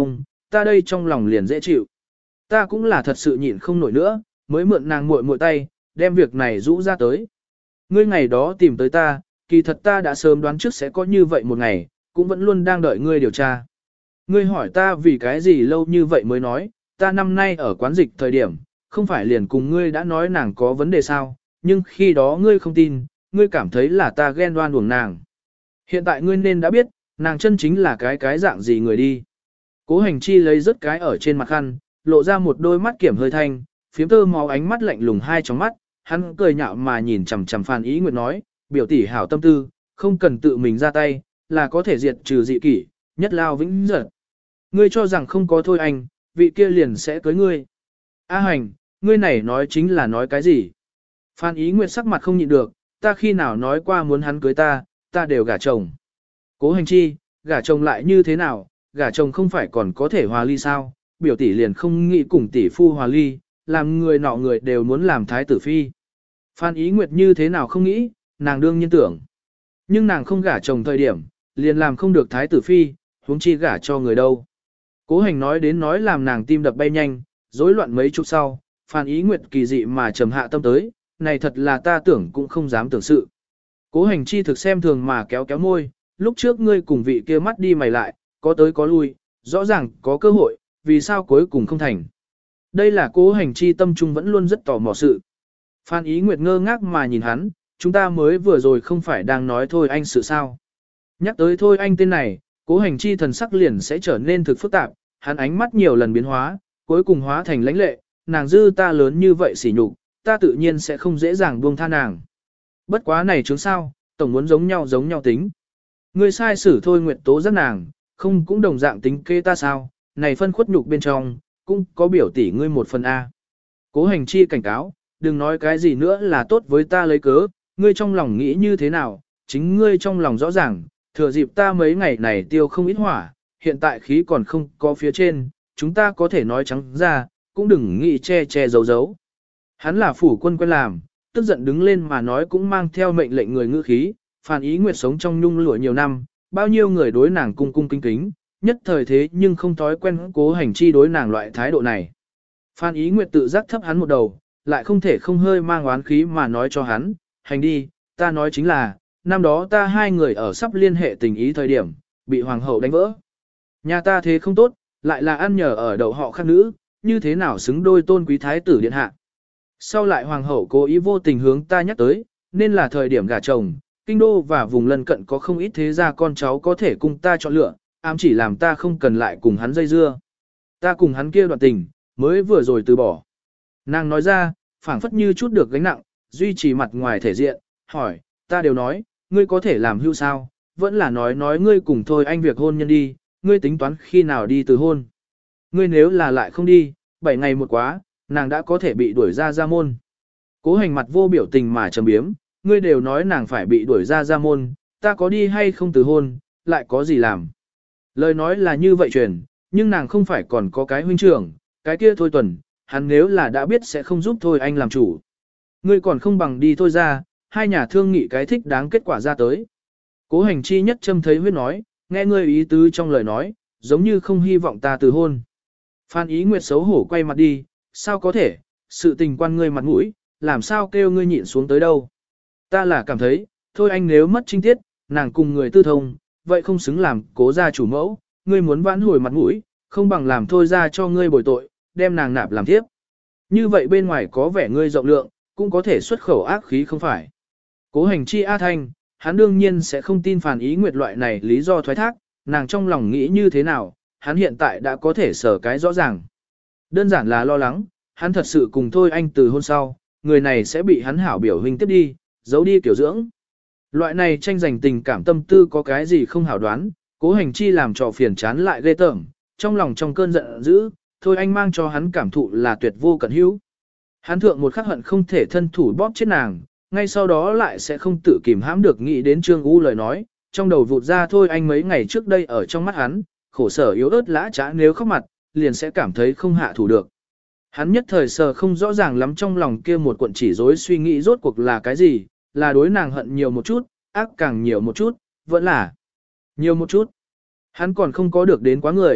ta đây trong lòng liền dễ chịu. Ta cũng là thật sự nhịn không nổi nữa, mới mượn nàng muội muội tay, đem việc này rũ ra tới. Ngươi ngày đó tìm tới ta, kỳ thật ta đã sớm đoán trước sẽ có như vậy một ngày, cũng vẫn luôn đang đợi ngươi điều tra. Ngươi hỏi ta vì cái gì lâu như vậy mới nói, ta năm nay ở quán dịch thời điểm, không phải liền cùng ngươi đã nói nàng có vấn đề sao, nhưng khi đó ngươi không tin, ngươi cảm thấy là ta ghen đoan uổng nàng. Hiện tại ngươi nên đã biết, nàng chân chính là cái cái dạng gì người đi. Cố Hành Chi lấy rất cái ở trên mặt khăn, lộ ra một đôi mắt kiểm hơi thanh, phiếm tơ máu ánh mắt lạnh lùng hai tròng mắt, hắn cười nhạo mà nhìn chằm chằm Phan Ý Nguyệt nói, biểu tỷ hảo tâm tư, không cần tự mình ra tay, là có thể diệt trừ dị kỷ, nhất lao vĩnh giật. Ngươi cho rằng không có thôi anh, vị kia liền sẽ cưới ngươi. A Hành, ngươi này nói chính là nói cái gì? Phan Ý Nguyệt sắc mặt không nhịn được, ta khi nào nói qua muốn hắn cưới ta, ta đều gả chồng. Cố Hành Chi, gả chồng lại như thế nào, gả chồng không phải còn có thể hòa ly sao, biểu tỷ liền không nghĩ cùng tỷ phu hòa ly, làm người nọ người đều muốn làm thái tử phi. Phan Ý Nguyệt như thế nào không nghĩ, nàng đương nhiên tưởng. Nhưng nàng không gả chồng thời điểm, liền làm không được thái tử phi, huống chi gả cho người đâu. Cố Hành nói đến nói làm nàng tim đập bay nhanh, rối loạn mấy chút sau, Phan Ý Nguyệt kỳ dị mà trầm hạ tâm tới, này thật là ta tưởng cũng không dám tưởng sự. Cố Hành chi thực xem thường mà kéo kéo môi, lúc trước ngươi cùng vị kia mắt đi mày lại, có tới có lui, rõ ràng có cơ hội, vì sao cuối cùng không thành. Đây là Cố Hành chi tâm trung vẫn luôn rất tò mò sự. Phan Ý Nguyệt ngơ ngác mà nhìn hắn, chúng ta mới vừa rồi không phải đang nói thôi anh sự sao. Nhắc tới thôi anh tên này, Cố Hành chi thần sắc liền sẽ trở nên thực phức tạp, hắn ánh mắt nhiều lần biến hóa, cuối cùng hóa thành lãnh lệ, nàng dư ta lớn như vậy sỉ nhục, ta tự nhiên sẽ không dễ dàng buông tha nàng. Bất quá này chứng sao, tổng muốn giống nhau giống nhau tính. Ngươi sai xử thôi Nguyệt tố giác nàng, không cũng đồng dạng tính kê ta sao, này phân khuất nhục bên trong, cũng có biểu tỷ ngươi một phần A. Cố Hành chi cảnh cáo, đừng nói cái gì nữa là tốt với ta lấy cớ, ngươi trong lòng nghĩ như thế nào, chính ngươi trong lòng rõ ràng, thừa dịp ta mấy ngày này tiêu không ít hỏa, hiện tại khí còn không có phía trên, chúng ta có thể nói trắng ra, cũng đừng nghĩ che che giấu giấu. Hắn là phủ quân quen làm, tức giận đứng lên mà nói cũng mang theo mệnh lệnh người ngữ khí, Phan Ý Nguyệt sống trong nhung lụa nhiều năm, bao nhiêu người đối nàng cung cung kính kính, nhất thời thế nhưng không thói quen Cố Hành chi đối nàng loại thái độ này. Phan Ý Nguyệt tự giác thấp hắn một đầu, lại không thể không hơi mang oán khí mà nói cho hắn, hành đi, ta nói chính là, năm đó ta hai người ở sắp liên hệ tình ý thời điểm, bị hoàng hậu đánh vỡ. Nhà ta thế không tốt, lại là ăn nhờ ở đậu họ khác nữ, như thế nào xứng đôi tôn quý thái tử điện hạ. Sau lại hoàng hậu cố ý vô tình hướng ta nhắc tới, nên là thời điểm gả chồng, kinh đô và vùng lân cận có không ít thế gia con cháu có thể cùng ta chọn lựa, ám chỉ làm ta không cần lại cùng hắn dây dưa. Ta cùng hắn kia đoạn tình, mới vừa rồi từ bỏ. Nàng nói ra, phảng phất như chút được gánh nặng, duy trì mặt ngoài thể diện, hỏi, ta đều nói, ngươi có thể làm hưu sao, vẫn là nói nói ngươi cùng thôi anh việc hôn nhân đi, ngươi tính toán khi nào đi từ hôn. Ngươi nếu là lại không đi, bảy ngày một quá, nàng đã có thể bị đuổi ra ra môn. Cố Hành mặt vô biểu tình mà trầm biếm, ngươi đều nói nàng phải bị đuổi ra ra môn, ta có đi hay không từ hôn, lại có gì làm. Lời nói là như vậy truyền, nhưng nàng không phải còn có cái huynh trưởng, cái kia thôi tuần, hắn nếu là đã biết sẽ không giúp thôi anh làm chủ. Ngươi còn không bằng đi thôi ra, hai nhà thương nghị cái thích đáng kết quả ra tới. Cố Hành chi nhất châm thấy huyết nói, nghe ngươi ý tứ trong lời nói, giống như không hy vọng ta từ hôn. Phan Ý Nguyệt xấu hổ quay mặt đi, sao có thể, sự tình quan ngươi mặt mũi, làm sao kêu ngươi nhịn xuống tới đâu. Ta là cảm thấy, thôi anh nếu mất trinh tiết, nàng cùng người tư thông, vậy không xứng làm cố gia chủ mẫu, ngươi muốn vãn hồi mặt mũi, không bằng làm thôi ra cho ngươi bồi tội, đem nàng nạp làm tiếp. Như vậy bên ngoài có vẻ ngươi rộng lượng, cũng có thể xuất khẩu ác khí không phải. Cố Hành chi A Thanh, hắn đương nhiên sẽ không tin Phan Ý Nguyệt loại này lý do thoái thác, nàng trong lòng nghĩ như thế nào, hắn hiện tại đã có thể sở cái rõ ràng. Đơn giản là lo lắng, hắn thật sự cùng thôi anh từ hôn sau, người này sẽ bị hắn hảo biểu hình tiếp đi, giấu đi kiểu dưỡng. Loại này tranh giành tình cảm tâm tư có cái gì không hảo đoán, Cố Hành chi làm trò phiền chán lại ghê tởm, trong lòng trong cơn giận dữ, thôi anh mang cho hắn cảm thụ là tuyệt vô cận hữu. Hắn thượng một khắc hận không thể thân thủ bóp chết nàng, ngay sau đó lại sẽ không tự kìm hãm được nghĩ đến Trương U lời nói, trong đầu vụt ra thôi anh mấy ngày trước đây ở trong mắt hắn, khổ sở yếu ớt lã trá nếu khóc mặt, liền sẽ cảm thấy không hạ thủ được. Hắn nhất thời sờ không rõ ràng lắm trong lòng kia một cuộn chỉ rối suy nghĩ rốt cuộc là cái gì, là đối nàng hận nhiều một chút, ác càng nhiều một chút, vẫn là nhiều một chút. Hắn còn không có được đến quá người,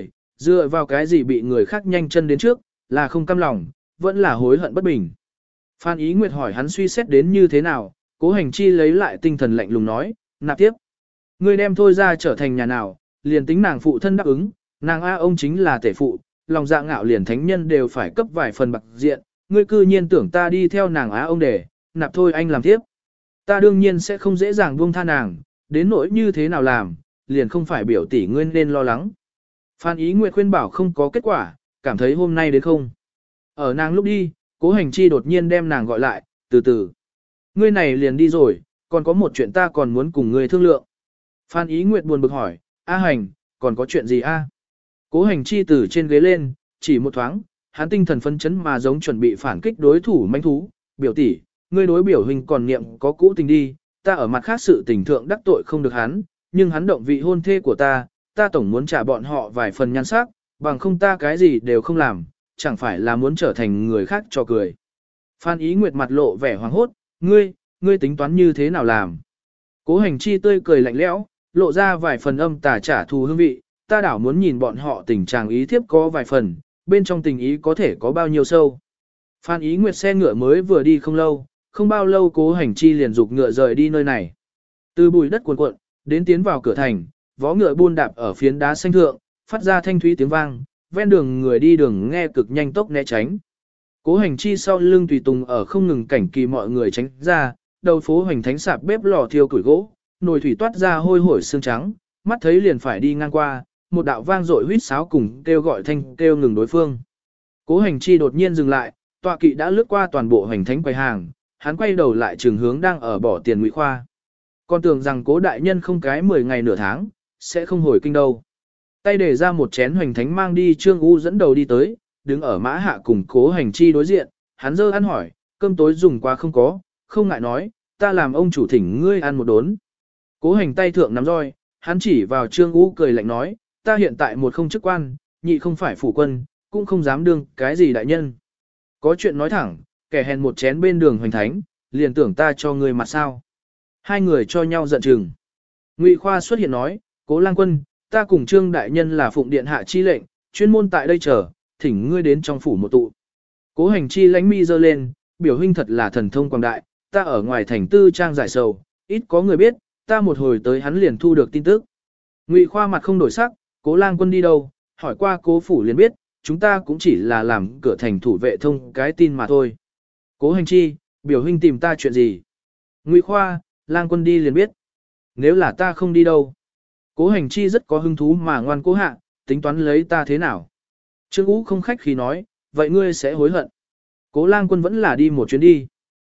Dựa vào cái gì bị người khác nhanh chân đến trước, là không cam lòng, vẫn là hối hận bất bình. Phan Ý Nguyệt hỏi hắn suy xét đến như thế nào, Cố Hành Chi lấy lại tinh thần lạnh lùng nói, nạp tiếp. Ngươi đem thôi ra trở thành nhà nào, liền tính nàng phụ thân đáp ứng, nàng A ông chính là tể phụ, lòng dạ ngạo liền thánh nhân đều phải cấp vài phần bạc diện, ngươi cư nhiên tưởng ta đi theo nàng Á ông để, nạp thôi anh làm tiếp. Ta đương nhiên sẽ không dễ dàng buông tha nàng, đến nỗi như thế nào làm, liền không phải biểu tỷ ngươi nên lo lắng. Phan Ý Nguyệt khuyên bảo không có kết quả, cảm thấy hôm nay đến không. Ở nàng lúc đi, Cố Hành Chi đột nhiên đem nàng gọi lại, từ từ. Ngươi này liền đi rồi, còn có một chuyện ta còn muốn cùng ngươi thương lượng. Phan Ý Nguyệt buồn bực hỏi, A Hành, còn có chuyện gì a? Cố Hành Chi từ trên ghế lên, chỉ một thoáng, hắn tinh thần phấn chấn mà giống chuẩn bị phản kích đối thủ manh thú, biểu tỷ, ngươi đối biểu hình còn niệm có cũ tình đi, ta ở mặt khác sự tình thượng đắc tội không được hắn, nhưng hắn động vị hôn thê của ta, ta tổng muốn trả bọn họ vài phần nhan sắc, bằng không ta cái gì đều không làm, chẳng phải là muốn trở thành người khác cho cười. Phan Ý Nguyệt mặt lộ vẻ hoảng hốt, ngươi, ngươi tính toán như thế nào làm? Cố Hành Chi tươi cười lạnh lẽo, lộ ra vài phần âm tà trả thù hương vị, ta đảo muốn nhìn bọn họ tình trạng ý thiếp có vài phần, bên trong tình ý có thể có bao nhiêu sâu. Phan Ý Nguyệt xe ngựa mới vừa đi không lâu, không bao lâu Cố Hành Chi liền dục ngựa rời đi nơi này. Từ bụi đất cuồn cuộn, đến tiến vào cửa thành, vó ngựa buôn đạp ở phiến đá xanh thượng, phát ra thanh thúy tiếng vang, ven đường người đi đường nghe cực nhanh tốc né tránh. Cố Hành Chi sau lưng tùy tùng ở không ngừng cảnh kỳ mọi người tránh ra, đầu phố hoành thánh sạp bếp lò thiêu củi gỗ, nồi thủy toát ra hôi hổi xương trắng, mắt thấy liền phải đi ngang qua, một đạo vang dội huýt sáo cùng kêu gọi thanh kêu ngừng đối phương. Cố Hành Chi đột nhiên dừng lại, tọa kỵ đã lướt qua toàn bộ hoành thánh quầy hàng, hắn quay đầu lại trường hướng đang ở bỏ tiền Ngụy Khoa. Con tưởng rằng Cố đại nhân không cái mười ngày nửa tháng, sẽ không hồi kinh đâu. Tay để ra một chén hoành thánh mang đi Trương U dẫn đầu đi tới, đứng ở mã hạ cùng Cố Hành Chi đối diện, hắn dơ ăn hỏi, cơm tối dùng quá không có, không ngại nói, ta làm ông chủ thỉnh ngươi ăn một đốn. Cố Hành tay thượng nắm roi, hắn chỉ vào Trương U cười lạnh nói, ta hiện tại một không chức quan, nhị không phải phủ quân, cũng không dám đương cái gì đại nhân. Có chuyện nói thẳng, kẻ hèn một chén bên đường hoành thánh, liền tưởng ta cho ngươi mặt sao. Hai người cho nhau giận chừng. Ngụy Khoa xuất hiện nói, Cố lang quân, ta cùng Trương đại nhân là phụng điện hạ chi lệnh, chuyên môn tại đây chờ, thỉnh ngươi đến trong phủ một tụ. Cố Hành Chi lánh mi giơ lên, biểu huynh thật là thần thông quảng đại, ta ở ngoài thành tư trang giải sầu, ít có người biết, ta một hồi tới hắn liền thu được tin tức. Ngụy Khoa mặt không đổi sắc, Cố lang quân đi đâu, hỏi qua Cố phủ liền biết, chúng ta cũng chỉ là làm cửa thành thủ vệ thông cái tin mà thôi. Cố Hành Chi, biểu huynh tìm ta chuyện gì? Ngụy Khoa, lang quân đi liền biết. Nếu là ta không đi đâu? Cố Hành Chi rất có hứng thú mà ngoan cố hạ, tính toán lấy ta thế nào? Trương Ú không khách khí nói, vậy ngươi sẽ hối hận. Cố lang quân vẫn là đi một chuyến đi.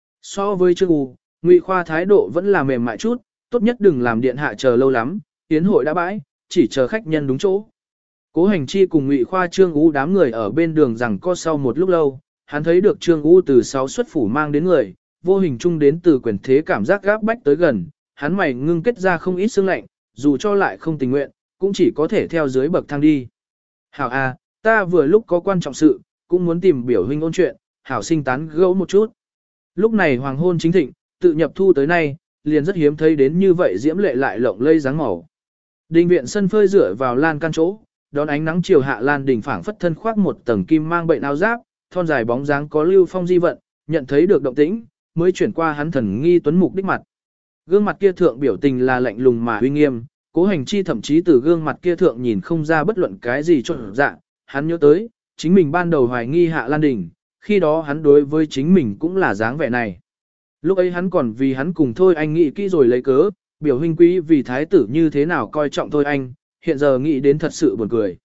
So với Trương Ú, Ngụy Khoa thái độ vẫn là mềm mại chút, tốt nhất đừng làm điện hạ chờ lâu lắm, tiến hội đã bãi, chỉ chờ khách nhân đúng chỗ. Cố Hành Chi cùng Ngụy Khoa Trương Ú đám người ở bên đường rằng co sau một lúc lâu, hắn thấy được Trương Ú từ sáu xuất phủ mang đến người, vô hình chung đến từ quyền thế cảm giác gáp bách tới gần, hắn mày ngưng kết ra không ít sương lạnh, dù cho lại không tình nguyện, cũng chỉ có thể theo dưới bậc thang đi. Hảo a, ta vừa lúc có quan trọng sự, cũng muốn tìm biểu huynh ôn chuyện, hảo sinh tán gẫu một chút. Lúc này hoàng hôn chính thịnh, tự nhập thu tới nay, liền rất hiếm thấy đến như vậy diễm lệ lại lộng lây dáng màu. Đình viện sân phơi rửa vào lan can chỗ, đón ánh nắng chiều hạ lan đỉnh phảng phất thân khoác một tầng kim mang bệnh áo giáp, thon dài bóng dáng có lưu phong di vận, nhận thấy được động tĩnh, mới chuyển qua hắn thần nghi tuấn mục đích mặt. Gương mặt kia thượng biểu tình là lạnh lùng mà uy nghiêm, Cố Hành Chi thậm chí từ gương mặt kia thượng nhìn không ra bất luận cái gì trộn dạng, hắn nhớ tới, chính mình ban đầu hoài nghi hạ lan đỉnh, khi đó hắn đối với chính mình cũng là dáng vẻ này. Lúc ấy hắn còn vì hắn cùng thôi anh nghĩ kỹ rồi lấy cớ, biểu huynh quý vì thái tử như thế nào coi trọng thôi anh, hiện giờ nghĩ đến thật sự buồn cười.